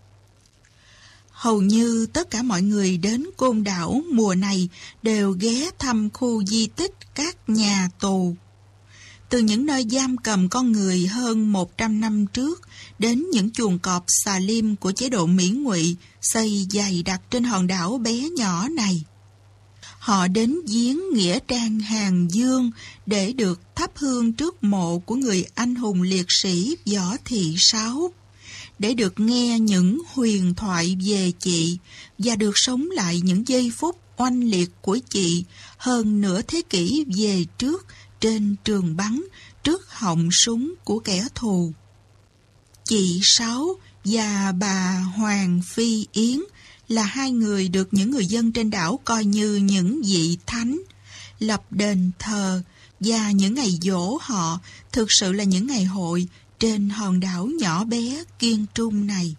Hầu như tất cả mọi người đến Côn Đảo mùa này đều ghé thăm khu di tích các nhà tù. Từ những nơi giam cầm con người hơn một trăm năm trước đến những chuồng cọp xà lim của chế độ Mỹ Ngụy xây dày đặc trên hòn đảo bé nhỏ này. Họ đến viếng nghĩa trang Hàng Dương để được thắp hương trước mộ của người anh hùng liệt sĩ Võ Thị Sáu, để được nghe những huyền thoại về chị và được sống lại những giây phút oanh liệt của chị hơn nửa thế kỷ về trước trên trường bắn trước họng súng của kẻ thù. Chị Sáu và bà Hoàng Phi Yến là hai người được những người dân trên đảo coi như những vị thánh, lập đền thờ, và những ngày giỗ họ thực sự là những ngày hội trên hòn đảo nhỏ bé kiên trung này.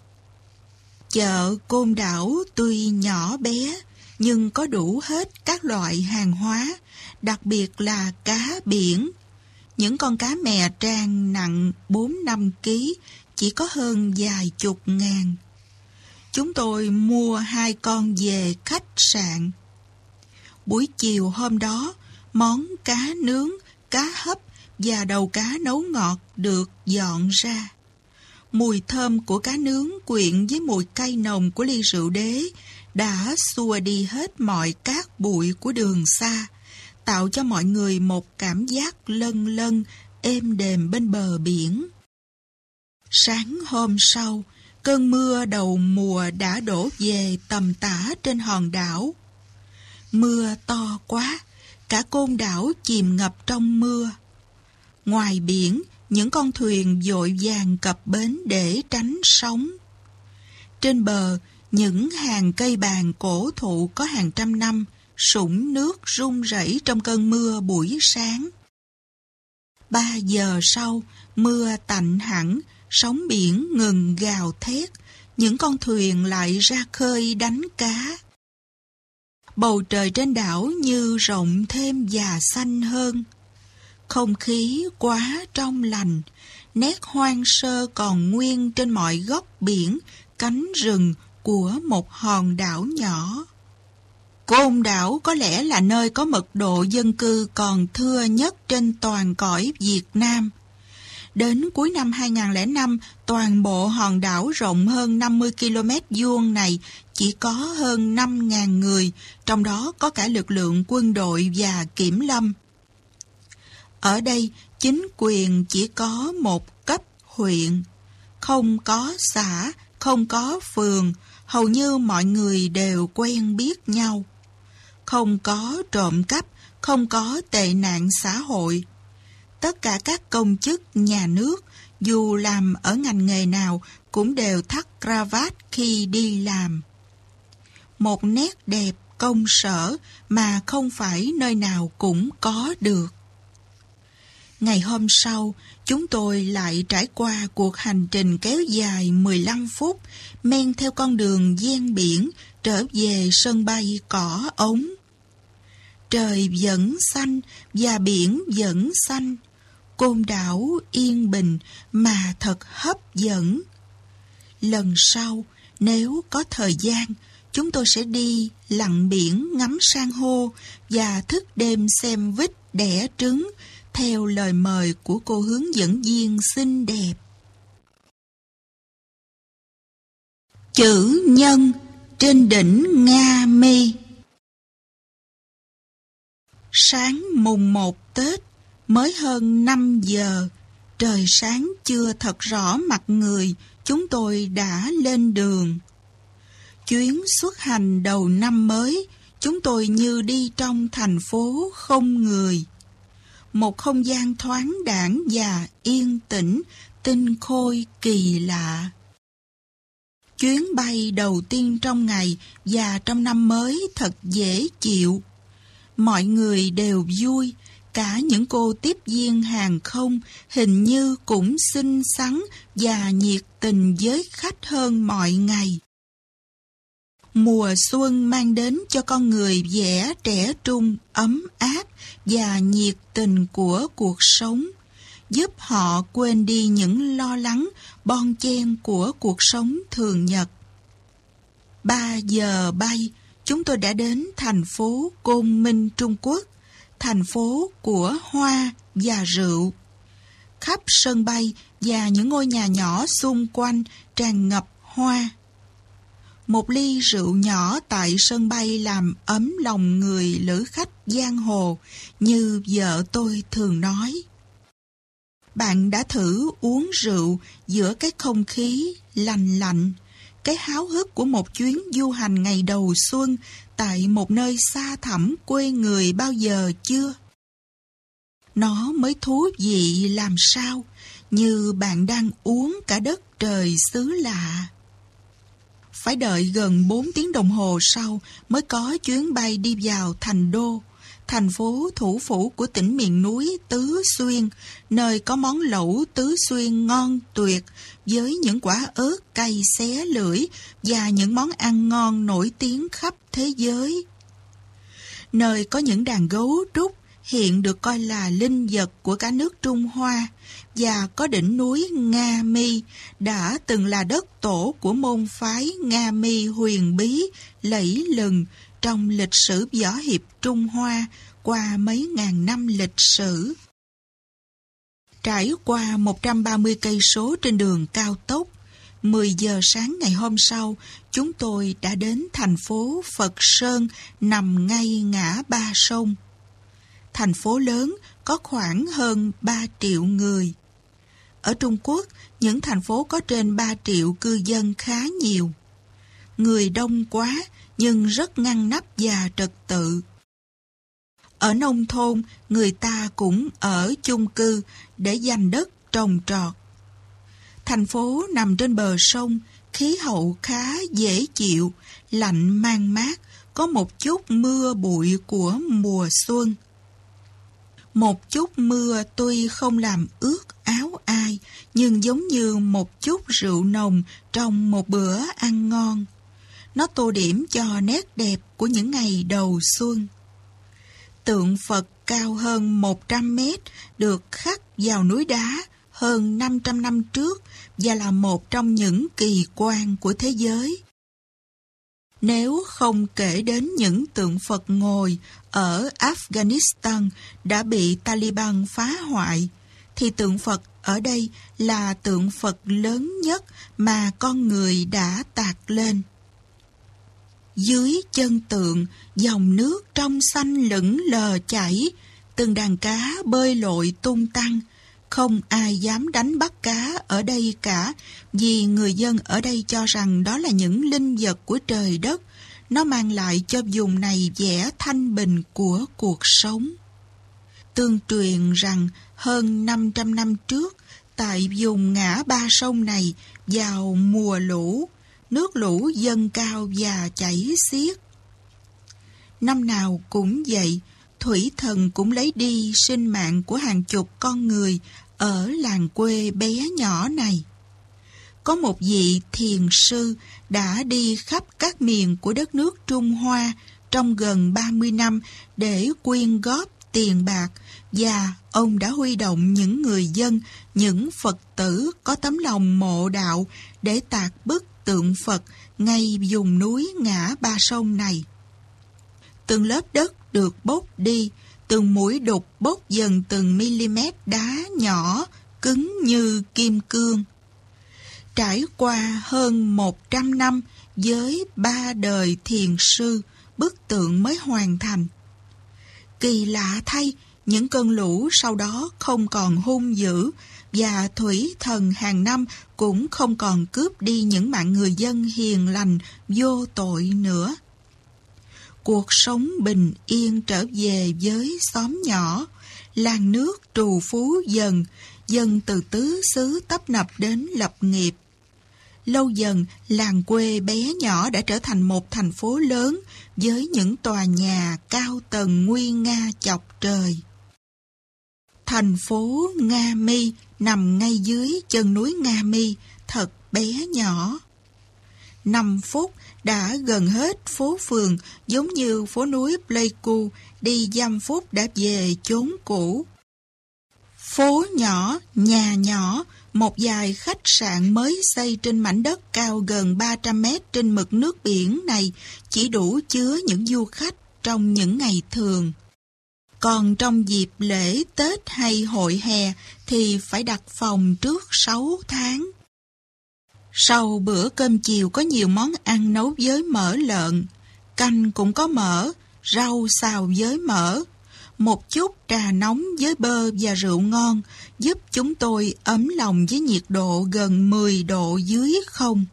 Chợ Côn Đảo tuy nhỏ bé nhưng có đủ hết các loại hàng hóa, đặc biệt là cá biển. Những con cá mè tràng nặng bốn năm ký chỉ có hơn vài chục ngàn. Chúng tôi mua hai con về khách sạn. Buổi chiều hôm đó, món cá nướng, cá hấp và đầu cá nấu ngọt được dọn ra. Mùi thơm của cá nướng quyện với mùi cay nồng của ly rượu đế đã xua đi hết mọi cát bụi của đường xa, tạo cho mọi người một cảm giác lân lân, êm đềm bên bờ biển. Sáng hôm sau, cơn mưa đầu mùa đã đổ về tầm tã trên hòn đảo. Mưa to quá, cả Côn Đảo chìm ngập trong mưa. Ngoài biển, những con thuyền vội vàng cập bến để tránh sóng. Trên bờ, những hàng cây bàng cổ thụ có hàng trăm năm, sũng nước rung rẩy trong cơn mưa buổi sáng. Ba giờ sau, mưa tạnh hẳn, sóng biển ngừng gào thét, những con thuyền lại ra khơi đánh cá. Bầu trời trên đảo như rộng thêm và xanh hơn. Không khí quá trong lành, nét hoang sơ còn nguyên trên mọi góc biển, cánh rừng của một hòn đảo nhỏ. Côn Đảo có lẽ là nơi có mật độ dân cư còn thưa nhất trên toàn cõi Việt Nam. Đến cuối năm hai nghìn lẻ năm, toàn bộ hòn đảo rộng hơn năm mươi ki lô mét vuông này chỉ có hơn năm nghìn người, trong đó có cả lực lượng quân đội và kiểm lâm. Ở đây, chính quyền chỉ có một cấp huyện, không có xã, không có phường, hầu như mọi người đều quen biết nhau. Không có trộm cắp, không có tệ nạn xã hội. Tất cả các công chức nhà nước, dù làm ở ngành nghề nào, cũng đều thắt cravat khi đi làm. Một nét đẹp công sở mà không phải nơi nào cũng có được. Ngày hôm sau, chúng tôi lại trải qua cuộc hành trình kéo dài mười lăm phút, men theo con đường ven biển trở về sân bay Cỏ Ống. Trời vẫn xanh và biển vẫn xanh. Côn đảo yên bình mà thật hấp dẫn. Lần sau, nếu có thời gian, chúng tôi sẽ đi lặn biển ngắm san hô và thức đêm xem vít đẻ trứng theo lời mời của cô hướng dẫn viên xinh đẹp. Chữ nhân trên đỉnh Nga Mi. Sáng mùng một Tết, mới hơn năm giờ, trời sáng chưa thật rõ mặt người, chúng tôi đã lên đường. Chuyến xuất hành đầu năm mới, chúng tôi như đi trong thành phố không người. Một không gian thoáng đãng và yên tĩnh, tinh khôi kỳ lạ. Chuyến bay đầu tiên trong ngày và trong năm mới thật dễ chịu. Mọi người đều vui, cả những cô tiếp viên hàng không hình như cũng xinh xắn và nhiệt tình với khách hơn mọi ngày. Mùa xuân mang đến cho con người vẻ trẻ trung, ấm áp và nhiệt tình của cuộc sống, giúp họ quên đi những lo lắng, bon chen của cuộc sống thường nhật. Ba giờ bay, chúng tôi đã đến thành phố Côn Minh, Trung Quốc, thành phố của hoa và rượu. Khắp sân bay và những ngôi nhà nhỏ xung quanh tràn ngập hoa. Một ly rượu nhỏ tại sân bay làm ấm lòng người lữ khách giang hồ, như vợ tôi thường nói. Bạn đã thử uống rượu giữa cái không khí lành lạnh, cái háo hức của một chuyến du hành ngày đầu xuân tại một nơi xa thẳm quê người bao giờ chưa? Nó mới thú vị làm sao, như bạn đang uống cả đất trời xứ lạ. Phải đợi gần bốn tiếng đồng hồ sau mới có chuyến bay đi vào Thành Đô, thành phố thủ phủ của tỉnh miền núi Tứ Xuyên, nơi có món lẩu Tứ Xuyên ngon tuyệt với những quả ớt cay xé lưỡi và những món ăn ngon nổi tiếng khắp thế giới. Nơi có những đàn gấu trúc hiện được coi là linh vật của cả nước Trung Hoa, và có đỉnh núi Nga Mi đã từng là đất tổ của môn phái Nga Mi huyền bí lẫy lừng trong lịch sử võ hiệp Trung Hoa qua mấy ngàn năm lịch sử. Trải qua một trăm ba mươi cây số trên đường cao tốc, mười giờ sáng ngày hôm sau, chúng tôi đã đến thành phố Phật Sơn nằm ngay ngã ba sông. Thành phố lớn có khoảng hơn ba triệu người. Ở Trung Quốc, những thành phố có trên ba triệu cư dân khá nhiều. Người đông quá nhưng rất ngăn nắp và trật tự. Ở nông thôn, người ta cũng ở chung cư để dành đất trồng trọt. Thành phố nằm trên bờ sông, khí hậu khá dễ chịu, lạnh man mát, có một chút mưa bụi của mùa xuân. Một chút mưa tuy không làm ướt áo ai, nhưng giống như một chút rượu nồng trong một bữa ăn ngon. Nó tô điểm cho nét đẹp của những ngày đầu xuân. Tượng Phật cao hơn một trăm mét được khắc vào núi đá hơn năm trăm năm trước và là một trong những kỳ quan của thế giới. Nếu không kể đến những tượng Phật ngồi ở Afghanistan đã bị Taliban phá hoại, thì tượng Phật ở đây là tượng Phật lớn nhất mà con người đã tạc lên. Dưới chân tượng, dòng nước trong xanh lững lờ chảy, từng đàn cá bơi lội tung tăng. Không ai dám đánh bắt cá ở đây cả, vì người dân ở đây cho rằng đó là những linh vật của trời đất. Nó mang lại cho vùng này vẻ thanh bình của cuộc sống. Tương truyền rằng hơn năm trăm năm trước, tại vùng ngã ba sông này, vào mùa lũ, nước lũ dâng cao và chảy xiết. Năm nào cũng vậy, thủy thần cũng lấy đi sinh mạng của hàng chục con người ở làng quê bé nhỏ này. Có một vị thiền sư đã đi khắp các miền của đất nước Trung Hoa trong gần ba mươi năm để quyên góp tiền bạc, và ông đã huy động những người dân, những Phật tử có tấm lòng mộ đạo để tạc bức tượng Phật ngay vùng núi ngã ba sông này. Từng lớp đất được bốc đi, từng mũi đục bốc dần từng mm đá nhỏ, cứng như kim cương. Trải qua hơn một trăm năm với ba đời thiền sư, bức tượng mới hoàn thành. Kỳ lạ thay, những cơn lũ sau đó không còn hung dữ, và thủy thần hàng năm cũng không còn cướp đi những mạng người dân hiền lành, vô tội nữa. Cuộc sống bình yên trở về với xóm nhỏ, làng nước trù phú dần, dân từ tứ xứ tấp nập đến lập nghiệp. Lâu dần, làng quê bé nhỏ đã trở thành một thành phố lớn với những tòa nhà cao tầng nguy nga chọc trời. Thành phố Nga Mi nằm ngay dưới chân núi Nga Mi, thật bé nhỏ. Năm phút đã gần hết phố phường, giống như phố núi Pleiku, đi dăm phút đã về chốn cũ. Phố nhỏ, nhà nhỏ, một vài khách sạn mới xây trên mảnh đất cao gần ba trăm mét trên mực nước biển này chỉ đủ chứa những du khách trong những ngày thường. Còn trong dịp lễ Tết hay hội hè thì phải đặt phòng trước sáu tháng. Sau bữa cơm chiều có nhiều món ăn nấu với mỡ lợn, canh cũng có mỡ, rau xào với mỡ, một chút trà nóng với bơ và rượu ngon giúp chúng tôi ấm lòng với nhiệt độ gần mười độ dưới không.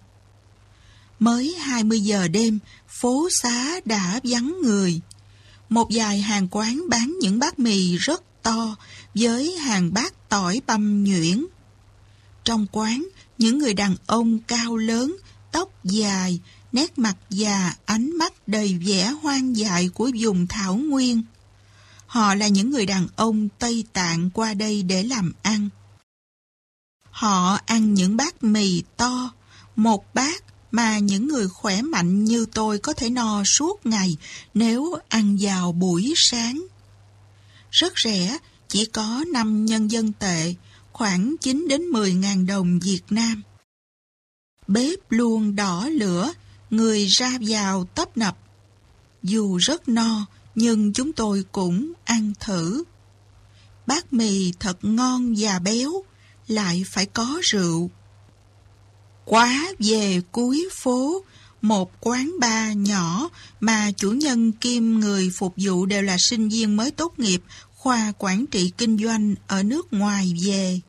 Mới hai mươi giờ đêm, phố xá đã vắng người. Một vài hàng quán bán những bát mì rất to với hàng bát tỏi băm nhuyễn. Trong quán, những người đàn ông cao lớn, tóc dài, nét mặt già, ánh mắt đầy vẻ hoang dại của vùng thảo nguyên. Họ là những người đàn ông Tây Tạng qua đây để làm ăn. Họ ăn những bát mì to, một bát mà những người khỏe mạnh như tôi có thể no suốt ngày nếu ăn vào buổi sáng. Rất rẻ, chỉ có năm nhân dân tệ, khoảng chín đến mười ngàn đồng Việt Nam. Bếp luôn đỏ lửa, người ra vào tấp nập. Dù rất no, nhưng chúng tôi cũng ăn thử. Bát mì thật ngon và béo, lại phải có rượu. Quá về cuối phố, một quán bar nhỏ mà chủ nhân kiêm người phục vụ đều là sinh viên mới tốt nghiệp khoa quản trị kinh doanh ở nước ngoài về.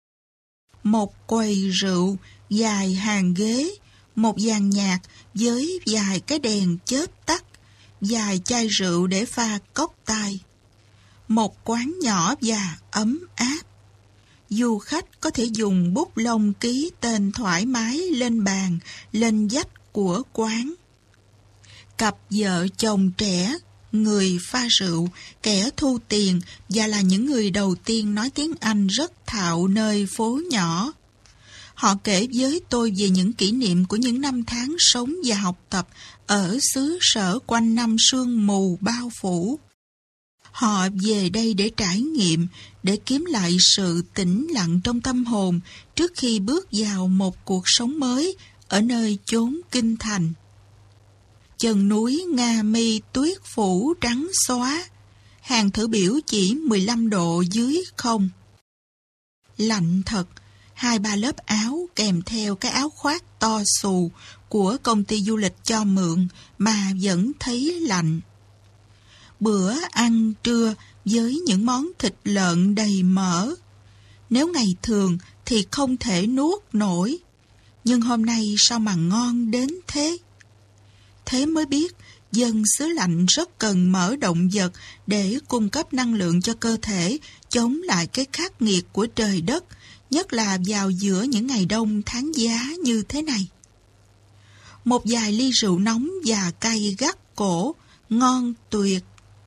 Một quầy rượu, vài hàng ghế, một dàn nhạc với vài cái đèn chớp tắt, vài chai rượu để pha cốc tai. Một quán nhỏ và ấm áp. Du khách có thể dùng bút lông ký tên thoải mái lên bàn, lên vách của quán. Cặp vợ chồng trẻ, người pha rượu, kẻ thu tiền và là những người đầu tiên nói tiếng Anh rất thạo nơi phố nhỏ. Họ kể với tôi về những kỷ niệm của những năm tháng sống và học tập ở xứ sở quanh năm sương mù bao phủ. Họ về đây để trải nghiệm, để kiếm lại sự tĩnh lặng trong tâm hồn trước khi bước vào một cuộc sống mới ở nơi chốn kinh thành. Chân núi Nga Mi tuyết phủ trắng xóa, hàng thử biểu chỉ mười lăm độ dưới không. lạnh thật. Hai ba lớp áo kèm theo cái áo khoác to xù của công ty du lịch cho mượn mà vẫn thấy lạnh. Bữa ăn trưa với những món thịt lợn đầy mỡ. Nếu ngày thường thì không thể nuốt nổi. Nhưng hôm nay sao mà ngon đến thế? Thế mới biết dân xứ lạnh rất cần mỡ động vật để cung cấp năng lượng cho cơ thể, chống lại cái khắc nghiệt của trời đất, nhất là vào giữa những ngày đông tháng giá như thế này. Một vài ly rượu nóng và cay gắt cổ, ngon tuyệt.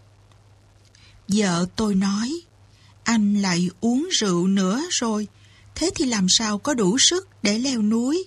Vợ tôi nói, anh lại uống rượu nữa rồi, thế thì làm sao có đủ sức để leo núi?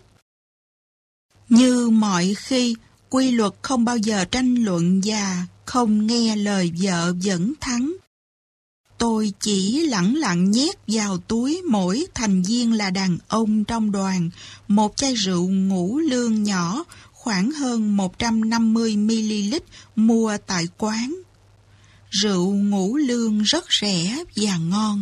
Như mọi khi, quy luật không bao giờ tranh luận và không nghe lời vợ vẫn thắng. Tôi chỉ lẳng lặng nhét vào túi mỗi thành viên là đàn ông trong đoàn một chai rượu ngũ lương nhỏ khoảng hơn một trăm năm mươi mi-li-lít mua tại quán. Rượu ngũ lương rất rẻ và ngon.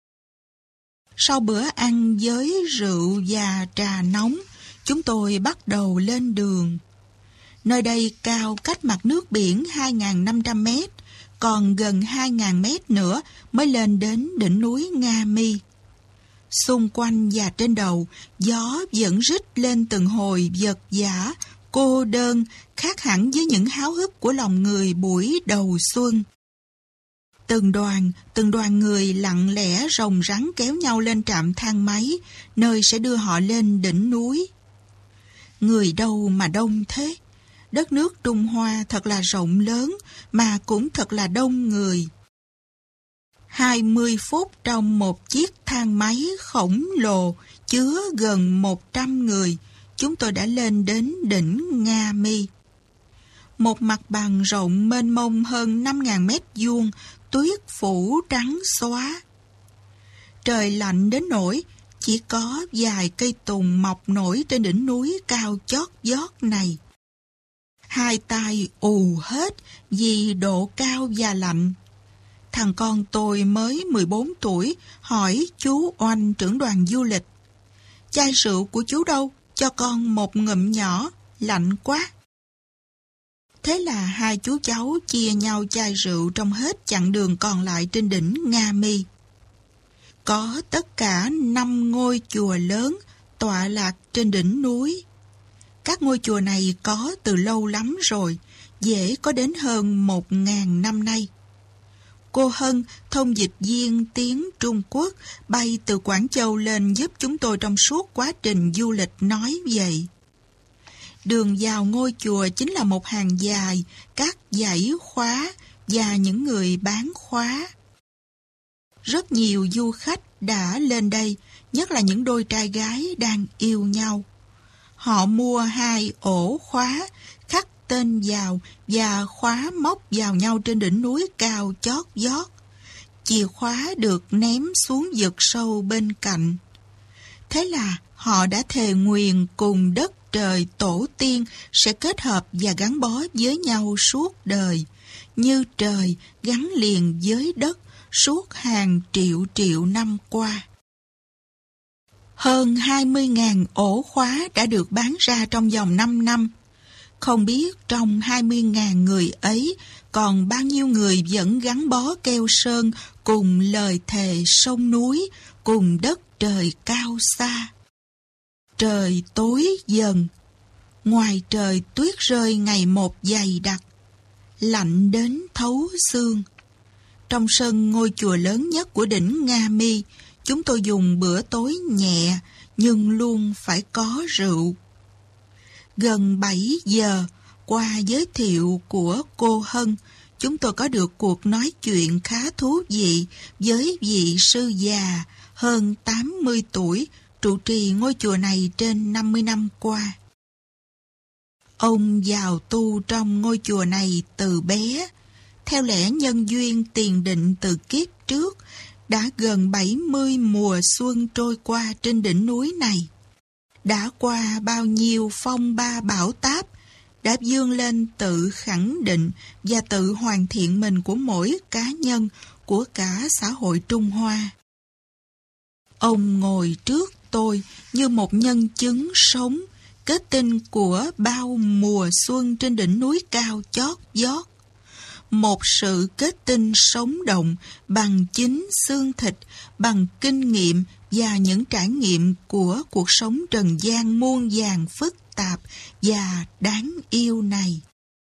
Sau bữa ăn với rượu và trà nóng, chúng tôi bắt đầu lên đường. Nơi đây cao cách mặt nước biển hai nghìn năm trăm mét, còn gần hai nghìn mét nữa mới lên đến đỉnh núi Nga Mi. Xung quanh và trên đầu, gió vẫn rít lên từng hồi vật vã, cô đơn, khác hẳn với những háo hức của lòng người buổi đầu xuân. Từng đoàn, từng đoàn người lặng lẽ rồng rắn kéo nhau lên trạm thang máy, nơi sẽ đưa họ lên đỉnh núi. Người đâu mà đông thế? Đất nước Trung Hoa thật là rộng lớn, mà cũng thật là đông người. hai mươi phút trong một chiếc thang máy khổng lồ, chứa gần một trăm người, chúng tôi đã lên đến đỉnh Nga Mi. Một mặt bằng rộng mênh mông hơn năm nghìn mét vuông, tuyết phủ trắng xóa. Trời lạnh đến nỗi chỉ có vài cây tùng mọc nổi trên đỉnh núi cao chót vót này. Hai tay ù hết vì độ cao và lạnh. Thằng con tôi mới mười bốn tuổi hỏi chú Oanh, trưởng đoàn du lịch: chai rượu của chú đâu? Cho con một ngụm nhỏ, lạnh quá. Thế là hai chú cháu chia nhau chai rượu trong hết chặng đường còn lại trên đỉnh Nga Mi. Có tất cả năm ngôi chùa lớn tọa lạc trên đỉnh núi. Các ngôi chùa này có từ lâu lắm rồi, dễ có đến hơn một ngàn năm nay. Cô Hân, thông dịch viên tiếng Trung Quốc, bay từ Quảng Châu lên giúp chúng tôi trong suốt quá trình du lịch nói vậy. Đường vào ngôi chùa chính là một hàng dài, các dãy khóa và những người bán khóa. Rất nhiều du khách đã lên đây, nhất là những đôi trai gái đang yêu nhau. Họ mua hai ổ khóa, khắc tên vào và khóa móc vào nhau trên đỉnh núi cao chót vót. Chìa khóa được ném xuống vực sâu bên cạnh. Thế là họ đã thề nguyền cùng đất trời tổ tiên sẽ kết hợp và gắn bó với nhau suốt đời, như trời gắn liền với đất suốt hàng triệu triệu năm qua. Hơn hai mươi nghìn ổ khóa đã được bán ra trong vòng năm năm. Không biết trong hai mươi nghìn người ấy còn bao nhiêu người vẫn gắn bó keo sơn cùng lời thề sông núi, cùng đất trời cao xa. Trời tối dần, ngoài trời tuyết rơi ngày một dày đặc, lạnh đến thấu xương. Trong sân ngôi chùa lớn nhất của đỉnh Nga Mi, chúng tôi dùng bữa tối nhẹ nhưng luôn phải có rượu. Gần bảy giờ, qua giới thiệu của cô Hân, chúng tôi có được cuộc nói chuyện khá thú vị với vị sư già hơn tám mươi tuổi trụ trì ngôi chùa này trên năm mươi năm qua. Ông vào tu trong ngôi chùa này từ bé, theo lẽ nhân duyên tiền định từ kiếp trước. Đã gần bảy mươi mùa xuân trôi qua trên đỉnh núi này. Đã qua bao nhiêu phong ba bão táp, đã vươn lên tự khẳng định và tự hoàn thiện mình của mỗi cá nhân, của cả xã hội Trung Hoa. Ông ngồi trước tôi như một nhân chứng sống, kết tinh của bao mùa xuân trên đỉnh núi cao chót vót. Một sự kết tinh sống động bằng chính xương thịt, bằng kinh nghiệm và những trải nghiệm của cuộc sống trần gian muôn vàn phức tạp và đáng yêu này.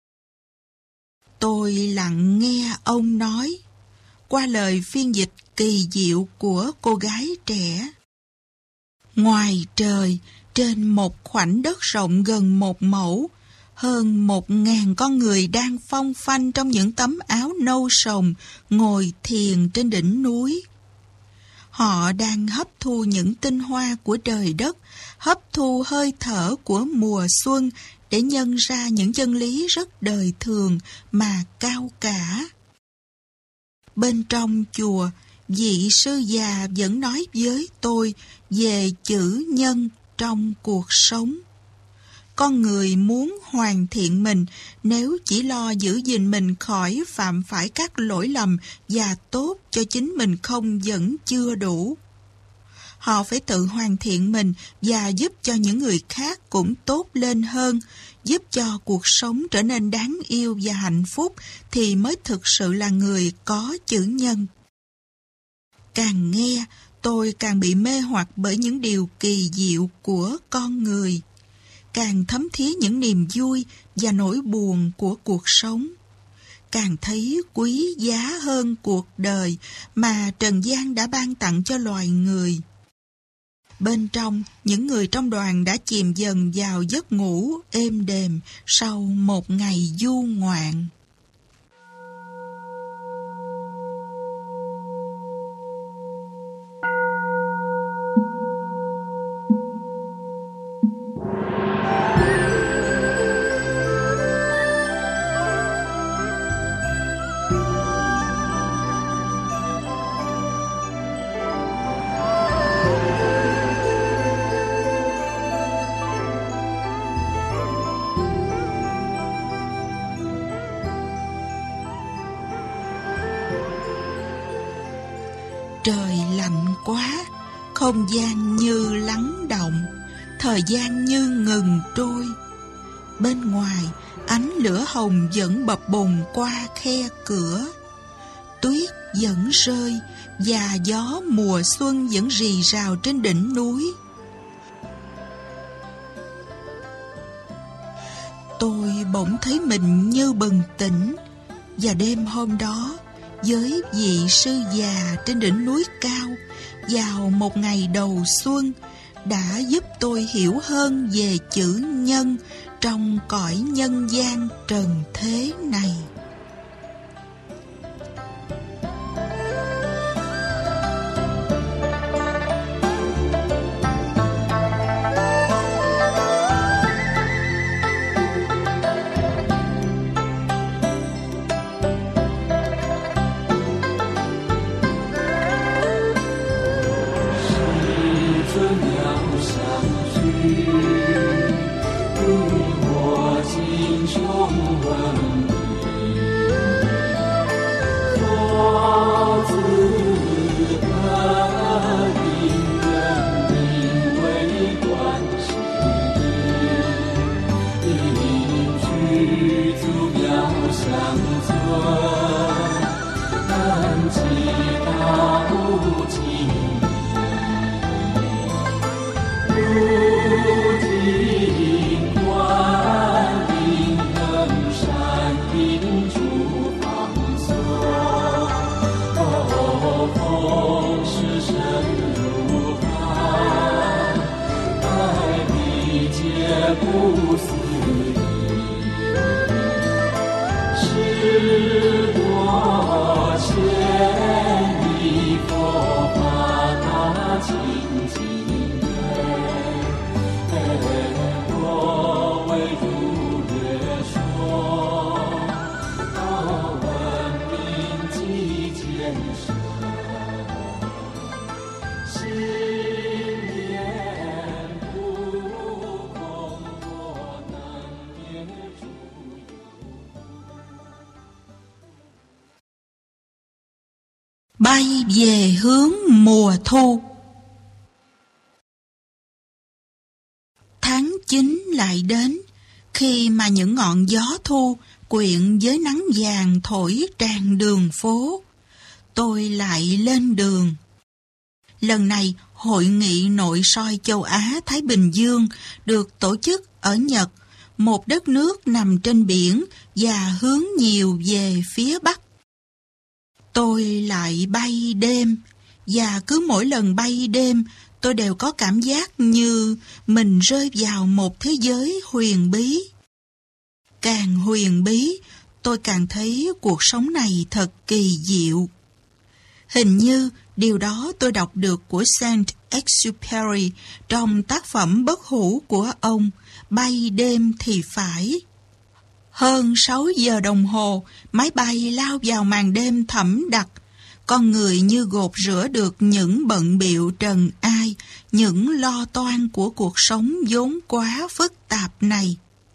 Tôi lặng nghe ông nói, qua lời phiên dịch kỳ diệu của cô gái trẻ. Ngoài trời, trên một khoảnh đất rộng gần một mẫu, hơn một ngàn con người đang phong phanh trong những tấm áo nâu sồng ngồi thiền trên đỉnh núi. Họ đang hấp thu những tinh hoa của trời đất, hấp thu hơi thở của mùa xuân để nhân ra những chân lý rất đời thường mà cao cả. Bên trong chùa, vị sư già vẫn nói với tôi về chữ nhân trong cuộc sống. Con người muốn hoàn thiện mình nếu chỉ lo giữ gìn mình khỏi phạm phải các lỗi lầm và tốt cho chính mình không vẫn chưa đủ. Họ phải tự hoàn thiện mình và giúp cho những người khác cũng tốt lên hơn, giúp cho cuộc sống trở nên đáng yêu và hạnh phúc thì mới thực sự là người có chữ nhân. Càng nghe, tôi càng bị mê hoặc bởi những điều kỳ diệu của con người, càng thấm thía những niềm vui và nỗi buồn của cuộc sống, càng thấy quý giá hơn cuộc đời mà trần gian đã ban tặng cho loài người. Bên trong, những người trong đoàn đã chìm dần vào giấc ngủ êm đềm sau một ngày du ngoạn. Trời lạnh quá, không gian như lắng động, thời gian như ngừng trôi. Bên ngoài, ánh lửa hồng vẫn bập bùng qua khe cửa. Tuyết vẫn rơi và gió mùa xuân vẫn rì rào trên đỉnh núi. Tôi bỗng thấy mình như bừng tỉnh, và đêm hôm đó, với vị sư già trên đỉnh núi cao vào một ngày đầu xuân đã giúp tôi hiểu hơn về chữ nhân trong cõi nhân gian trần thế này. Bay về hướng mùa thu. chính lại đến, khi mà những ngọn gió thu quyện với nắng vàng thổi tràn đường phố. Tôi lại lên đường. Lần này, Hội nghị nội soi châu Á-Thái Bình Dương được tổ chức ở Nhật, một đất nước nằm trên biển và hướng nhiều về phía Bắc. Tôi lại bay đêm, và cứ mỗi lần bay đêm, tôi đều có cảm giác như mình rơi vào một thế giới huyền bí. Càng huyền bí, tôi càng thấy cuộc sống này thật kỳ diệu. Hình như điều đó tôi đọc được của Saint-Exupéry trong tác phẩm bất hủ của ông, Bay đêm thì phải. Hơn sáu giờ đồng hồ, máy bay lao vào màn đêm thẫm đặc. Con người như gột rửa được những bận bịu trần ai, những lo toan của cuộc sống vốn quá phức tạp này.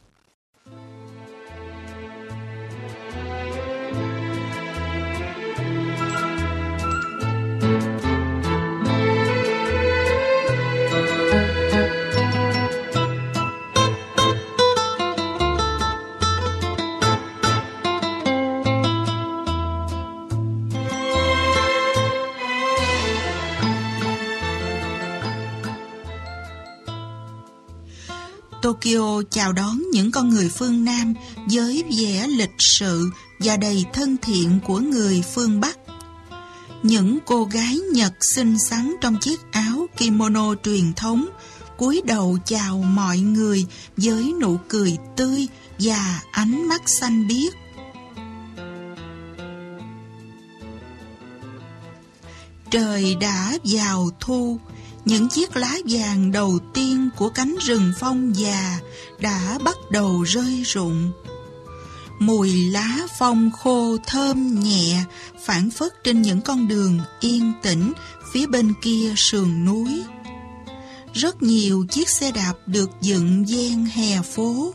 Tokyo chào đón những con người phương Nam với vẻ lịch sự và đầy thân thiện của người phương Bắc. Những cô gái Nhật xinh xắn trong chiếc áo kimono truyền thống cúi đầu chào mọi người với nụ cười tươi và ánh mắt xanh biếc. Trời đã vào thu. Những chiếc lá vàng đầu tiên của cánh rừng phong già đã bắt đầu rơi rụng. Mùi lá phong khô thơm nhẹ phảng phất trên những con đường yên tĩnh phía bên kia sườn núi. Rất nhiều chiếc xe đạp được dựng ven hè phố.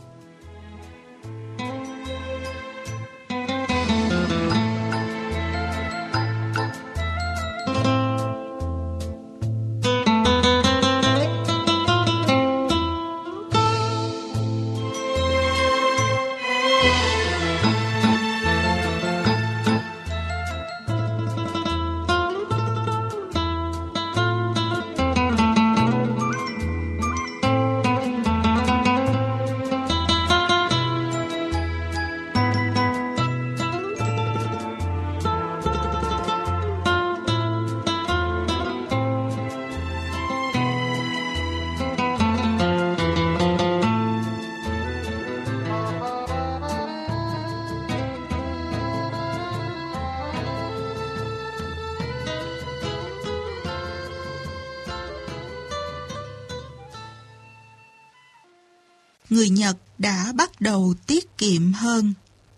Người Nhật đã bắt đầu tiết kiệm hơn.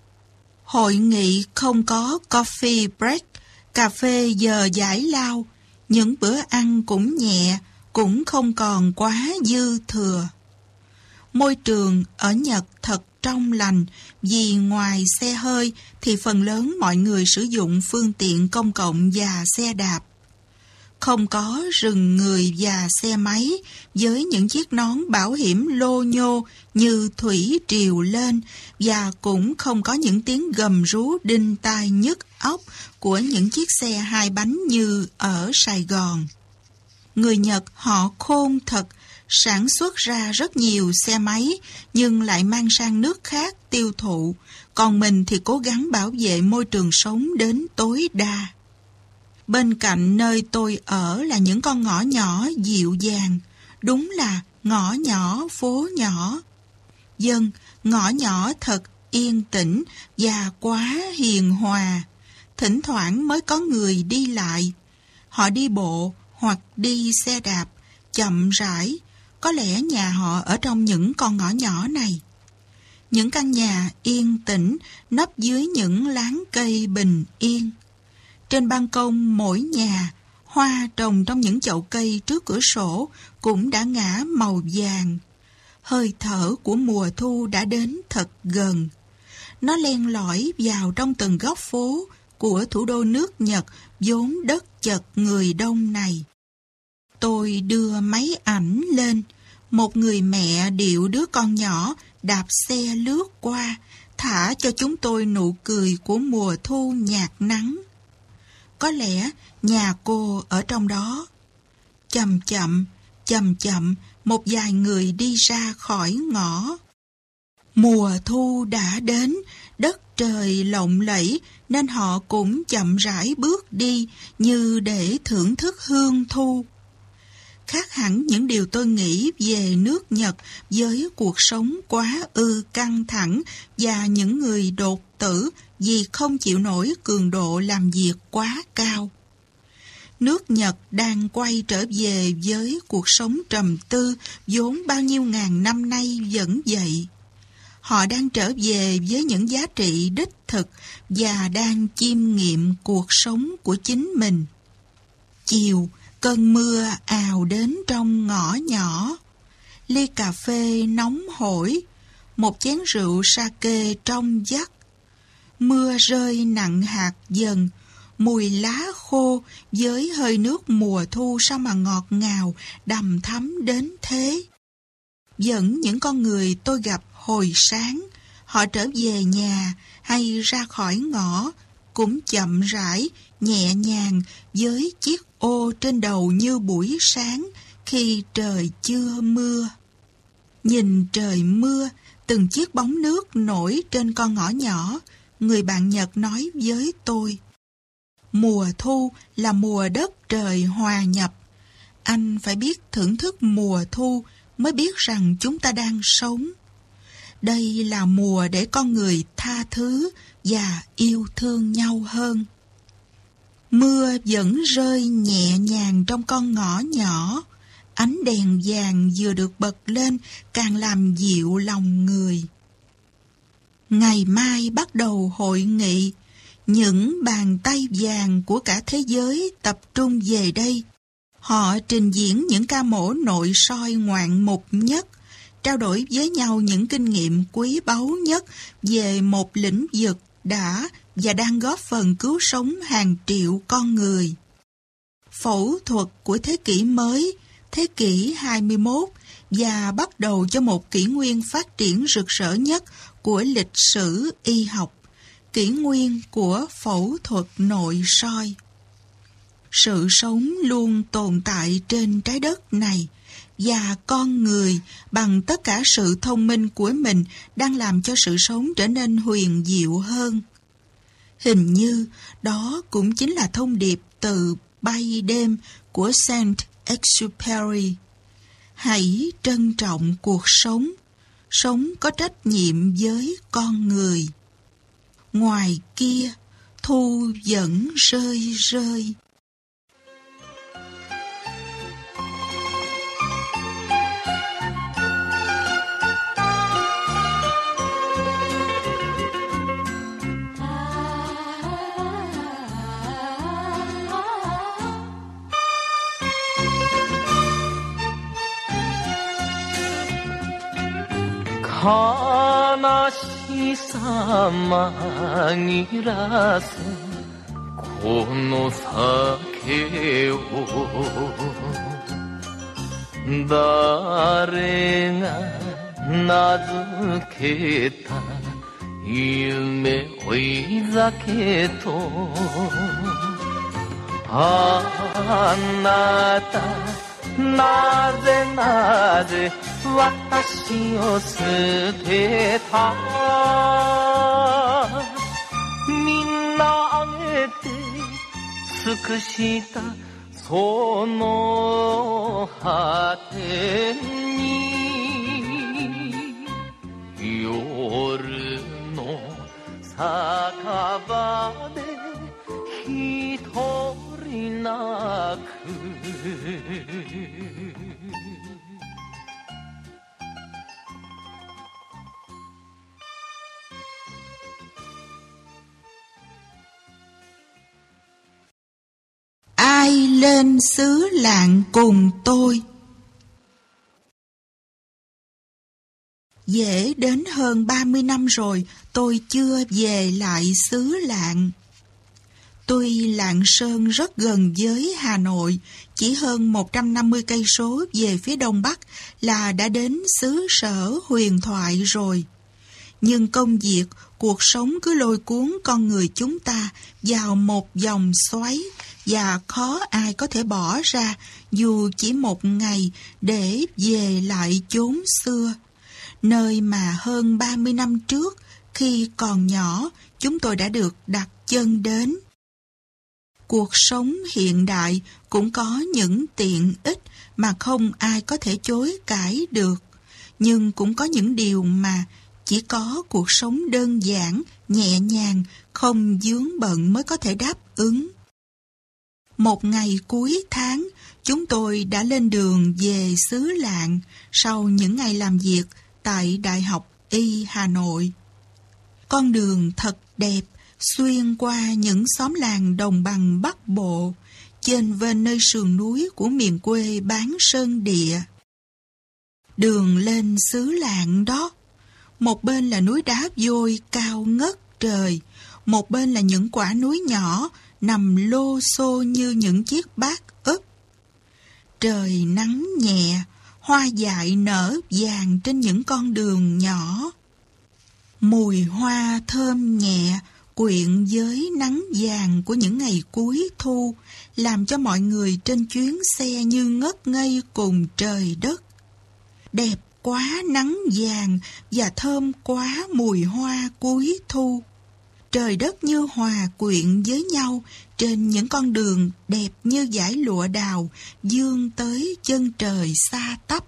Hội nghị không có coffee break, cà phê giờ giải lao, những bữa ăn cũng nhẹ, cũng không còn quá dư thừa. Môi trường ở Nhật thật trong lành, vì ngoài xe hơi thì phần lớn mọi người sử dụng phương tiện công cộng và xe đạp. Không có rừng người và xe máy với những chiếc nón bảo hiểm lô nhô như thủy triều lên, và cũng không có những tiếng gầm rú đinh tai nhức óc của những chiếc xe hai bánh như ở Sài Gòn. Người Nhật họ khôn thật, sản xuất ra rất nhiều xe máy nhưng lại mang sang nước khác tiêu thụ, còn mình thì cố gắng bảo vệ môi trường sống đến tối đa. Bên cạnh nơi tôi ở là những con ngõ nhỏ dịu dàng, đúng là ngõ nhỏ phố nhỏ. Dân, ngõ nhỏ thật yên tĩnh và quá hiền hòa. Thỉnh thoảng mới có người đi lại. Họ đi bộ hoặc đi xe đạp, chậm rãi. Có lẽ nhà họ ở trong những con ngõ nhỏ này. Những căn nhà yên tĩnh nấp dưới những láng cây bình yên. Trên ban công mỗi nhà, hoa trồng trong những chậu cây trước cửa sổ cũng đã ngả màu vàng. Hơi thở của mùa thu đã đến thật gần. Nó len lỏi vào trong từng góc phố của thủ đô nước Nhật vốn đất chật người đông này. Tôi đưa máy ảnh lên. Một người mẹ điệu đứa con nhỏ đạp xe lướt qua, thả cho chúng tôi nụ cười của mùa thu nhạt nắng. Có lẽ nhà cô ở trong đó. Chậm chậm, chậm chậm, một vài người đi ra khỏi ngõ. Mùa thu đã đến, đất trời lộng lẫy nên họ cũng chậm rãi bước đi như để thưởng thức hương thu. Khác hẳn những điều tôi nghĩ về nước Nhật với cuộc sống quá ư căng thẳng và những người đột tử vì không chịu nổi cường độ làm việc quá cao. Nước Nhật đang quay trở về với cuộc sống trầm tư vốn bao nhiêu ngàn năm nay vẫn vậy. Họ đang trở về với những giá trị đích thực và đang chiêm nghiệm cuộc sống của chính mình. Chiều, cơn mưa ào đến trong ngõ nhỏ. Ly cà phê nóng hổi, một chén rượu sake trong vắt. Mưa rơi nặng hạt dần, mùi lá khô với hơi nước mùa thu sao mà ngọt ngào, đầm thắm đến thế. Dẫn những con người tôi gặp hồi sáng, họ trở về nhà hay ra khỏi ngõ, cũng chậm rãi, nhẹ nhàng với chiếc ô trên đầu như buổi sáng khi trời chưa mưa. Nhìn trời mưa, từng chiếc bóng nước nổi trên con ngõ nhỏ, người bạn Nhật nói với tôi. Mùa thu là mùa đất trời hòa nhập. Anh phải biết thưởng thức mùa thu mới biết rằng chúng ta đang sống. Đây là mùa để con người tha thứ và yêu thương nhau hơn. Mưa vẫn rơi nhẹ nhàng trong con ngõ nhỏ. Ánh đèn vàng vừa được bật lên càng làm dịu lòng người. Ngày mai bắt đầu hội nghị. Những bàn tay vàng của cả thế giới tập trung về đây. Họ trình diễn những ca mổ nội soi ngoạn mục nhất, trao đổi với nhau những kinh nghiệm quý báu nhất về một lĩnh vực đã và đang góp phần cứu sống hàng triệu con người. Phẫu thuật của thế kỷ mới, thế kỷ hai mươi mốt, và bắt đầu cho một kỷ nguyên phát triển rực rỡ nhất của lịch sử y học, kỷ nguyên của phẫu thuật nội soi. Sự sống luôn tồn tại trên trái đất này, và con người bằng tất cả sự thông minh của mình đang làm cho sự sống trở nên huyền diệu hơn. Hình như đó cũng chính là thông điệp từ Bay đêm của Saint-Exupéry. Hãy trân trọng cuộc sống, sống có trách nhiệm với con người. Ngoài kia, thu vẫn rơi rơi. 悲しさ紛らすこの酒を誰が名付けた夢追い酒とあなたなぜなぜ私を捨てたみんなあげて尽くしたその果てに夜の酒場で一人泣く Ai lên xứ lạng cùng tôi? Dễ đến hơn ba mươi năm rồi tôi chưa về lại xứ lạng. Tuy Lạng Sơn rất gần với Hà Nội, chỉ hơn một trăm năm mươi cây số về phía đông bắc là đã đến xứ sở huyền thoại rồi. Nhưng công việc, cuộc sống cứ lôi cuốn con người chúng ta vào một vòng xoáy và khó ai có thể bỏ ra dù chỉ một ngày để về lại chốn xưa, nơi mà hơn ba mươi năm trước, khi còn nhỏ, chúng tôi đã được đặt chân đến. Cuộc sống hiện đại cũng có những tiện ích mà không ai có thể chối cãi được, nhưng cũng có những điều mà chỉ có cuộc sống đơn giản, nhẹ nhàng, không vướng bận mới có thể đáp ứng. Một ngày cuối tháng, chúng tôi đã lên đường về xứ Lạng sau những ngày làm việc tại Đại học Y Hà Nội. Con đường thật đẹp, xuyên qua những xóm làng đồng bằng Bắc Bộ, chênh vênh nơi sườn núi của miền quê bán sơn địa. Đường lên xứ Lạng đó, một bên là núi đá vôi cao ngất trời, một bên là những quả núi nhỏ nằm lô xô như những chiếc bát úp. Trời nắng nhẹ, hoa dại nở vàng trên những con đường nhỏ. Mùi hoa thơm nhẹ quyện với nắng vàng của những ngày cuối thu làm cho mọi người trên chuyến xe như ngất ngây cùng trời đất. Đẹp quá nắng vàng và thơm quá mùi hoa cuối thu. Trời đất như hòa quyện với nhau trên những con đường đẹp như dải lụa đào vươn tới chân trời xa tắp.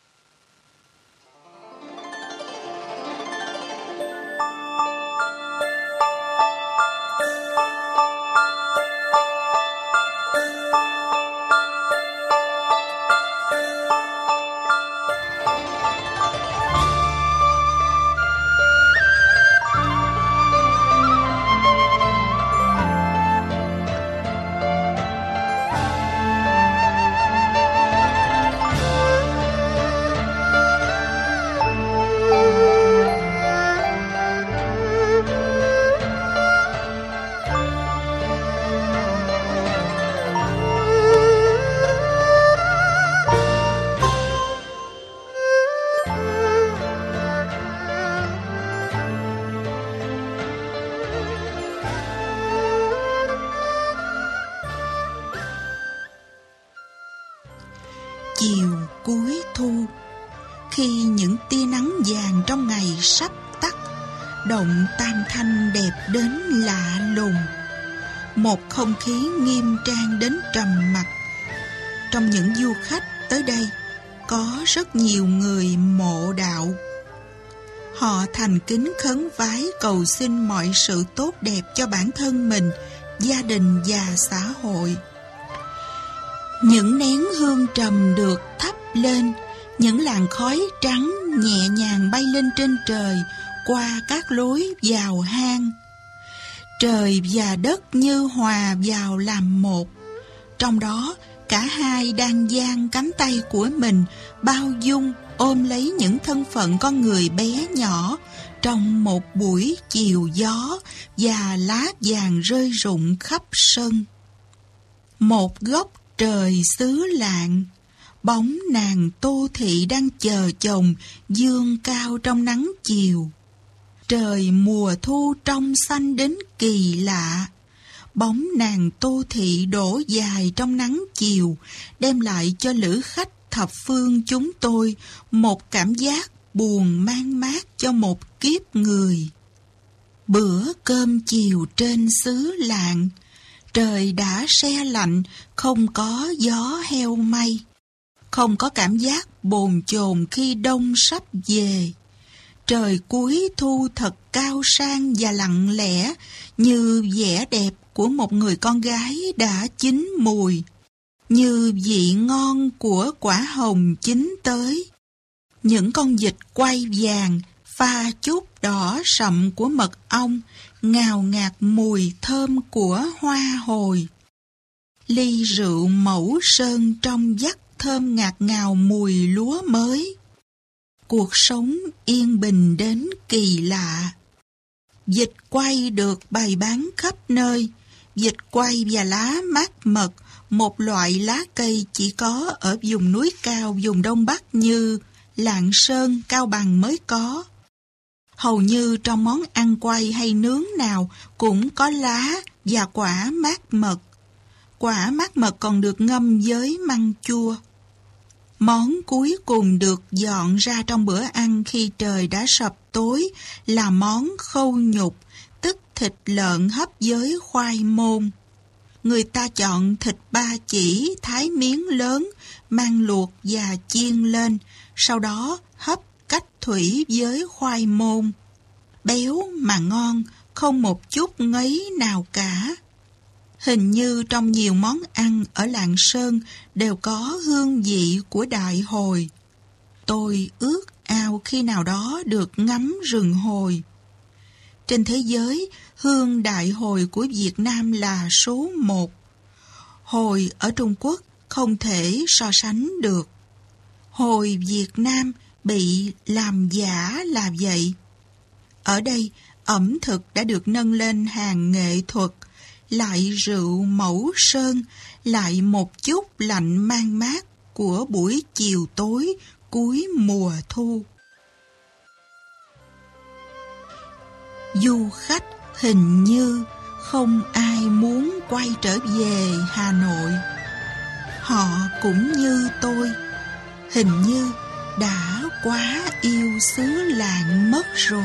Chiều cuối thu, khi những tia nắng vàng trong ngày sắp tắt, động tam thanh đẹp đến lạ lùng. Một không khí nghiêm trang đến trầm mặc. Trong những du khách tới đây, có rất nhiều người mộ đạo. Họ thành kính khấn vái cầu xin mọi sự tốt đẹp cho bản thân mình, gia đình và xã hội. Những nén hương trầm được thắp lên, những làn khói trắng nhẹ nhàng bay lên trên trời qua các lối vào hang. Trời và đất như hòa vào làm một. Trong đó, cả hai đang dang cánh tay của mình bao dung ôm lấy những thân phận con người bé nhỏ trong một buổi chiều gió và lá vàng rơi rụng khắp sân. Một góc trời xứ Lạng, bóng nàng Tô Thị đang chờ chồng dương cao trong nắng chiều. Trời mùa thu trong xanh đến kỳ lạ. Bóng nàng Tô Thị đổ dài trong nắng chiều, đem lại cho lữ khách thập phương chúng tôi một cảm giác buồn man mác cho một kiếp người. Bữa cơm chiều trên xứ Lạng, trời đã se lạnh, không có gió heo mây, không có cảm giác bồn chồn khi đông sắp về. Trời cuối thu thật cao sang và lặng lẽ, như vẻ đẹp của một người con gái đã chín mùi, như vị ngon của quả hồng chín tới. Những con vịt quay vàng pha chút đỏ sậm của mật ong, ngào ngạt mùi thơm của hoa hồi. Ly rượu mẫu sơn trong vắt thơm ngạt ngào mùi lúa mới. Cuộc sống yên bình đến kỳ lạ. Vịt quay được bày bán khắp nơi, vịt quay và lá mát mật, một loại lá cây chỉ có ở vùng núi cao vùng Đông Bắc như Lạng Sơn, Cao Bằng mới có. Hầu như trong món ăn quay hay nướng nào cũng có lá và quả mát mật. Quả mát mật còn được ngâm với măng chua. Món cuối cùng được dọn ra trong bữa ăn khi trời đã sập tối là món khâu nhục, tức thịt lợn hấp với khoai môn. Người ta chọn thịt ba chỉ, thái miếng lớn, mang luộc và chiên lên, sau đó hấp cách thủy với khoai môn. Béo mà ngon, không một chút ngấy nào cả. Hình như trong nhiều món ăn ở Lạng Sơn đều có hương vị của đại hồi. Tôi ước ao khi nào đó được ngắm rừng hồi. Trên thế giới, hương đại hồi của Việt Nam là số một. Hồi ở Trung Quốc không thể so sánh được. Hồi Việt Nam bị làm giả là vậy. Ở đây, ẩm thực đã được nâng lên hàng nghệ thuật, lại rượu mẫu sơn, lại một chút lạnh man mát của buổi chiều tối cuối mùa thu. Du khách hình như không ai muốn quay trở về Hà Nội. Họ cũng như tôi, hình như đã quá yêu xứ lạng mất rồi.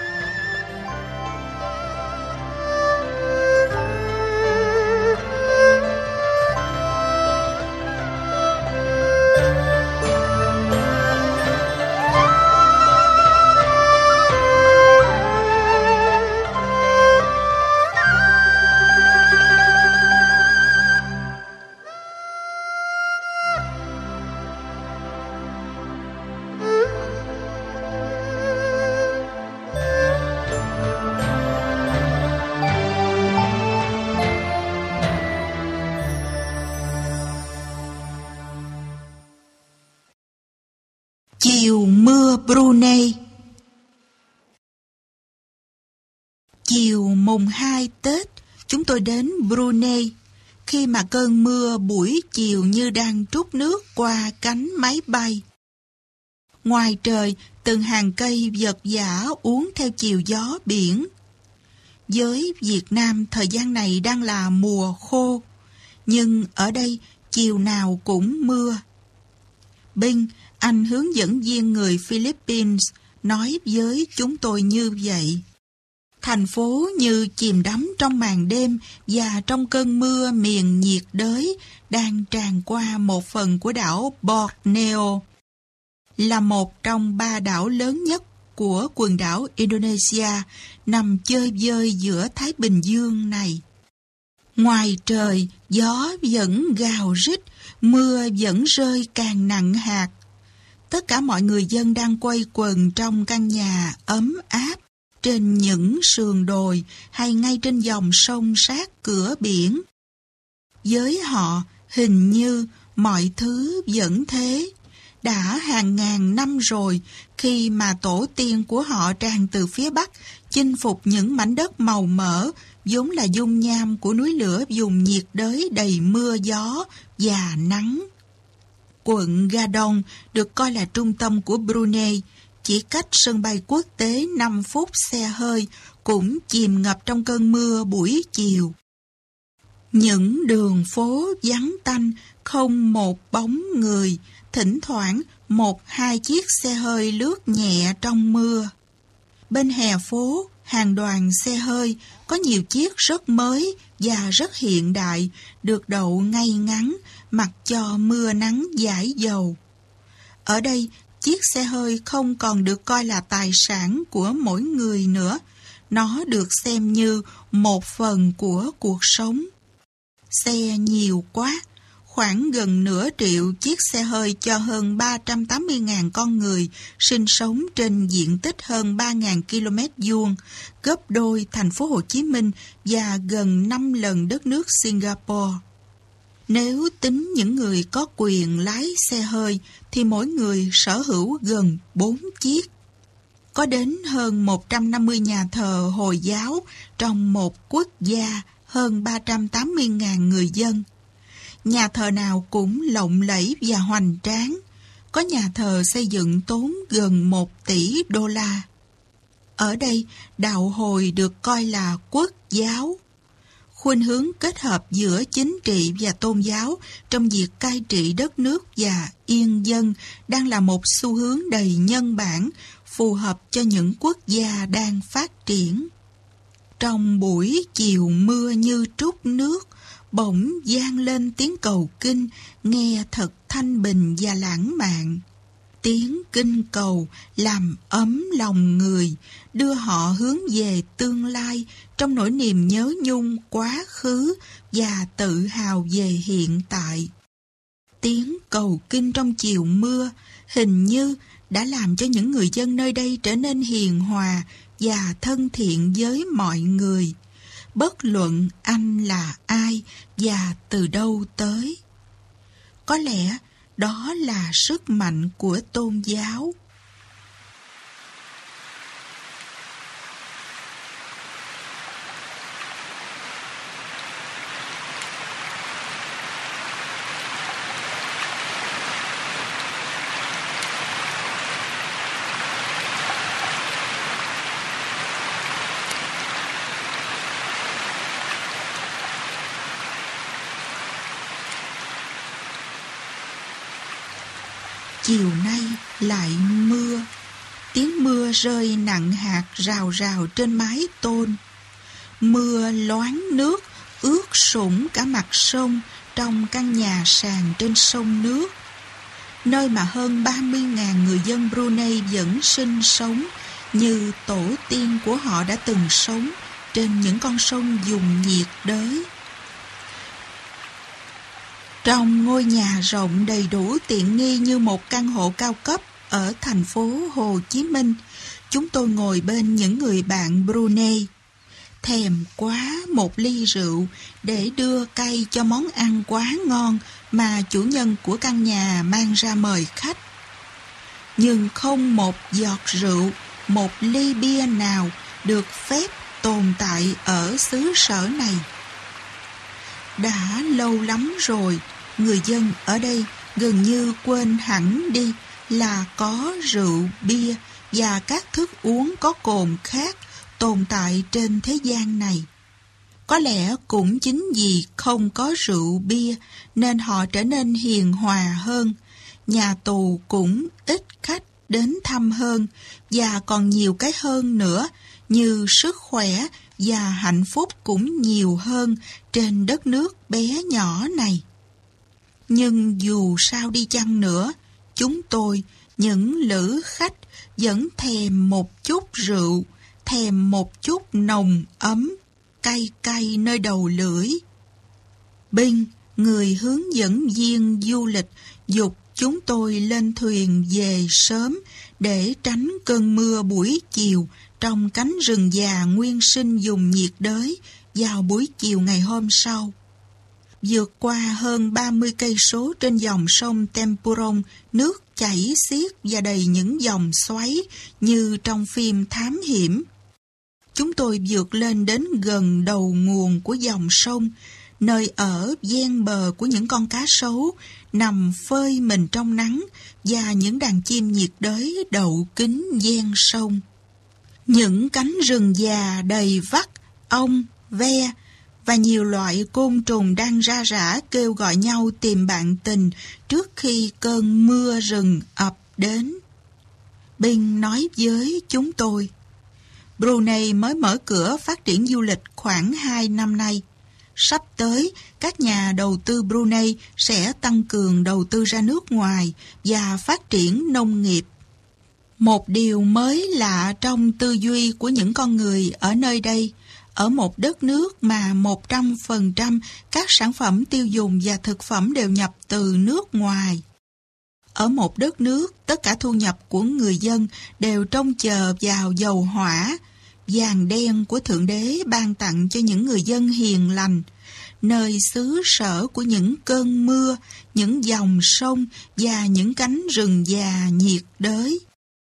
Chiều mưa Brunei. Chiều mùng hai Tết, chúng tôi đến Brunei, khi mà cơn mưa buổi chiều như đang trút nước qua cánh máy bay. Ngoài trời, từng hàng cây vật vã uốn theo chiều gió biển. Với Việt Nam, thời gian này đang là mùa khô, nhưng ở đây chiều nào cũng mưa. Binh, anh hướng dẫn viên người Philippines, nói với chúng tôi như vậy. Thành phố như chìm đắm trong màn đêm và trong cơn mưa miền nhiệt đới đang tràn qua một phần của đảo Borneo, là một trong ba đảo lớn nhất của quần đảo Indonesia nằm chơi vơi giữa Thái Bình Dương này. Ngoài trời, gió vẫn gào rít, mưa vẫn rơi càng nặng hạt. Tất cả mọi người dân đang quây quần trong căn nhà ấm áp, trên những sườn đồi hay ngay trên dòng sông sát cửa biển. Với họ, hình như mọi thứ vẫn thế. Đã hàng ngàn năm rồi, khi mà tổ tiên của họ tràn từ phía Bắc, chinh phục những mảnh đất màu mỡ, vốn là dung nham của núi lửa vùng nhiệt đới đầy mưa gió và nắng. Quận Gadong được coi là trung tâm của Brunei, chỉ cách sân bay quốc tế năm phút xe hơi, cũng chìm ngập trong cơn mưa buổi chiều. Những đường phố vắng tanh, không một bóng người, thỉnh thoảng một hai chiếc xe hơi lướt nhẹ trong mưa. Bên hè phố, hàng đoàn xe hơi, có nhiều chiếc rất mới và rất hiện đại, được đậu ngay ngắn, mặc cho mưa nắng dãi dầu. Ở đây, chiếc xe hơi không còn được coi là tài sản của mỗi người nữa. Nó được xem như một phần của cuộc sống. Xe nhiều quá, khoảng gần nửa triệu chiếc xe hơi cho hơn ba trăm tám mươi nghìn con người sinh sống trên diện tích hơn ba nghìn ki lô mét vuông, gấp đôi thành phố Hồ Chí Minh và gần năm lần đất nước Singapore. Nếu tính những người có quyền lái xe hơi thì mỗi người sở hữu gần bốn chiếc. Có đến hơn một trăm năm mươi nhà thờ Hồi giáo trong một quốc gia hơn ba trăm tám mươi nghìn người dân. Nhà thờ nào cũng lộng lẫy và hoành tráng. Có nhà thờ xây dựng tốn gần một tỷ đô la. Ở đây, đạo hồi được coi là quốc giáo. Khuynh hướng kết hợp giữa chính trị và tôn giáo trong việc cai trị đất nước và yên dân đang là một xu hướng đầy nhân bản, phù hợp cho những quốc gia đang phát triển. Trong buổi chiều mưa như trút nước, bỗng vang lên tiếng cầu kinh, nghe thật thanh bình và lãng mạn. Tiếng kinh cầu làm ấm lòng người, đưa họ hướng về tương lai trong nỗi niềm nhớ nhung quá khứ và tự hào về hiện tại. Tiếng cầu kinh trong chiều mưa hình như đã làm cho những người dân nơi đây trở nên hiền hòa và thân thiện với mọi người, bất luận anh là ai và từ đâu tới. Có lẽ đó là sức mạnh của tôn giáo. Chiều nay lại mưa. Tiếng mưa rơi nặng hạt rào rào trên mái tôn. Mưa loáng nước ướt sũng cả mặt sông trong căn nhà sàn trên sông nước. Nơi mà hơn ba mươi nghìn người dân Brunei vẫn sinh sống như tổ tiên của họ đã từng sống trên những con sông vùng nhiệt đới. Trong ngôi nhà rộng đầy đủ tiện nghi như một căn hộ cao cấp ở thành phố Hồ Chí Minh, chúng tôi ngồi bên những người bạn Brunei. Thèm quá một ly rượu để đưa cay cho món ăn quá ngon mà chủ nhân của căn nhà mang ra mời khách. Nhưng không một giọt rượu, một ly bia nào được phép tồn tại ở xứ sở này. Đã lâu lắm rồi, người dân ở đây gần như quên hẳn đi là có rượu, bia và các thức uống có cồn khác tồn tại trên thế gian này. Có lẽ cũng chính vì không có rượu bia nên họ trở nên hiền hòa hơn. Nhà tù cũng ít khách đến thăm hơn và còn nhiều cái hơn nữa như sức khỏe và hạnh phúc cũng nhiều hơn trên đất nước bé nhỏ này. Nhưng dù sao đi chăng nữa, chúng tôi, những lữ khách, vẫn thèm một chút rượu, thèm một chút nồng ấm, cay cay nơi đầu lưỡi. Binh, người hướng dẫn viên du lịch, giục chúng tôi lên thuyền về sớm để tránh cơn mưa buổi chiều trong cánh rừng già nguyên sinh vùng nhiệt đới vào buổi chiều ngày hôm sau. Vượt qua hơn ba mươi cây số trên dòng sông Tempurong, nước chảy xiết và đầy những dòng xoáy như trong phim thám hiểm. Chúng tôi vượt lên đến gần đầu nguồn của dòng sông, nơi ở ven bờ của những con cá sấu nằm phơi mình trong nắng và những đàn chim nhiệt đới đậu kín ven sông. Những cánh rừng già đầy vắt, ong, ve và nhiều loại côn trùng đang ra rã kêu gọi nhau tìm bạn tình trước khi cơn mưa rừng ập đến. Binh nói với chúng tôi, Brunei mới mở cửa phát triển du lịch khoảng hai năm nay. Sắp tới, các nhà đầu tư Brunei sẽ tăng cường đầu tư ra nước ngoài và phát triển nông nghiệp. Một điều mới lạ trong tư duy của những con người ở nơi đây, ở một đất nước mà một trăm phần trăm các sản phẩm tiêu dùng và thực phẩm đều nhập từ nước ngoài. Ở một đất nước, tất cả thu nhập của người dân đều trông chờ vào dầu hỏa, vàng đen của Thượng Đế ban tặng cho những người dân hiền lành, nơi xứ sở của những cơn mưa, những dòng sông và những cánh rừng già nhiệt đới.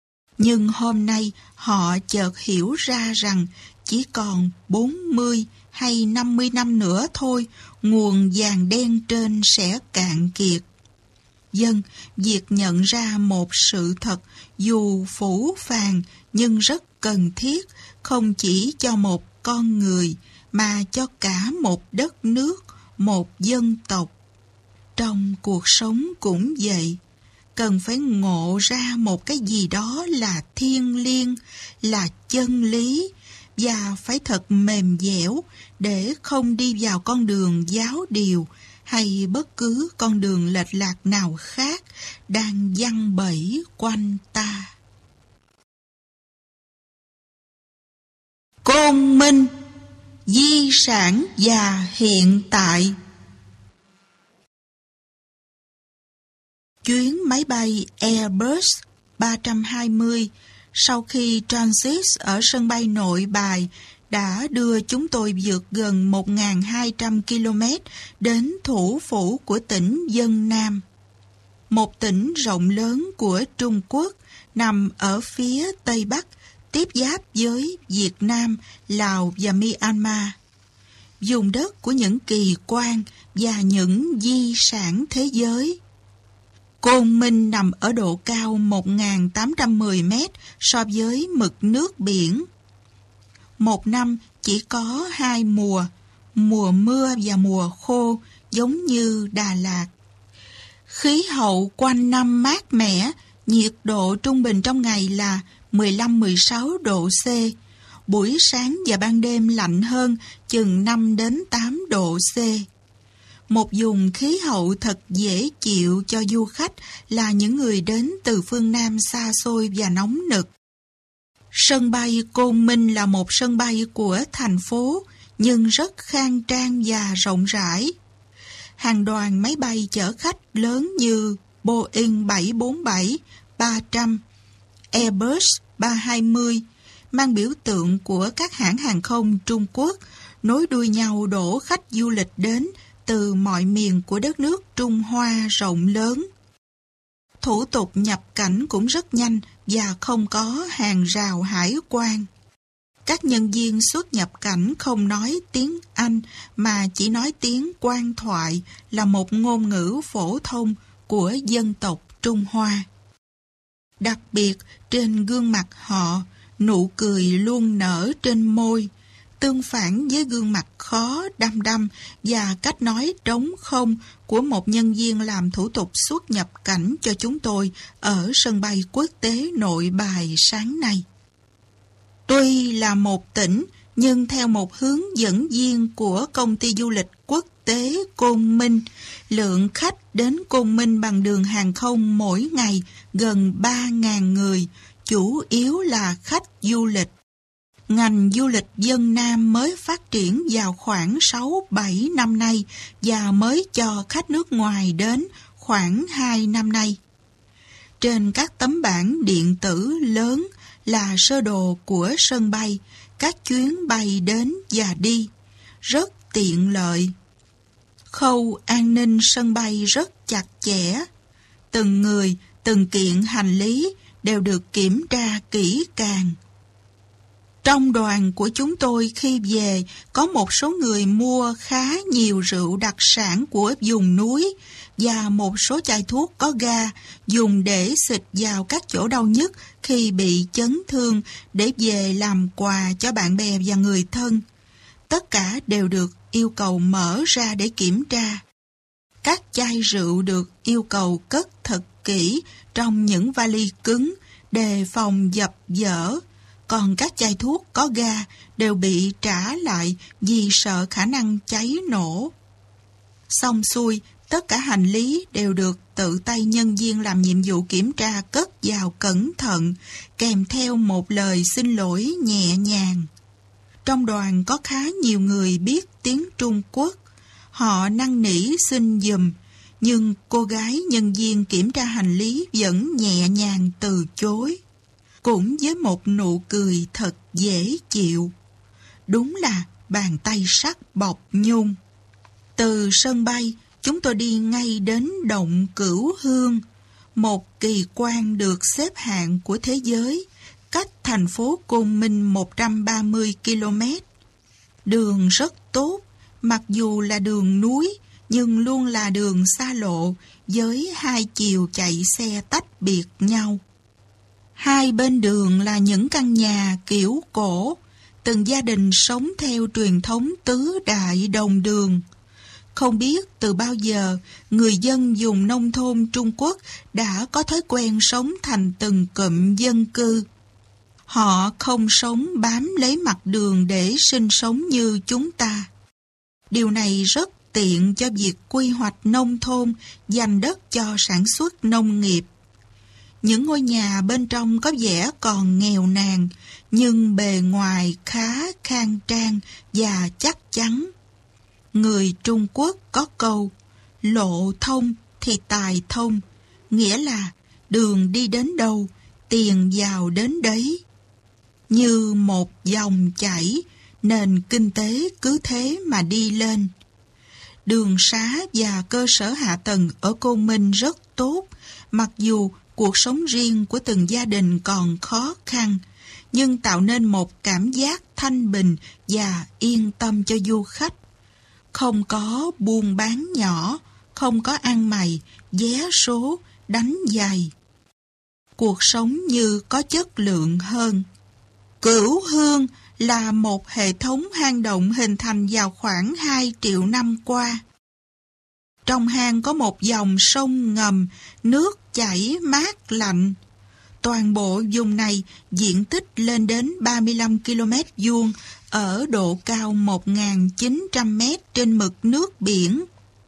Nhưng hôm nay họ chợt hiểu ra rằng chỉ còn bốn mươi hay năm mươi năm nữa thôi, nguồn vàng đen trên sẽ cạn kiệt. Dân, việc nhận ra một sự thật dù phũ phàng nhưng rất cần thiết, không chỉ cho một con người mà cho cả một đất nước, một dân tộc. Trong cuộc sống cũng vậy, cần phải ngộ ra một cái gì đó là thiêng liêng, là chân lý, và phải thật mềm dẻo để không đi vào con đường giáo điều hay bất cứ con đường lệch lạc nào khác đang giăng bẫy quanh ta. Côn Minh, di sản và hiện tại. Chuyến máy bay Airbus ba hai không sau khi transit ở sân bay Nội Bài đã đưa chúng tôi vượt gần một nghìn hai trăm ki lô mét đến thủ phủ của tỉnh Vân Nam, một tỉnh rộng lớn của Trung Quốc nằm ở phía Tây Bắc, tiếp giáp với Việt Nam, Lào và Myanmar, vùng đất của những kỳ quan và những di sản thế giới. Côn Minh nằm ở độ cao một nghìn tám trăm mười mét so với mực nước biển. Một năm chỉ có hai mùa, mùa mưa và mùa khô, giống như Đà Lạt. Khí hậu quanh năm mát mẻ, nhiệt độ trung bình trong ngày là mười lăm mười sáu độ C, buổi sáng và ban đêm lạnh hơn chừng năm đến tám độ C. Một vùng khí hậu thật dễ chịu cho du khách là những người đến từ phương Nam xa xôi và nóng nực. Sân bay Côn Minh là một sân bay của thành phố, nhưng rất khang trang và rộng rãi. Hàng đoàn máy bay chở khách lớn như Boeing bảy bốn bảy, ba trăm, Airbus ba hai không mang biểu tượng của các hãng hàng không Trung Quốc nối đuôi nhau đổ khách du lịch đến từ mọi miền của đất nước Trung Hoa rộng lớn. Thủ tục nhập cảnh cũng rất nhanh và không có hàng rào hải quan. Các nhân viên xuất nhập cảnh không nói tiếng Anh mà chỉ nói tiếng quan thoại, là một ngôn ngữ phổ thông của dân tộc Trung Hoa. Đặc biệt, trên gương mặt họ, nụ cười luôn nở trên môi, tương phản với gương mặt khó đăm đăm và cách nói trống không của một nhân viên làm thủ tục xuất nhập cảnh cho chúng tôi ở sân bay quốc tế Nội Bài sáng nay. Tuy là một tỉnh, nhưng theo một hướng dẫn viên của công ty du lịch quốc tế Côn Minh, lượng khách đến Côn Minh bằng đường hàng không mỗi ngày gần ba nghìn người, chủ yếu là khách du lịch. Ngành du lịch Vân Nam mới phát triển vào khoảng sáu bảy năm nay và mới cho khách nước ngoài đến khoảng hai năm nay. Trên các tấm bảng điện tử lớn là sơ đồ của sân bay, các chuyến bay đến và đi, rất tiện lợi. Khâu an ninh sân bay rất chặt chẽ. Từng người, từng kiện hành lý đều được kiểm tra kỹ càng. Trong đoàn của chúng tôi khi về, có một số người mua khá nhiều rượu đặc sản của vùng núi và một số chai thuốc có ga dùng để xịt vào các chỗ đau nhức khi bị chấn thương để về làm quà cho bạn bè và người thân. Tất cả đều được yêu cầu mở ra để kiểm tra. Các chai rượu được yêu cầu cất thật kỹ trong những vali cứng đề phòng dập dở. Còn các chai thuốc có ga đều bị trả lại vì sợ khả năng cháy nổ. Xong xuôi, tất cả hành lý đều được tự tay nhân viên làm nhiệm vụ kiểm tra cất vào cẩn thận, kèm theo một lời xin lỗi nhẹ nhàng. Trong đoàn có khá nhiều người biết tiếng Trung Quốc. Họ năn nỉ xin giùm, nhưng cô gái nhân viên kiểm tra hành lý vẫn nhẹ nhàng từ chối, cũng với một nụ cười thật dễ chịu. Đúng là bàn tay sắt bọc nhung. Từ sân bay, chúng tôi đi ngay đến động Cửu Hương, một kỳ quan được xếp hạng của thế giới, cách thành phố Côn Minh một trăm ba mươi ki lô mét. Đường rất tốt, mặc dù là đường núi, nhưng luôn là đường xa lộ, với hai chiều chạy xe tách biệt nhau. Hai bên đường là những căn nhà kiểu cổ, từng gia đình sống theo truyền thống tứ đại đồng đường. Không biết từ bao giờ, người dân vùng nông thôn Trung Quốc đã có thói quen sống thành từng cụm dân cư. Họ không sống bám lấy mặt đường để sinh sống như chúng ta. Điều này rất tiện cho việc quy hoạch nông thôn, dành đất cho sản xuất nông nghiệp. Những ngôi nhà bên trong có vẻ còn nghèo nàn, nhưng bề ngoài khá khang trang và chắc chắn. Người Trung Quốc có câu, lộ thông thì tài thông, nghĩa là đường đi đến đâu, tiền vào đến đấy. Như một dòng chảy, nền kinh tế cứ thế mà đi lên. Đường xá và cơ sở hạ tầng ở Côn Minh rất tốt, mặc dù cuộc sống riêng của từng gia đình còn khó khăn, nhưng tạo nên một cảm giác thanh bình và yên tâm cho du khách. Không có buôn bán nhỏ, không có ăn mày, vé số, đánh giày. Cuộc sống như có chất lượng hơn. Cửu Hương là một hệ thống hang động hình thành vào khoảng hai triệu năm qua. Trong hang có một dòng sông ngầm, nước chảy mát lạnh. Toàn bộ vùng này diện tích lên đến ba mươi lăm ki lô mét vuông ở độ cao một nghìn chín trăm mét trên mực nước biển.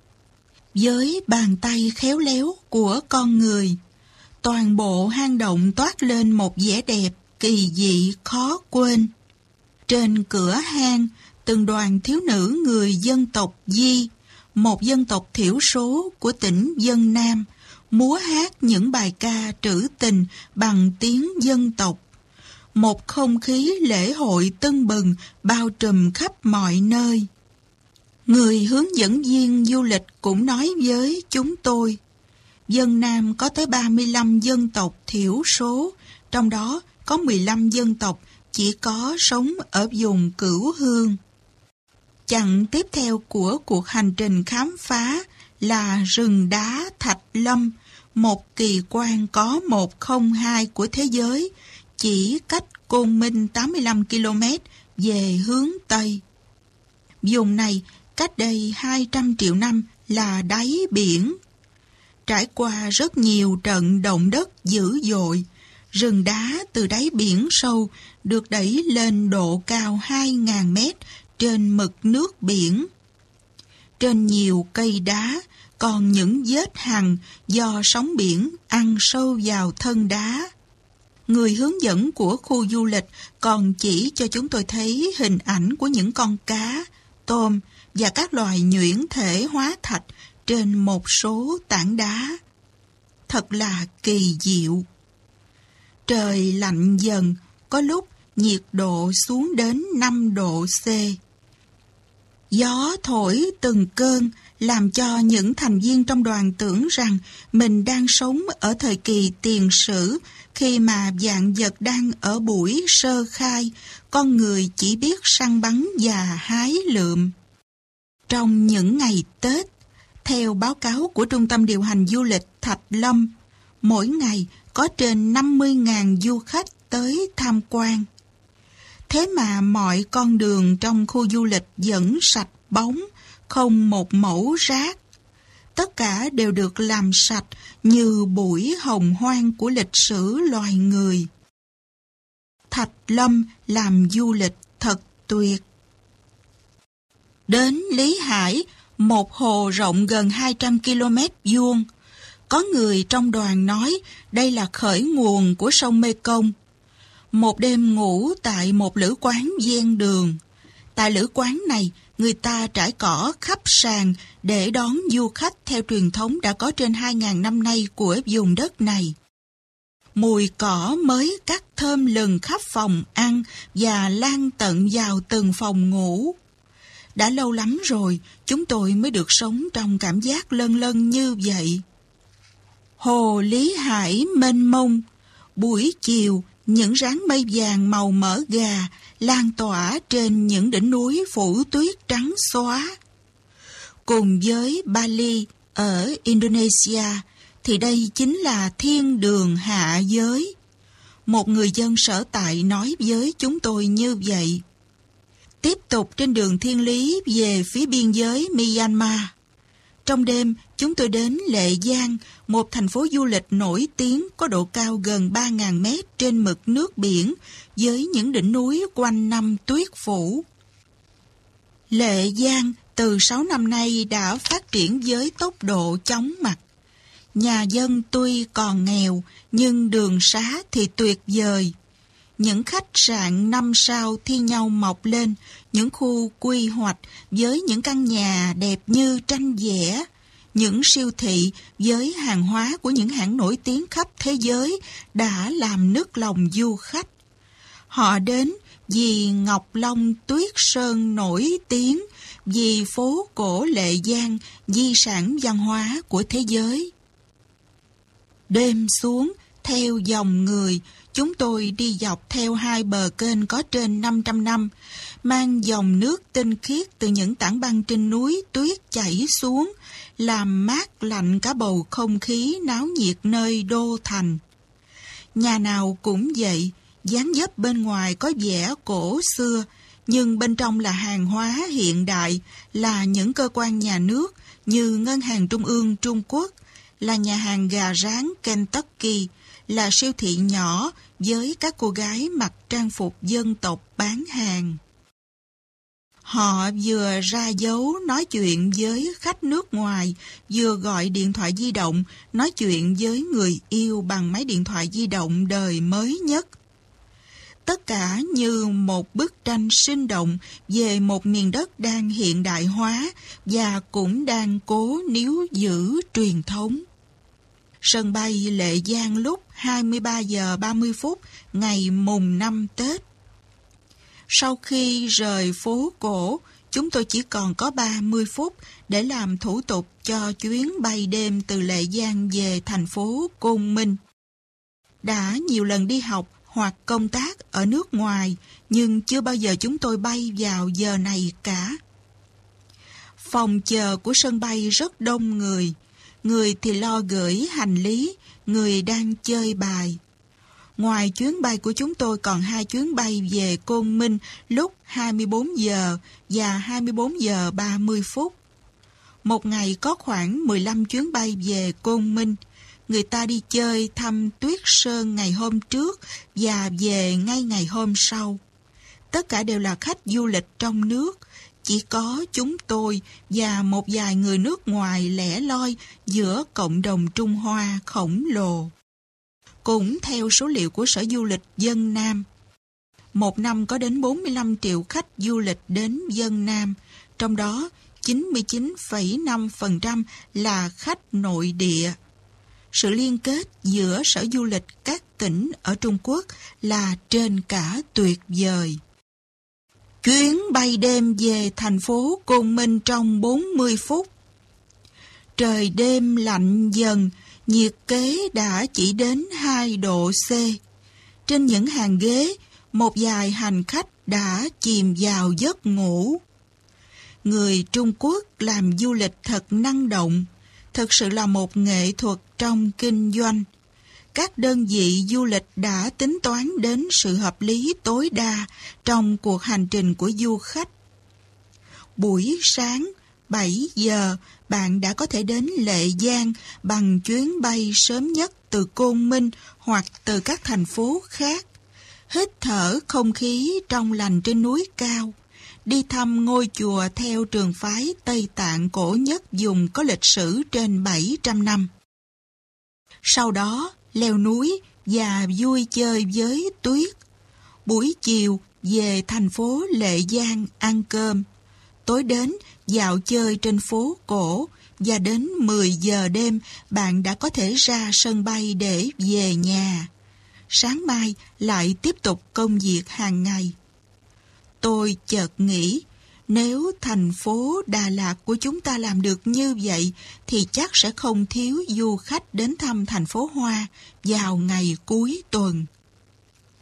Với bàn tay khéo léo của con người, toàn bộ hang động toát lên một vẻ đẹp kỳ dị khó quên. Trên cửa hang, từng đoàn thiếu nữ người dân tộc Di, một dân tộc thiểu số của tỉnh Vân Nam, múa hát những bài ca trữ tình bằng tiếng dân tộc. Một không khí lễ hội tưng bừng bao trùm khắp mọi nơi. Người hướng dẫn viên du lịch cũng nói với chúng tôi, Vân Nam có tới ba mươi lăm dân tộc thiểu số, trong đó có mười lăm dân tộc chỉ có sống ở vùng Cửu Hương. Chặng tiếp theo của cuộc hành trình khám phá là rừng đá Thạch Lâm, một kỳ quan có một không hai của thế giới, chỉ cách Côn Minh tám mươi lăm ki lô mét về hướng Tây. Vùng này cách đây hai trăm triệu năm là đáy biển. Trải qua rất nhiều trận động đất dữ dội, rừng đá từ đáy biển sâu được đẩy lên độ cao hai nghìn mét trên mực nước biển. Trên nhiều cây đá còn những vết hằn do sóng biển ăn sâu vào thân đá. Người hướng dẫn của khu du lịch còn chỉ cho chúng tôi thấy hình ảnh của những con cá, tôm và các loài nhuyễn thể hóa thạch trên một số tảng đá. Thật là kỳ diệu. Trời lạnh dần, có lúc nhiệt độ xuống đến năm độ C. Gió thổi từng cơn làm cho những thành viên trong đoàn tưởng rằng mình đang sống ở thời kỳ tiền sử, khi mà vạn vật đang ở buổi sơ khai, con người chỉ biết săn bắn và hái lượm. Trong những ngày Tết, theo báo cáo của Trung tâm điều hành du lịch Thạch Lâm, mỗi ngày có trên năm mươi nghìn du khách tới tham quan. Thế mà mọi con đường trong khu du lịch vẫn sạch bóng, không một mẩu rác. Tất cả đều được làm sạch như buổi hồng hoang của lịch sử loài người. Thạch Lâm làm du lịch thật tuyệt. Đến Lý Hải, một hồ rộng gần hai trăm ki lô mét vuông. Có người trong đoàn nói đây là khởi nguồn của sông Mekong. Một đêm ngủ tại một lữ quán ven đường. Tại lữ quán này, người ta trải cỏ khắp sàn để đón du khách theo truyền thống đã có trên hai nghìn năm nay của vùng đất này. Mùi cỏ mới cắt thơm lừng khắp phòng ăn và lan tận vào từng phòng ngủ. Đã lâu lắm rồi, chúng tôi mới được sống trong cảm giác lân lân như vậy. Hồ Lý Hải mênh mông, buổi chiều Những ráng mây vàng màu mỡ gà lan tỏa trên những đỉnh núi phủ tuyết trắng xóa. Cùng với Bali ở Indonesia thì đây chính là thiên đường hạ giới. Một người dân sở tại nói với chúng tôi như vậy. Tiếp tục trên đường thiên lý về phía biên giới Myanmar. Trong đêm, chúng tôi đến Lệ Giang, một thành phố du lịch nổi tiếng có độ cao gần ba nghìn mét trên mực nước biển, với những đỉnh núi quanh năm tuyết phủ. Lệ Giang từ sáu năm nay đã phát triển với tốc độ chóng mặt. Nhà dân tuy còn nghèo, nhưng đường xá thì tuyệt vời. Những khách sạn năm sao thi nhau mọc lên, những khu quy hoạch với những căn nhà đẹp như tranh vẽ, những siêu thị với hàng hóa của những hãng nổi tiếng khắp thế giới đã làm nức lòng du khách. Họ đến vì Ngọc Long Tuyết Sơn nổi tiếng, vì phố cổ Lệ Giang, di sản văn hóa của thế giới. Đêm xuống, theo dòng người, chúng tôi đi dọc theo hai bờ kênh có trên năm trăm năm, mang dòng nước tinh khiết từ những tảng băng trên núi tuyết chảy xuống, làm mát lạnh cả bầu không khí náo nhiệt nơi đô thành. Nhà nào cũng vậy, dáng dấp bên ngoài có vẻ cổ xưa, nhưng bên trong là hàng hóa hiện đại, là những cơ quan nhà nước như Ngân hàng Trung ương Trung Quốc, là nhà hàng gà rán Kentucky, là siêu thị nhỏ với các cô gái mặc trang phục dân tộc bán hàng. Họ vừa ra dấu nói chuyện với khách nước ngoài, vừa gọi điện thoại di động nói chuyện với người yêu bằng máy điện thoại di động đời mới nhất. Tất cả như một bức tranh sinh động về một miền đất đang hiện đại hóa và cũng đang cố níu giữ truyền thống. Sân bay Lệ Giang lúc hai mươi ba giờ ba mươi phút ngày mùng năm Tết. Sau khi rời phố cổ, chúng tôi chỉ còn có ba mươi phút để làm thủ tục cho chuyến bay đêm từ Lệ Giang về thành phố Côn Minh. Đã nhiều lần đi học hoặc công tác ở nước ngoài, nhưng chưa bao giờ chúng tôi bay vào giờ này cả. Phòng chờ của sân bay rất đông người. Người thì lo gửi hành lý, người đang chơi bài. Ngoài chuyến bay của chúng tôi còn hai chuyến bay về Côn Minh lúc hai mươi bốn giờ và hai mươi bốn giờ ba mươi phút. Một ngày có khoảng mười lăm chuyến bay về Côn Minh. Người ta đi chơi thăm Tuyết Sơn ngày hôm trước và về ngay ngày hôm sau. Tất cả đều là khách du lịch trong nước. Chỉ có chúng tôi và một vài người nước ngoài lẻ loi giữa cộng đồng Trung Hoa khổng lồ. Cũng theo số liệu của Sở Du lịch Vân Nam, một năm có đến bốn mươi lăm triệu khách du lịch đến Vân Nam, trong đó chín mươi chín phẩy năm phần trăm là khách nội địa. Sự liên kết giữa Sở Du lịch các tỉnh ở Trung Quốc là trên cả tuyệt vời. Chuyến bay đêm về thành phố Côn Minh trong bốn mươi phút. Trời đêm lạnh dần, nhiệt kế đã chỉ đến hai độ C. Trên những hàng ghế, một vài hành khách đã chìm vào giấc ngủ. Người Trung Quốc làm du lịch thật năng động, thực sự là một nghệ thuật trong kinh doanh. Các đơn vị du lịch đã tính toán đến sự hợp lý tối đa trong cuộc hành trình của du khách. Buổi sáng bảy giờ, bạn đã có thể đến Lệ Giang bằng chuyến bay sớm nhất từ Côn Minh hoặc từ các thành phố khác. Hít thở không khí trong lành trên núi cao. Đi thăm ngôi chùa theo trường phái Tây Tạng cổ nhất vùng có lịch sử trên bảy trăm năm. Sau đó, leo núi và vui chơi với tuyết. Buổi chiều về thành phố Lệ Giang ăn cơm. Tối đến dạo chơi trên phố cổ và đến mười giờ đêm bạn đã có thể ra sân bay để về nhà. Sáng mai lại tiếp tục công việc hàng ngày. Tôi chợt nghĩ, nếu thành phố Đà Lạt của chúng ta làm được như vậy thì chắc sẽ không thiếu du khách đến thăm thành phố Hoa vào ngày cuối tuần.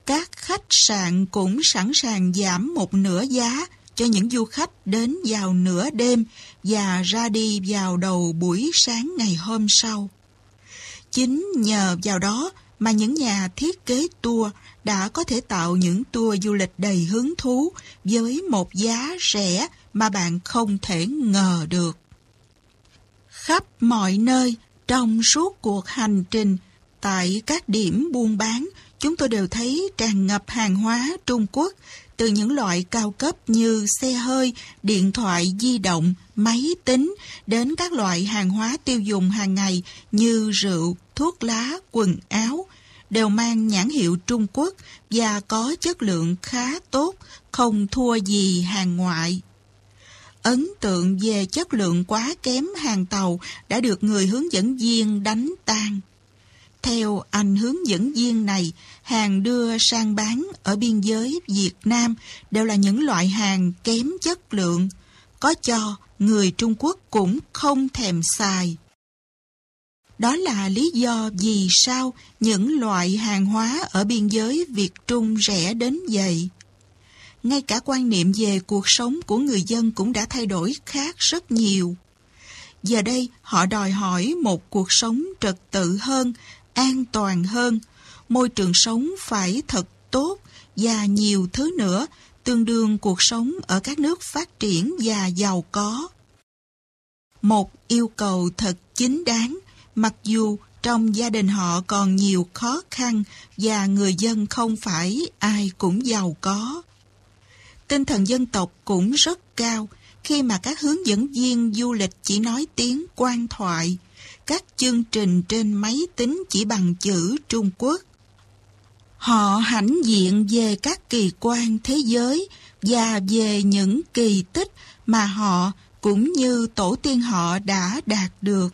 khách sạn cũng sẵn sàng giảm một nửa giá cho những du khách đến vào nửa đêm và ra đi vào đầu buổi sáng ngày hôm sau. Chính nhờ vào đó mà những nhà thiết kế tour đã có thể tạo những tour du lịch đầy hứng thú với một giá rẻ mà bạn không thể ngờ được. Khắp mọi nơi, trong suốt cuộc hành trình, tại các điểm buôn bán, chúng tôi đều thấy tràn ngập hàng hóa Trung Quốc, từ những loại cao cấp như xe hơi, điện thoại di động, máy tính, đến các loại hàng hóa tiêu dùng hàng ngày như rượu, thuốc lá, quần áo, đều mang nhãn hiệu Trung Quốc và có chất lượng khá tốt, không thua gì hàng ngoại. Ấn tượng về chất lượng quá kém hàng tàu đã được người hướng dẫn viên đánh tan. Theo anh hướng dẫn viên này, hàng đưa sang bán ở biên giới Việt Nam đều là những loại hàng kém chất lượng, có cho người Trung Quốc cũng không thèm xài. Đó là lý do vì sao những loại hàng hóa ở biên giới Việt Trung rẻ đến vậy. Ngay cả quan niệm về cuộc sống của người dân cũng đã thay đổi khác rất nhiều. Giờ đây, họ đòi hỏi một cuộc sống trật tự hơn, an toàn hơn, môi trường sống phải thật tốt và nhiều thứ nữa, tương đương cuộc sống ở các nước phát triển và giàu có. Một yêu cầu thật chính đáng, mặc dù trong gia đình họ còn nhiều khó khăn và người dân không phải ai cũng giàu có. Tinh thần dân tộc cũng rất cao khi mà các hướng dẫn viên du lịch chỉ nói tiếng quan thoại, các chương trình trên máy tính chỉ bằng chữ Trung Quốc. Họ hãnh diện về các kỳ quan thế giới và về những kỳ tích mà họ cũng như tổ tiên họ đã đạt được.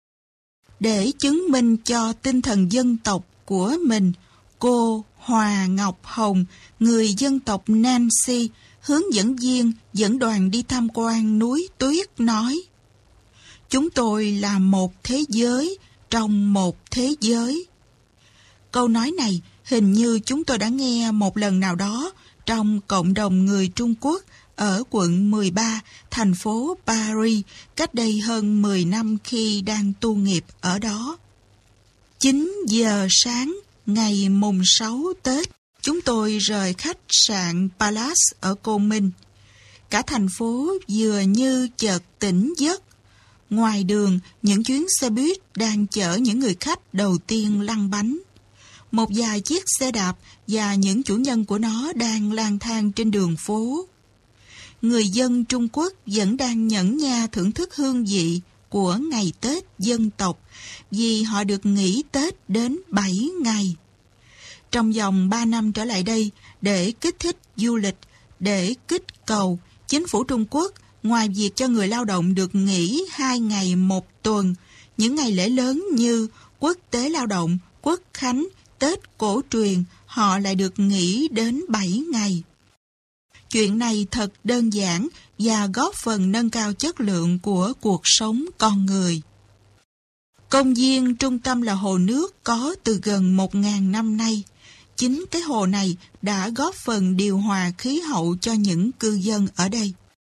Để chứng minh cho tinh thần dân tộc của mình, cô Hòa Ngọc Hồng, người dân tộc Nancy, hướng dẫn viên dẫn đoàn đi tham quan núi tuyết nói: "Chúng tôi là một thế giới trong một thế giới." Câu nói này hình như chúng tôi đã nghe một lần nào đó trong cộng đồng người Trung Quốc ở quận mười ba, thành phố Paris, cách đây hơn mười năm khi đang tu nghiệp ở đó. chín giờ sáng ngày mùng sáu Tết, chúng tôi rời khách sạn Palace ở Côn Minh. Cả thành phố vừa như chợt tỉnh giấc. Ngoài đường, những chuyến xe buýt đang chở những người khách đầu tiên lăn bánh. Một vài chiếc xe đạp và những chủ nhân của nó đang lang thang trên đường phố. Người dân Trung Quốc vẫn đang nhẫn nha thưởng thức hương vị của ngày Tết dân tộc vì họ được nghỉ Tết đến bảy ngày. Trong vòng ba năm trở lại đây, để kích thích du lịch, để kích cầu, chính phủ Trung Quốc ngoài việc cho người lao động được nghỉ hai ngày một tuần, những ngày lễ lớn như Quốc tế Lao động, Quốc khánh, Tết cổ truyền, họ lại được nghỉ đến bảy ngày. Chuyện này thật đơn giản và góp phần nâng cao chất lượng của cuộc sống con người. Công viên trung tâm là hồ nước có từ gần một nghìn năm nay. Chính cái hồ này đã góp phần điều hòa khí hậu cho những cư dân ở đây.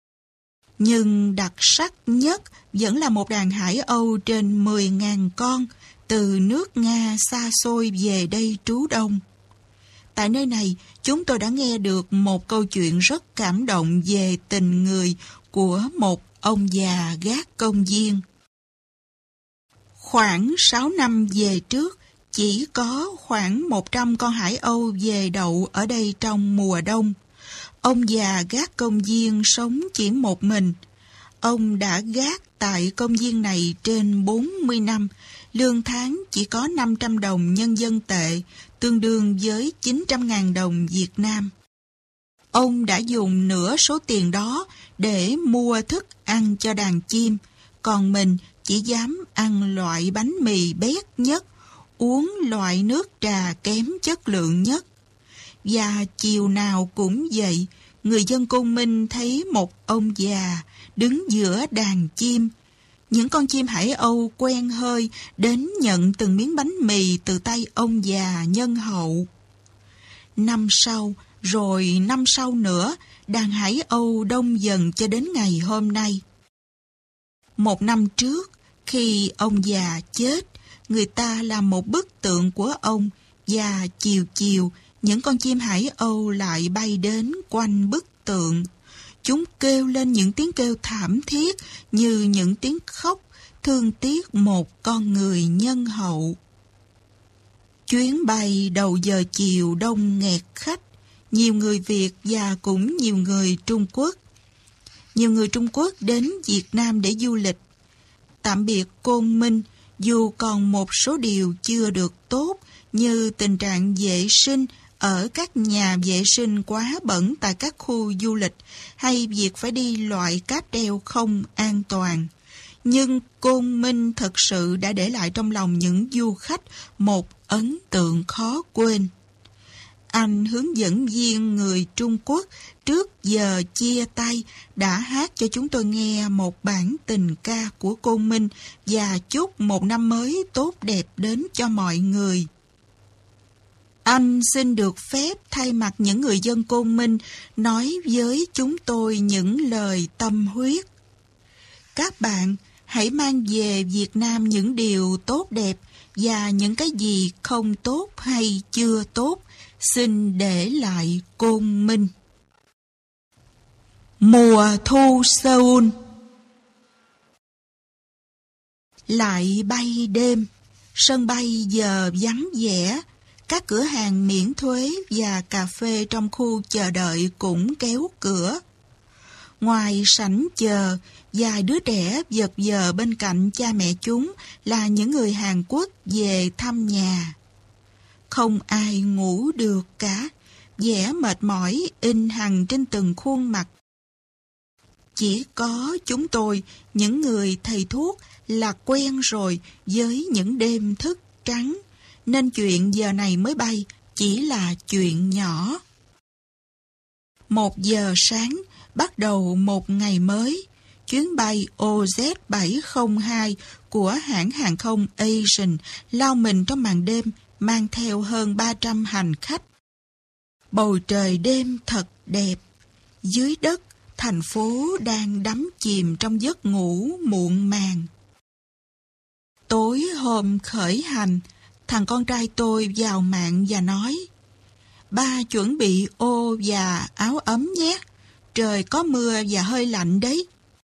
Nhưng đặc sắc nhất vẫn là một đàn hải âu trên mười nghìn con từ nước Nga xa xôi về đây trú đông. Tại nơi này, chúng tôi đã nghe được một câu chuyện rất cảm động về tình người của một ông già gác công viên. Khoảng sáu năm về trước, chỉ có khoảng một trăm con hải âu về đậu ở đây trong mùa đông. Ông già gác công viên sống chỉ một mình. Ông đã gác tại công viên này trên bốn mươi năm, lương tháng chỉ có năm trăm đồng nhân dân tệ, tương đương với chín trăm nghìn đồng Việt Nam. Ông đã dùng nửa số tiền đó để mua thức ăn cho đàn chim, còn mình chỉ dám ăn loại bánh mì béc nhất, uống loại nước trà kém chất lượng nhất. Và chiều nào cũng vậy, người dân Côn Minh thấy một ông già đứng giữa đàn chim. Những con chim hải âu quen hơi đến nhận từng miếng bánh mì từ tay ông già nhân hậu. năm sau, rồi năm sau nữa, đàn Hải Âu đông dần cho đến ngày hôm nay. Một năm trước, khi ông già chết, người ta làm một bức tượng của ông, và chiều chiều, những con chim Hải Âu lại bay đến quanh bức tượng. Chúng kêu lên những tiếng kêu thảm thiết như những tiếng khóc, thương tiếc một con người nhân hậu. Chuyến bay đầu giờ chiều đông nghẹt khách, nhiều người Việt và cũng nhiều người Trung Quốc. Nhiều người Trung Quốc đến Việt Nam để du lịch. Tạm biệt Côn Minh, dù còn một số điều chưa được tốt như tình trạng vệ sinh ở các nhà vệ sinh quá bẩn tại các khu du lịch hay việc phải đi loại cáp treo không an toàn. Nhưng Côn Minh thực sự đã để lại trong lòng những du khách một ấn tượng khó quên. Anh hướng dẫn viên người Trung Quốc trước giờ chia tay đã hát cho chúng tôi nghe một bản tình ca của Côn Minh và chúc một năm mới tốt đẹp đến cho mọi người. Anh xin được phép thay mặt những người dân Côn Minh nói với chúng tôi những lời tâm huyết. Các bạn hãy mang về Việt Nam những điều tốt đẹp và những cái gì không tốt hay chưa tốt, xin để lại Côn Minh. Mùa thu Seoul. Lại bay đêm, sân bay giờ vắng vẻ, các cửa hàng miễn thuế và cà phê trong khu chờ đợi cũng kéo cửa. Ngoài sảnh chờ, vài đứa trẻ vật vờ bên cạnh cha mẹ chúng là những người Hàn Quốc về thăm nhà. Không ai ngủ được cả, vẻ mệt mỏi in hằn trên từng khuôn mặt. Chỉ có chúng tôi, những người thầy thuốc, là quen rồi với những đêm thức trắng, nên chuyện giờ này mới bay chỉ là chuyện nhỏ. Một giờ sáng, bắt đầu một ngày mới, chuyến bay O Z bảy không hai của hãng hàng không Asian lao mình trong màn đêm, mang theo hơn ba trăm hành khách. Bầu trời đêm thật đẹp. Dưới đất, thành phố đang đắm chìm trong giấc ngủ muộn màng. Tối hôm khởi hành, thằng con trai tôi vào mạng và nói: "Ba chuẩn bị ô và áo ấm nhé, trời có mưa và hơi lạnh đấy."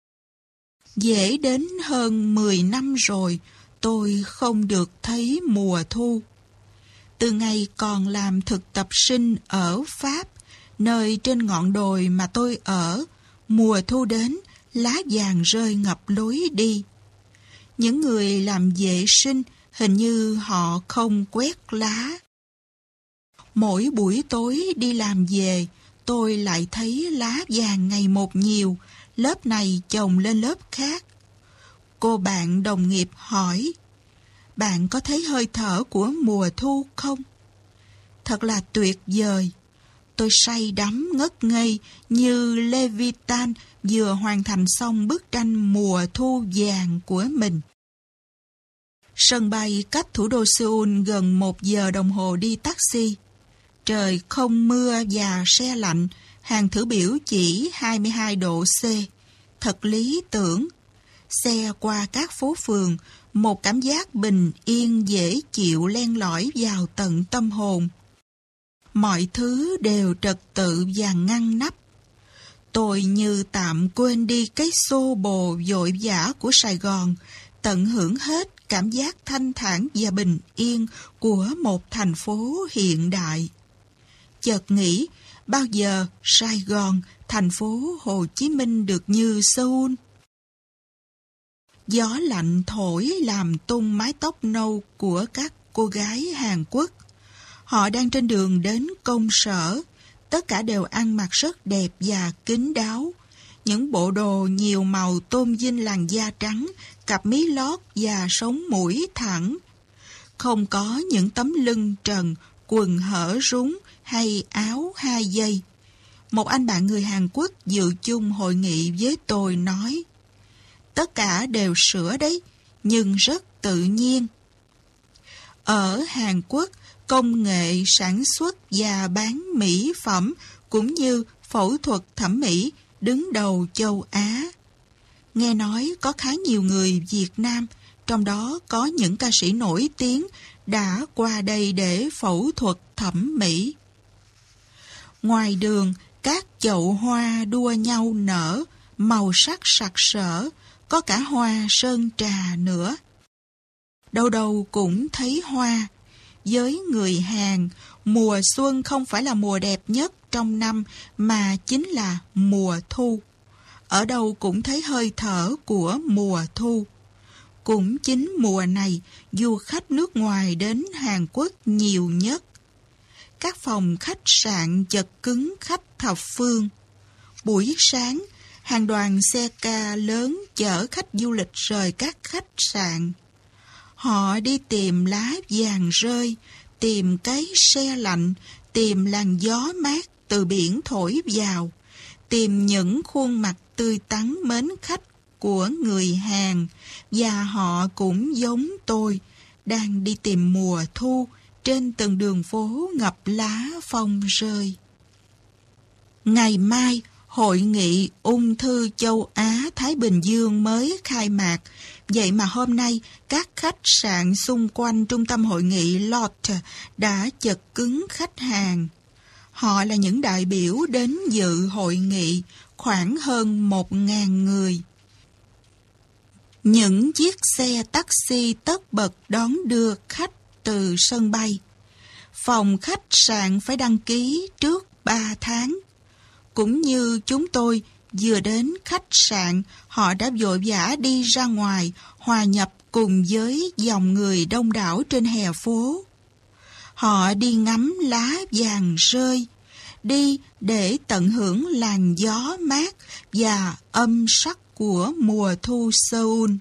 Dễ đến hơn mười năm rồi, tôi không được thấy mùa thu. Từ ngày còn làm thực tập sinh ở Pháp, nơi trên ngọn đồi mà tôi ở, mùa thu đến, lá vàng rơi ngập lối đi. Những người làm vệ sinh, hình như họ không quét lá. Mỗi buổi tối đi làm về, tôi lại thấy lá vàng ngày một nhiều, lớp này chồng lên lớp khác. Cô bạn đồng nghiệp hỏi: "Bạn có thấy hơi thở của mùa thu không?" Thật là tuyệt vời. Tôi say đắm ngất ngây như Levitan vừa hoàn thành xong bức tranh mùa thu vàng của mình. Sân bay cách thủ đô Seoul gần một giờ đồng hồ đi taxi. Trời không mưa và se lạnh, hàng thử biểu chỉ hai mươi hai độ C. Thật lý tưởng. Xe qua các phố phường, một cảm giác bình yên dễ chịu len lỏi vào tận tâm hồn. Mọi thứ đều trật tự và ngăn nắp. Tôi như tạm quên đi cái xô bồ vội vã của Sài Gòn, tận hưởng hết cảm giác thanh thản và bình yên của một thành phố hiện đại. Chợt nghĩ, bao giờ Sài Gòn, thành phố Hồ Chí Minh được như Seoul? Gió lạnh thổi làm tung mái tóc nâu của các cô gái Hàn Quốc. Họ đang trên đường đến công sở. Tất cả đều ăn mặc rất đẹp và kín đáo. Những bộ đồ nhiều màu tôn vinh làn da trắng, cặp mí lót và sống mũi thẳng. Không có những tấm lưng trần, quần hở rúng hay áo hai dây. Một anh bạn người Hàn Quốc dự chung hội nghị với tôi nói: "Tất cả đều sửa đấy, nhưng rất tự nhiên." Ở Hàn Quốc công nghệ sản xuất và bán mỹ phẩm cũng như phẫu thuật thẩm mỹ đứng đầu châu Á. Nghe nói có khá nhiều người Việt Nam, trong đó có những ca sĩ nổi tiếng, đã qua đây để phẫu thuật thẩm mỹ. Ngoài đường, các chậu hoa đua nhau nở, màu sắc sặc sỡ, có cả hoa sơn trà nữa. Đâu đâu cũng thấy hoa. Với người Hàn, mùa xuân không phải là mùa đẹp nhất trong năm mà chính là mùa thu. Ở đâu cũng thấy hơi thở của mùa thu. Cũng chính mùa này, du khách nước ngoài đến Hàn Quốc nhiều nhất. Các phòng khách sạn chật cứng khách thập phương. Buổi sáng, hàng đoàn xe ca lớn chở khách du lịch rời các khách sạn. Họ đi tìm lá vàng rơi, tìm cái se lạnh, tìm làn gió mát từ biển thổi vào, tìm những khuôn mặt tươi tắn mến khách của người Hàn, và họ cũng giống tôi, đang đi tìm mùa thu trên từng đường phố ngập lá phong rơi. Ngày mai, Hội nghị ung thư châu Á-Thái Bình Dương mới khai mạc. Vậy mà hôm nay, các khách sạn xung quanh trung tâm hội nghị Lotte đã chật cứng khách hàng. Họ là những đại biểu đến dự hội nghị, khoảng hơn một nghìn người. Những chiếc xe taxi tất bật đón đưa khách từ sân bay. Phòng khách sạn phải đăng ký trước ba tháng. Cũng như chúng tôi vừa đến khách sạn, họ đã vội vã đi ra ngoài, hòa nhập cùng với dòng người đông đảo trên hè phố. Họ đi ngắm lá vàng rơi, đi để tận hưởng làn gió mát và âm sắc của mùa thu Seoul.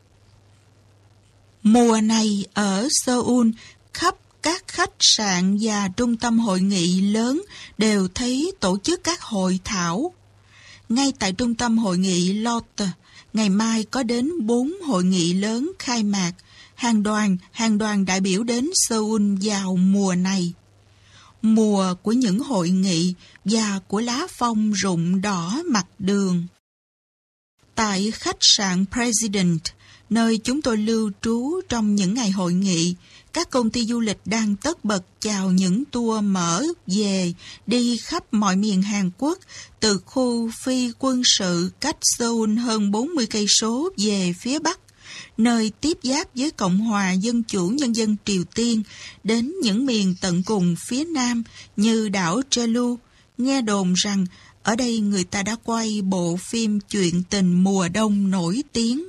Mùa này ở Seoul, khắp các khách sạn và trung tâm hội nghị lớn đều thấy tổ chức các hội thảo. Ngay tại trung tâm hội nghị Lotte, ngày mai có đến bốn hội nghị lớn khai mạc, hàng đoàn, hàng đoàn đại biểu đến Seoul vào mùa này. Mùa của những hội nghị và của lá phong rụng đỏ mặt đường. Tại khách sạn President, nơi chúng tôi lưu trú trong những ngày hội nghị, các công ty du lịch đang tất bật chào những tour mở về đi khắp mọi miền Hàn Quốc, từ khu phi quân sự cách Seoul hơn bốn mươi cây số về phía Bắc, nơi tiếp giáp với Cộng hòa Dân chủ Nhân dân Triều Tiên, đến những miền tận cùng phía Nam như đảo Jeju. Nghe đồn rằng ở đây người ta đã quay bộ phim chuyện tình mùa đông nổi tiếng.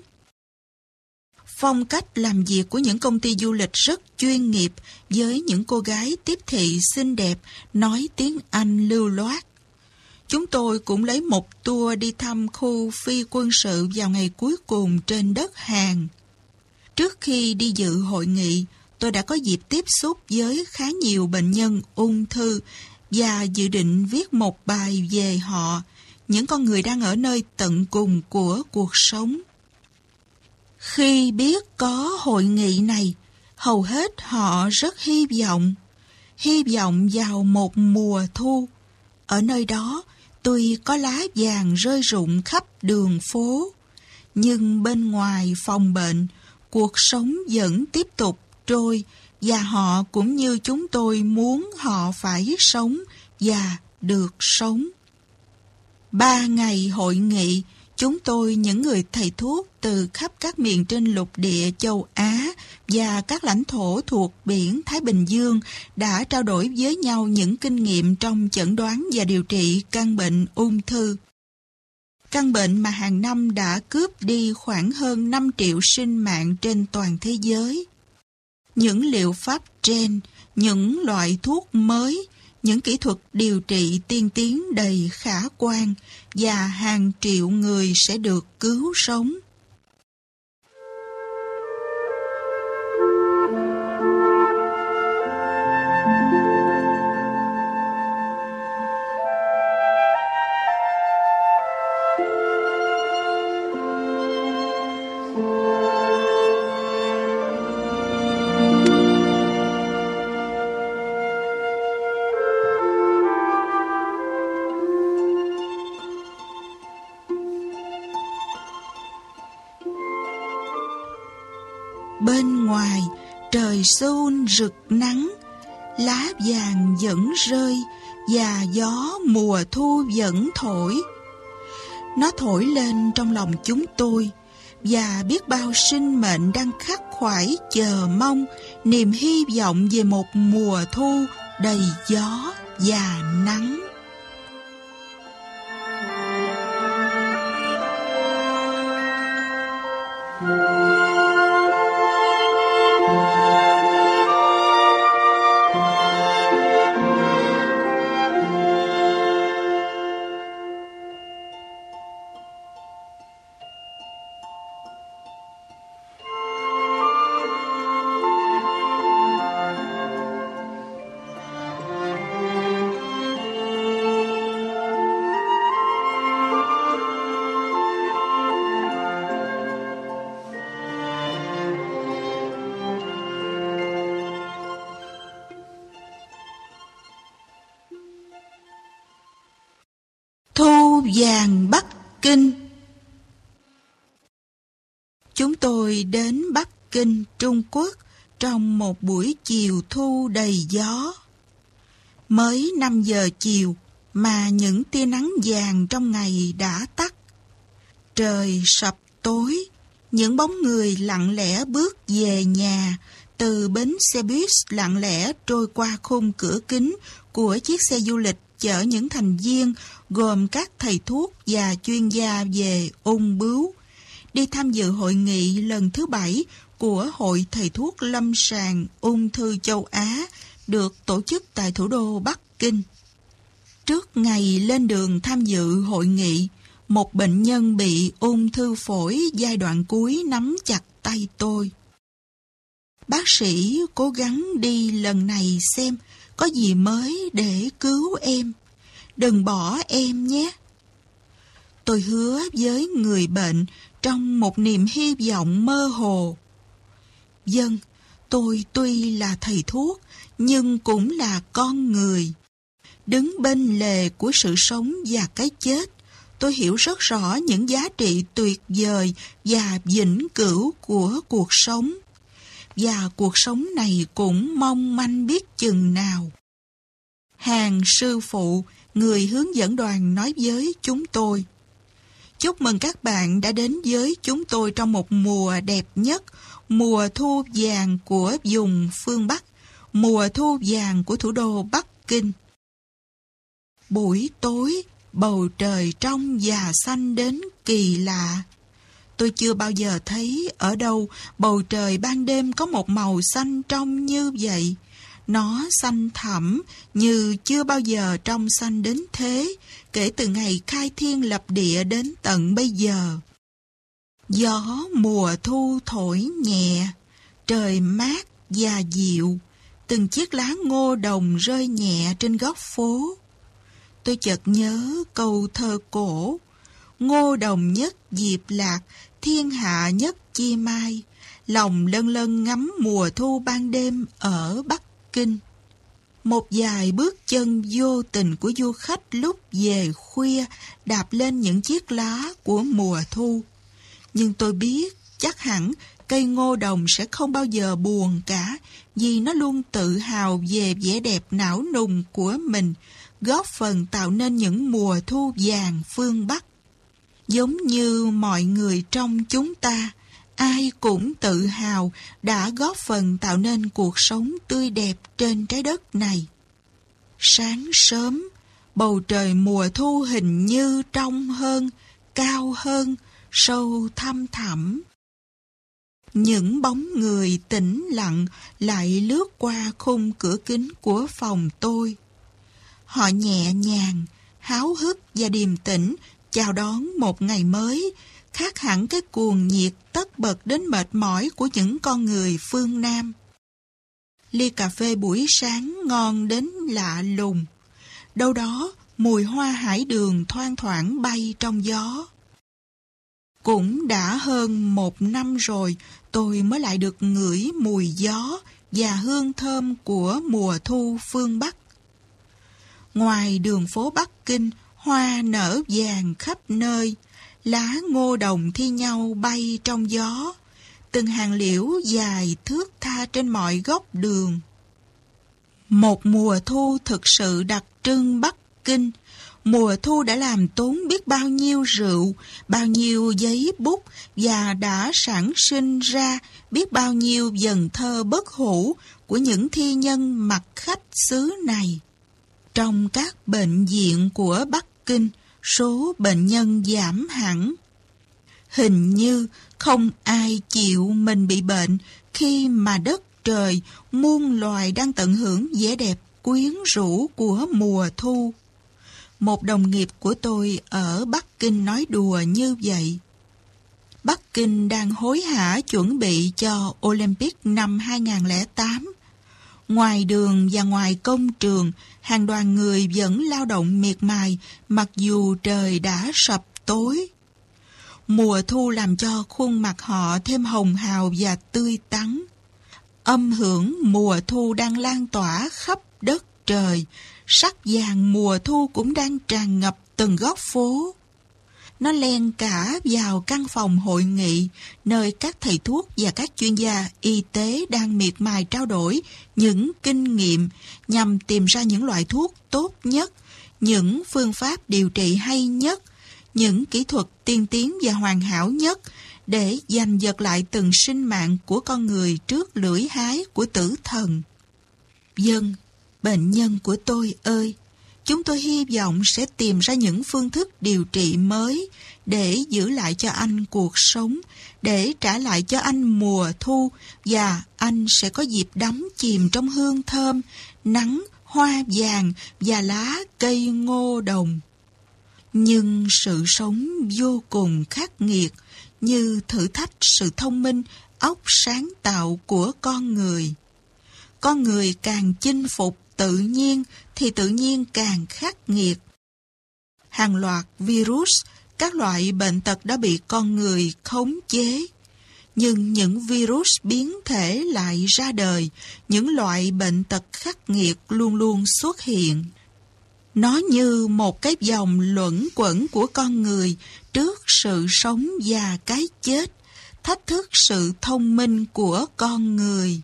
Phong cách làm việc của những công ty du lịch rất chuyên nghiệp, với những cô gái tiếp thị xinh đẹp, nói tiếng Anh lưu loát. Chúng tôi cũng lấy một tour đi thăm khu phi quân sự vào ngày cuối cùng trên đất Hàn. Trước khi đi dự hội nghị, tôi đã có dịp tiếp xúc với khá nhiều bệnh nhân ung thư và dự định viết một bài về họ, những con người đang ở nơi tận cùng của cuộc sống. Khi biết có hội nghị này, hầu hết họ rất hy vọng, hy vọng vào một mùa thu. Ở nơi đó, tuy có lá vàng rơi rụng khắp đường phố, nhưng bên ngoài phòng bệnh, cuộc sống vẫn tiếp tục trôi, và họ cũng như chúng tôi muốn họ phải sống và được sống. Ba ngày hội nghị, chúng tôi, những người thầy thuốc từ khắp các miền trên lục địa châu Á và các lãnh thổ thuộc biển Thái Bình Dương đã trao đổi với nhau những kinh nghiệm trong chẩn đoán và điều trị căn bệnh ung thư. Căn bệnh mà hàng năm đã cướp đi khoảng hơn năm triệu sinh mạng trên toàn thế giới. Những liệu pháp gen, những loại thuốc mới, những kỹ thuật điều trị tiên tiến đầy khả quan, và hàng triệu người sẽ được cứu sống. ngoài, trời Seoul rực nắng, lá vàng vẫn rơi và gió mùa thu vẫn thổi. Nó thổi lên trong lòng chúng tôi, và biết bao sinh mệnh đang khắc khoải chờ mong niềm hy vọng về một mùa thu đầy gió và nắng. Thu vàng Bắc Kinh. Chúng tôi đến Bắc Kinh, Trung Quốc trong một buổi chiều thu đầy gió. Mới năm giờ chiều mà những tia nắng vàng trong ngày đã tắt. Trời sập tối, những bóng người lặng lẽ bước về nhà, từ bến xe buýt lặng lẽ trôi qua khung cửa kính của chiếc xe du lịch chở những thành viên gồm các thầy thuốc và chuyên gia về ung bướu, đi tham dự hội nghị lần thứ bảy của Hội Thầy thuốc Lâm sàng Ung thư châu Á được tổ chức tại thủ đô Bắc Kinh. Trước ngày lên đường tham dự hội nghị, một bệnh nhân bị ung thư phổi giai đoạn cuối nắm chặt tay tôi. Bác sĩ cố gắng đi lần này xem có gì mới để cứu em. Đừng bỏ em nhé. Tôi hứa với người bệnh trong một niềm hy vọng mơ hồ. Vâng, tôi tuy là thầy thuốc, nhưng cũng là con người. Đứng bên lề của sự sống và cái chết, tôi hiểu rất rõ những giá trị tuyệt vời và vĩnh cửu của cuộc sống. Và cuộc sống này cũng mong manh biết chừng nào. Hàng sư phụ, người hướng dẫn đoàn nói với chúng tôi: chúc mừng các bạn đã đến với chúng tôi trong một mùa đẹp nhất, mùa thu vàng của vùng phương Bắc, mùa thu vàng của thủ đô Bắc Kinh. Buổi tối, bầu trời trong và xanh đến kỳ lạ. Tôi chưa bao giờ thấy ở đâu bầu trời ban đêm có một màu xanh trong như vậy. Nó xanh thẳm như chưa bao giờ trong xanh đến thế, kể từ ngày khai thiên lập địa đến tận bây giờ. Gió mùa thu thổi nhẹ, trời mát và dịu, từng chiếc lá ngô đồng rơi nhẹ trên góc phố. Tôi chợt nhớ câu thơ cổ: ngô đồng nhất diệp lạc, thiên hạ nhất chi mai. Lòng lân lân ngắm mùa thu ban đêm ở Bắc Kinh. Một vài bước chân vô tình của du khách lúc về khuya đạp lên những chiếc lá của mùa thu. Nhưng tôi biết chắc hẳn cây ngô đồng sẽ không bao giờ buồn cả, vì nó luôn tự hào về vẻ đẹp não nùng của mình, góp phần tạo nên những mùa thu vàng phương Bắc. Giống như mọi người trong chúng ta, ai cũng tự hào đã góp phần tạo nên cuộc sống tươi đẹp trên trái đất này. Sáng sớm, bầu trời mùa thu hình như trong hơn, cao hơn, sâu thăm thẳm. Những bóng người tĩnh lặng lại lướt qua khung cửa kính của phòng tôi. Họ nhẹ nhàng, háo hức và điềm tĩnh chào đón một ngày mới, khác hẳn cái cuồng nhiệt tất bật đến mệt mỏi của những con người phương Nam. Ly cà phê buổi sáng ngon đến lạ lùng. Đâu đó, mùi hoa hải đường thoang thoảng bay trong gió. Cũng đã hơn một năm rồi, tôi mới lại được ngửi mùi gió và hương thơm của mùa thu phương Bắc. Ngoài đường phố Bắc Kinh, hoa nở vàng khắp nơi, lá ngô đồng thi nhau bay trong gió. từng hàng liễu dài thước tha trên mọi góc đường. Một mùa thu thực sự đặc trưng Bắc Kinh. Mùa thu đã làm tốn biết bao nhiêu rượu, bao nhiêu giấy bút và đã sản sinh ra biết bao nhiêu vần thơ bất hủ của những thi nhân mặt khách xứ này. Trong các bệnh viện của Bắc Kinh, số bệnh nhân giảm hẳn. Hình như không ai chịu mình bị bệnh khi mà đất trời, muôn loài đang tận hưởng vẻ đẹp quyến rũ của mùa thu. Một đồng nghiệp của tôi ở Bắc Kinh nói đùa như vậy. Bắc Kinh đang hối hả chuẩn bị cho Olympic năm hai không không tám. Ngoài đường và ngoài công trường, hàng đoàn người vẫn lao động miệt mài mặc dù trời đã sập tối. Mùa thu làm cho khuôn mặt họ thêm hồng hào và tươi tắn. Âm hưởng mùa thu đang lan tỏa khắp đất trời. Sắc vàng mùa thu cũng đang tràn ngập từng góc phố. Nó len cả vào căn phòng hội nghị, nơi các thầy thuốc và các chuyên gia y tế đang miệt mài trao đổi những kinh nghiệm nhằm tìm ra những loại thuốc tốt nhất, những phương pháp điều trị hay nhất, những kỹ thuật tiên tiến và hoàn hảo nhất để giành giật lại từng sinh mạng của con người trước lưỡi hái của tử thần. Vâng, bệnh nhân của tôi ơi, chúng tôi hy vọng sẽ tìm ra những phương thức điều trị mới để giữ lại cho anh cuộc sống, để trả lại cho anh mùa thu, và anh sẽ có dịp đắm chìm trong hương thơm, nắng, hoa vàng và lá cây ngô đồng. Nhưng sự sống vô cùng khắc nghiệt, như thử thách sự thông minh, óc sáng tạo của con người. Con người càng chinh phục tự nhiên thì tự nhiên càng khắc nghiệt. Hàng loạt virus, các loại bệnh tật đã bị con người khống chế. Nhưng những virus biến thể lại ra đời, những loại bệnh tật khắc nghiệt luôn luôn xuất hiện. Nó như một cái vòng luẩn quẩn của con người trước sự sống và cái chết, thách thức sự thông minh của con người.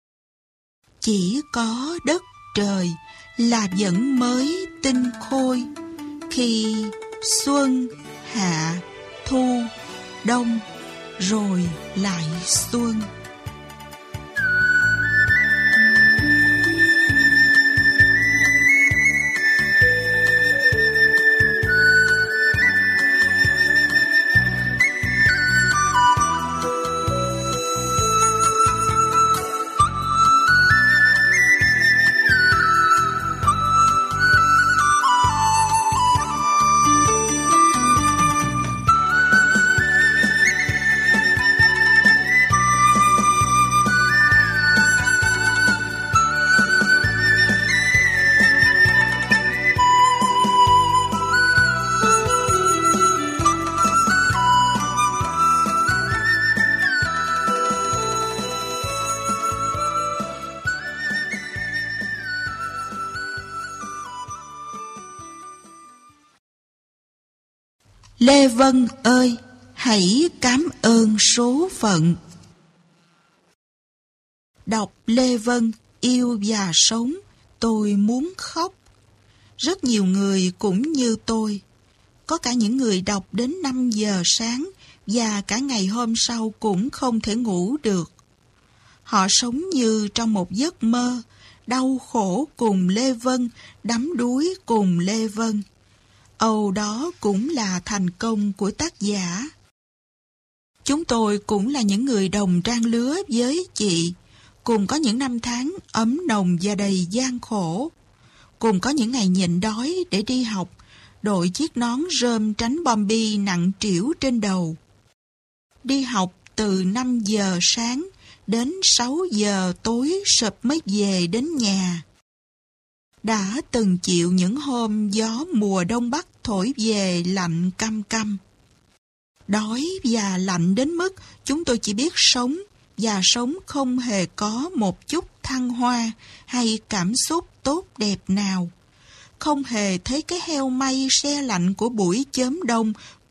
Chỉ có đất trời là vẫn mới tinh khôi, khi xuân, hạ, thu, đông, rồi lại xuân. Lê Vân ơi, hãy cảm ơn số phận. Đọc Lê Vân, Yêu và Sống, tôi muốn khóc. Rất nhiều người cũng như tôi. Có cả những người đọc đến năm giờ sáng và cả ngày hôm sau cũng không thể ngủ được. Họ sống như trong một giấc mơ, đau khổ cùng Lê Vân, đắm đuối cùng Lê Vân. Âu đó cũng là thành công của tác giả. Chúng tôi cũng là những người đồng trang lứa với chị, cùng có những năm tháng ấm nồng và đầy gian khổ, cùng có những ngày nhịn đói để đi học, đội chiếc nón rơm tránh bom bi nặng trĩu trên đầu. Đi học từ năm giờ sáng đến sáu giờ tối sập mới về đến nhà. Đã từng chịu những hôm gió mùa đông bắc thổi về lạnh căm căm. Đói và lạnh đến mức chúng tôi chỉ biết sống, và sống không hề có một chút thăng hoa hay cảm xúc tốt đẹp nào. Không hề thấy cái heo may se lạnh của buổi chớm đông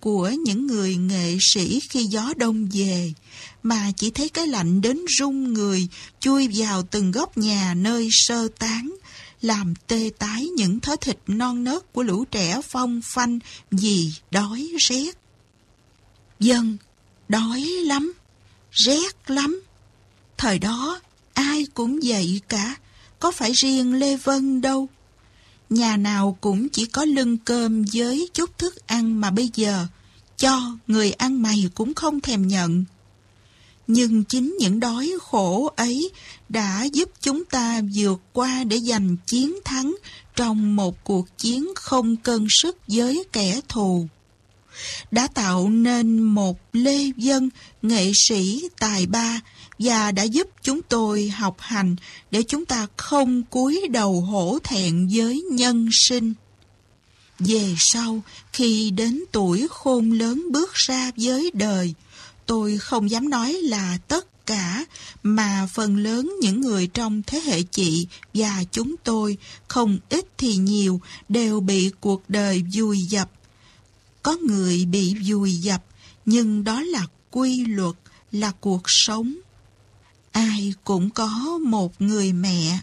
của những người nghệ sĩ khi gió đông về, mà chỉ thấy cái lạnh đến run người chui vào từng góc nhà nơi sơ tán, làm tê tái những thớ thịt non nớt của lũ trẻ phong phanh vì đói rét. Dân, đói lắm, rét lắm. Thời đó, ai cũng vậy cả, có phải riêng Lê Vân đâu. Nhà nào cũng chỉ có lưng cơm với chút thức ăn mà bây giờ cho người ăn mày cũng không thèm nhận. Nhưng chính những đói khổ ấy đã giúp chúng ta vượt qua để giành chiến thắng trong một cuộc chiến không cân sức với kẻ thù. Đã tạo nên một Lê Vân nghệ sĩ tài ba và đã giúp chúng tôi học hành để chúng ta không cúi đầu hổ thẹn với nhân sinh. Về sau, khi đến tuổi khôn lớn bước ra với đời, tôi không dám nói là tất cả, mà phần lớn những người trong thế hệ chị và chúng tôi, không ít thì nhiều, đều bị cuộc đời vùi dập. Có người bị vùi dập, nhưng đó là quy luật, là cuộc sống. Ai cũng có một người mẹ,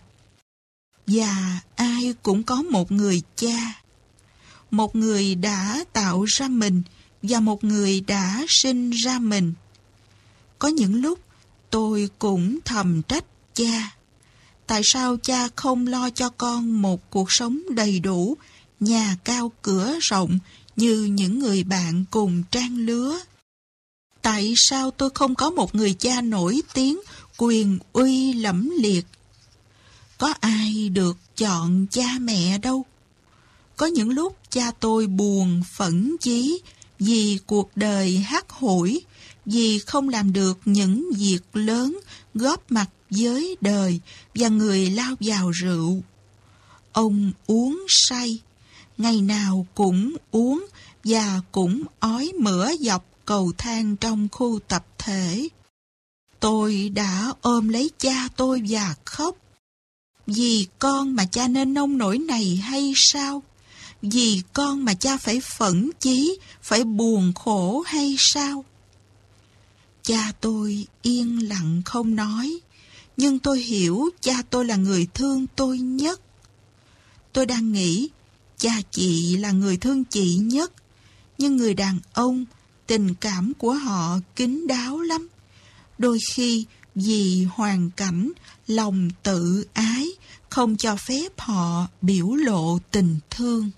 và ai cũng có một người cha. Một người đã tạo ra mình, và một người đã sinh ra mình. Có những lúc tôi cũng thầm trách cha. Tại sao cha không lo cho con một cuộc sống đầy đủ, nhà cao cửa rộng như những người bạn cùng trang lứa? Tại sao tôi không có một người cha nổi tiếng, quyền uy lẫm liệt? Có ai được chọn cha mẹ đâu. Có những lúc cha tôi buồn phẫn chí vì cuộc đời hắt hủi, vì không làm được những việc lớn góp mặt với đời và người lao vào rượu. Ông uống say, ngày nào cũng uống và cũng ói mửa dọc cầu thang trong khu tập thể. Tôi đã ôm lấy cha tôi và khóc. Vì con mà cha nên nông nổi này hay sao? Vì con mà cha phải phẫn chí, phải buồn khổ hay sao? Cha tôi yên lặng không nói, nhưng tôi hiểu cha tôi là người thương tôi nhất. Tôi đang nghĩ, cha chị là người thương chị nhất, nhưng người đàn ông, tình cảm của họ kín đáo lắm. Đôi khi vì hoàn cảnh, lòng tự ái không cho phép họ biểu lộ tình thương.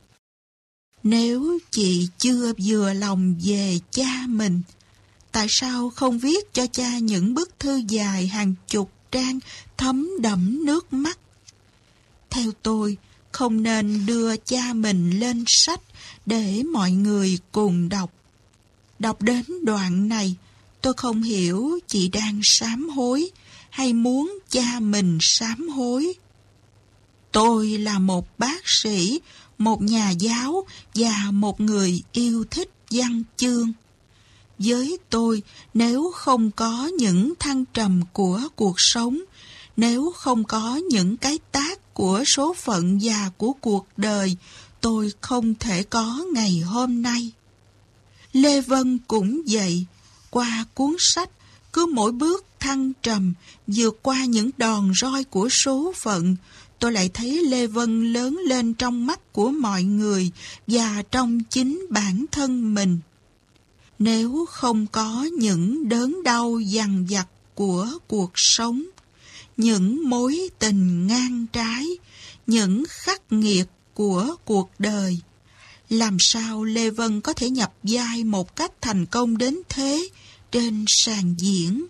Nếu chị chưa vừa lòng về cha mình, tại sao không viết cho cha những bức thư dài hàng chục trang thấm đẫm nước mắt? Theo tôi, không nên đưa cha mình lên sách để mọi người cùng đọc. Đọc đến đoạn này, tôi không hiểu chị đang sám hối hay muốn cha mình sám hối. Tôi là một bác sĩ, một nhà giáo và một người yêu thích văn chương. Với tôi, nếu không có những thăng trầm của cuộc sống, nếu không có những cái tát của số phận và của cuộc đời, tôi không thể có ngày hôm nay. Lê Vân cũng vậy. Qua cuốn sách, cứ mỗi bước thăng trầm, vượt qua những đòn roi của số phận, tôi lại thấy Lê Vân lớn lên trong mắt của mọi người và trong chính bản thân mình. Nếu không có những đớn đau dằn vặt của cuộc sống, những mối tình ngang trái, những khắc nghiệt của cuộc đời, làm sao Lê Vân có thể nhập vai một cách thành công đến thế trên sàn diễn?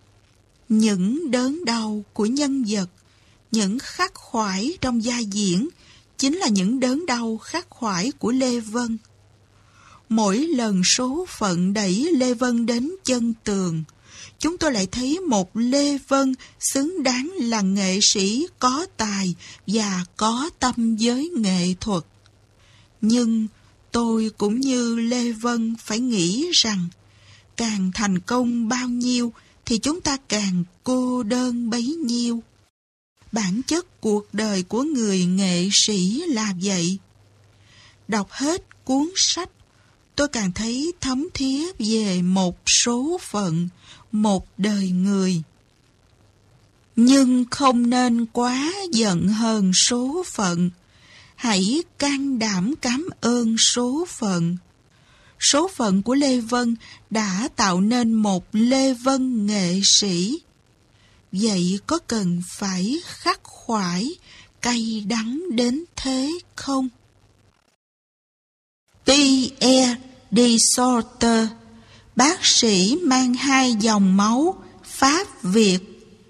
Những đớn đau của nhân vật, những khắc khoải trong vai diễn chính là những đớn đau khắc khoải của Lê Vân. Mỗi lần số phận đẩy Lê Vân đến chân tường, chúng tôi lại thấy một Lê Vân xứng đáng là nghệ sĩ có tài và có tâm với nghệ thuật. Nhưng tôi cũng như Lê Vân phải nghĩ rằng càng thành công bao nhiêu thì chúng ta càng cô đơn bấy nhiêu. Bản chất cuộc đời của người nghệ sĩ là vậy. Đọc hết cuốn sách, tôi càng thấy thấm thía về một số phận, một đời người. Nhưng không nên quá giận hờn số phận. Hãy can đảm cảm ơn số phận. Số phận của Lê Vân đã tạo nên một Lê Vân nghệ sĩ. Vậy có cần phải khắc khoải, cay đắng đến thế không? Pierre de Sauter, bác sĩ mang hai dòng máu Pháp-Việt.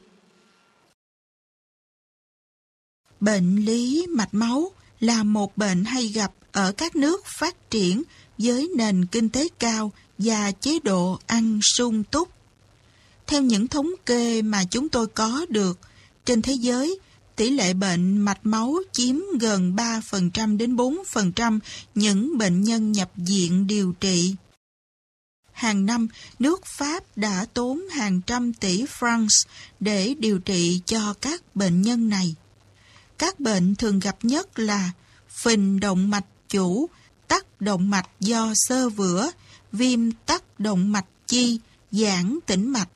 Bệnh lý mạch máu là một bệnh hay gặp ở các nước phát triển với nền kinh tế cao và chế độ ăn sung túc. Theo những thống kê mà chúng tôi có được, trên thế giới, tỷ lệ bệnh mạch máu chiếm gần ba phần trăm đến bốn phần trăm những bệnh nhân nhập viện điều trị. Hàng năm, nước Pháp đã tốn hàng trăm tỷ francs để điều trị cho các bệnh nhân này. Các bệnh thường gặp nhất là phình động mạch chủ, tắc động mạch do xơ vữa, viêm tắc động mạch chi, giãn tĩnh mạch.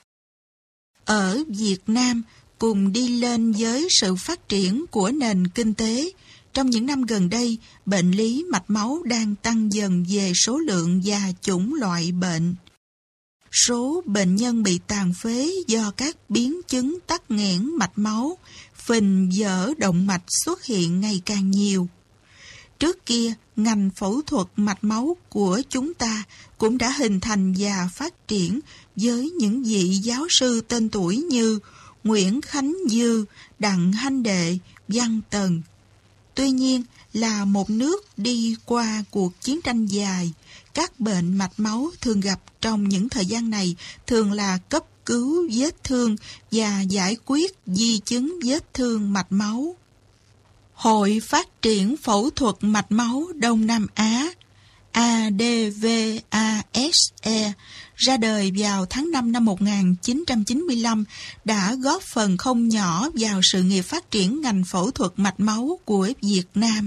Ở Việt Nam, cùng đi lên với sự phát triển của nền kinh tế, trong những năm gần đây, bệnh lý mạch máu đang tăng dần về số lượng và chủng loại bệnh. Số bệnh nhân bị tàn phế do các biến chứng tắc nghẽn mạch máu, phình vỡ động mạch xuất hiện ngày càng nhiều. Trước kia, ngành phẫu thuật mạch máu của chúng ta cũng đã hình thành và phát triển với những vị giáo sư tên tuổi như Nguyễn Khánh Dư, Đặng Hanh Đệ, Văn Tần. Tuy nhiên, là một nước đi qua cuộc chiến tranh dài, các bệnh mạch máu thường gặp trong những thời gian này thường là cấp cứu vết thương và giải quyết di chứng vết thương mạch máu. Hội Phát triển Phẫu thuật Mạch máu Đông Nam Á A D V A S E ra đời vào tháng năm năm một nghìn chín trăm chín mươi lăm đã góp phần không nhỏ vào sự nghiệp phát triển ngành phẫu thuật mạch máu của Việt Nam.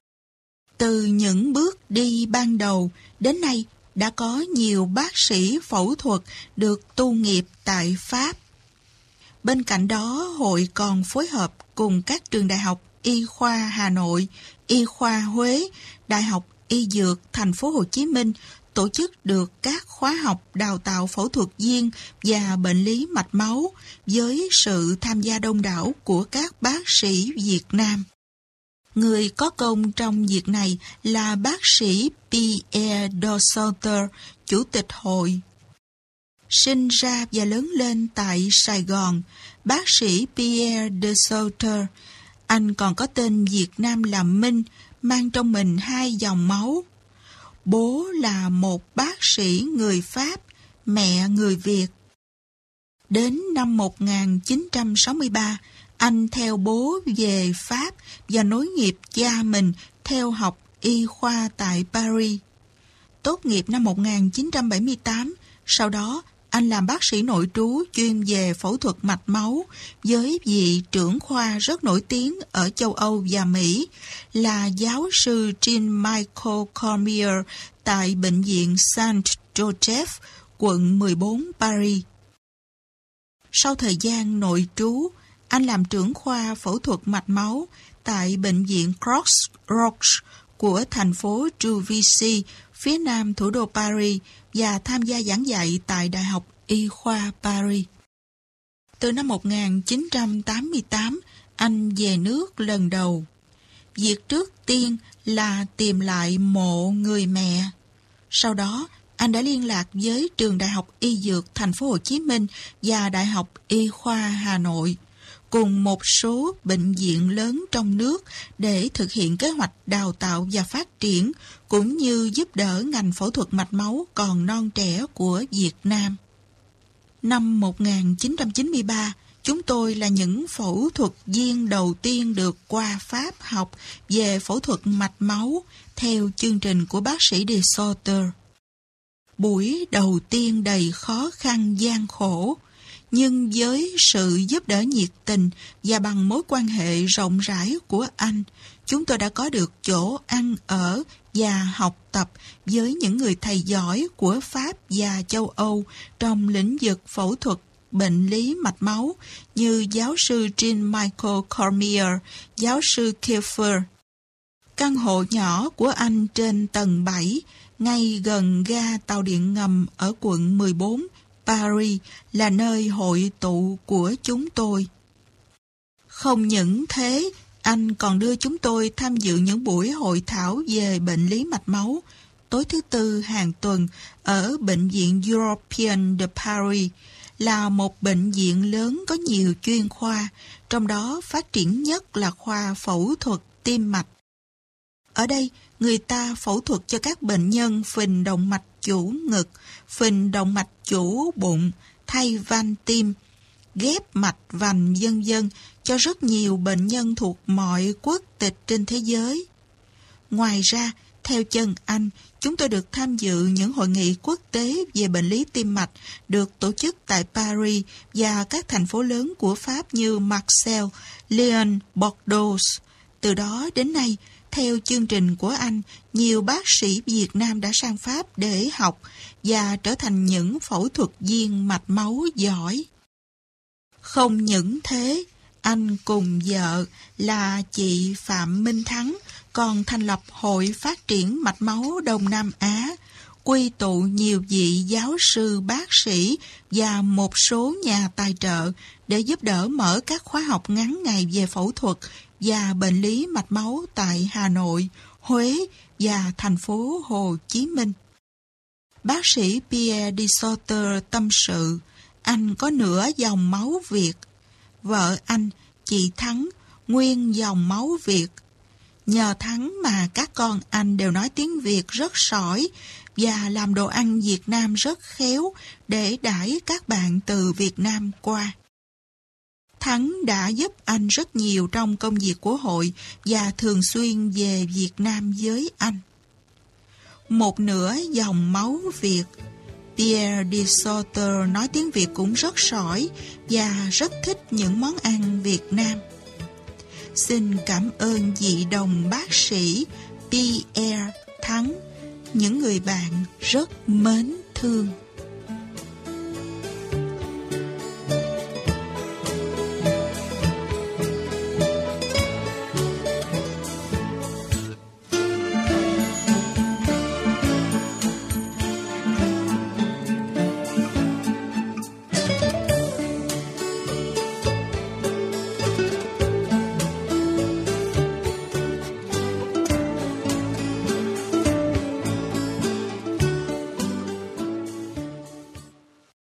Từ những bước đi ban đầu đến nay đã có nhiều bác sĩ phẫu thuật được tu nghiệp tại Pháp. Bên cạnh đó, hội còn phối hợp cùng các trường đại học Y khoa Hà Nội, Y khoa Huế, Đại học Y Dược Thành phố Hồ Chí Minh tổ chức được các khóa học đào tạo phẫu thuật viên và bệnh lý mạch máu với sự tham gia đông đảo của các bác sĩ Việt Nam. Người có công trong việc này là bác sĩ Pierre de Sauter, chủ tịch hội. Sinh ra và lớn lên tại Sài Gòn, bác sĩ Pierre de Sauter, anh còn có tên Việt Nam là Minh, mang trong mình hai dòng máu. Bố là một bác sĩ người Pháp, mẹ người Việt. Đến năm một nghìn chín trăm sáu mươi ba, anh theo bố về Pháp và nối nghiệp cha mình theo học y khoa tại Paris. Tốt nghiệp năm một nghìn chín trăm bảy mươi tám, sau đó anh làm bác sĩ nội trú chuyên về phẫu thuật mạch máu với vị trưởng khoa rất nổi tiếng ở châu Âu và Mỹ là giáo sư Jean-Michel Cormier tại Bệnh viện Saint-Joseph, quận mười bốn Paris. Sau thời gian nội trú, anh làm trưởng khoa phẫu thuật mạch máu tại Bệnh viện Croix-Rouge của thành phố Juvisy, phía nam thủ đô Paris và tham gia giảng dạy tại Đại học Y khoa Paris. Từ năm một nghìn chín trăm tám mươi tám, anh về nước lần đầu. Việc trước tiên là tìm lại mộ người mẹ. Sau đó, anh đã liên lạc với Trường Đại học Y Dược Thành phố Hồ Chí Minh và Đại học Y khoa Hà Nội, cùng một số bệnh viện lớn trong nước để thực hiện kế hoạch đào tạo và phát triển, cũng như giúp đỡ ngành phẫu thuật mạch máu còn non trẻ của Việt Nam. Năm một nghìn chín trăm chín mươi ba, chúng tôi là những phẫu thuật viên đầu tiên được qua Pháp học về phẫu thuật mạch máu theo chương trình của bác sĩ de Sauter. Buổi đầu tiên đầy khó khăn gian khổ, nhưng với sự giúp đỡ nhiệt tình và bằng mối quan hệ rộng rãi của anh, chúng tôi đã có được chỗ ăn ở và học tập với những người thầy giỏi của Pháp và châu Âu trong lĩnh vực phẫu thuật bệnh lý mạch máu như giáo sư Jean Michael Cormier, giáo sư Kiefer. Căn hộ nhỏ của anh trên tầng bảy, ngay gần ga tàu điện ngầm ở quận mười bốn, Paris, là nơi hội tụ của chúng tôi. Không những thế, anh còn đưa chúng tôi tham dự những buổi hội thảo về bệnh lý mạch máu tối thứ Tư hàng tuần ở Bệnh viện European de Paris, là một bệnh viện lớn có nhiều chuyên khoa, trong đó phát triển nhất là khoa phẫu thuật tim mạch. Ở đây, người ta phẫu thuật cho các bệnh nhân phình động mạch chủ ngực, phình động mạch chủ bụng, thay van tim, ghép mạch vành vân vân cho rất nhiều bệnh nhân thuộc mọi quốc tịch trên thế giới. Ngoài ra, theo chân anh, chúng tôi được tham dự những hội nghị quốc tế về bệnh lý tim mạch được tổ chức tại Paris và các thành phố lớn của Pháp như Marseille, Lyon, Bordeaux. Từ đó đến nay, theo chương trình của anh, nhiều bác sĩ Việt Nam đã sang Pháp để học và trở thành những phẫu thuật viên mạch máu giỏi. Không những thế, anh cùng vợ là chị Phạm Minh Thắng còn thành lập Hội Phát triển Mạch máu Đông Nam Á, quy tụ nhiều vị giáo sư, bác sĩ và một số nhà tài trợ để giúp đỡ mở các khóa học ngắn ngày về phẫu thuật và bệnh lý mạch máu tại Hà Nội, Huế và thành phố Hồ Chí Minh. Bác sĩ Pierre de Sauter tâm sự, anh có nửa dòng máu Việt. Vợ anh, chị Thắng, nguyên dòng máu Việt. Nhờ Thắng mà các con anh đều nói tiếng Việt rất sỏi và làm đồ ăn Việt Nam rất khéo để đãi các bạn từ Việt Nam qua. Thắng đã giúp anh rất nhiều trong công việc của hội và thường xuyên về Việt Nam với anh. Một nửa dòng máu Việt, Pierre de Sauter nói tiếng Việt cũng rất sỏi và rất thích những món ăn Việt Nam. Xin cảm ơn vị đồng bác sĩ Pierre Thắng, những người bạn rất mến thương.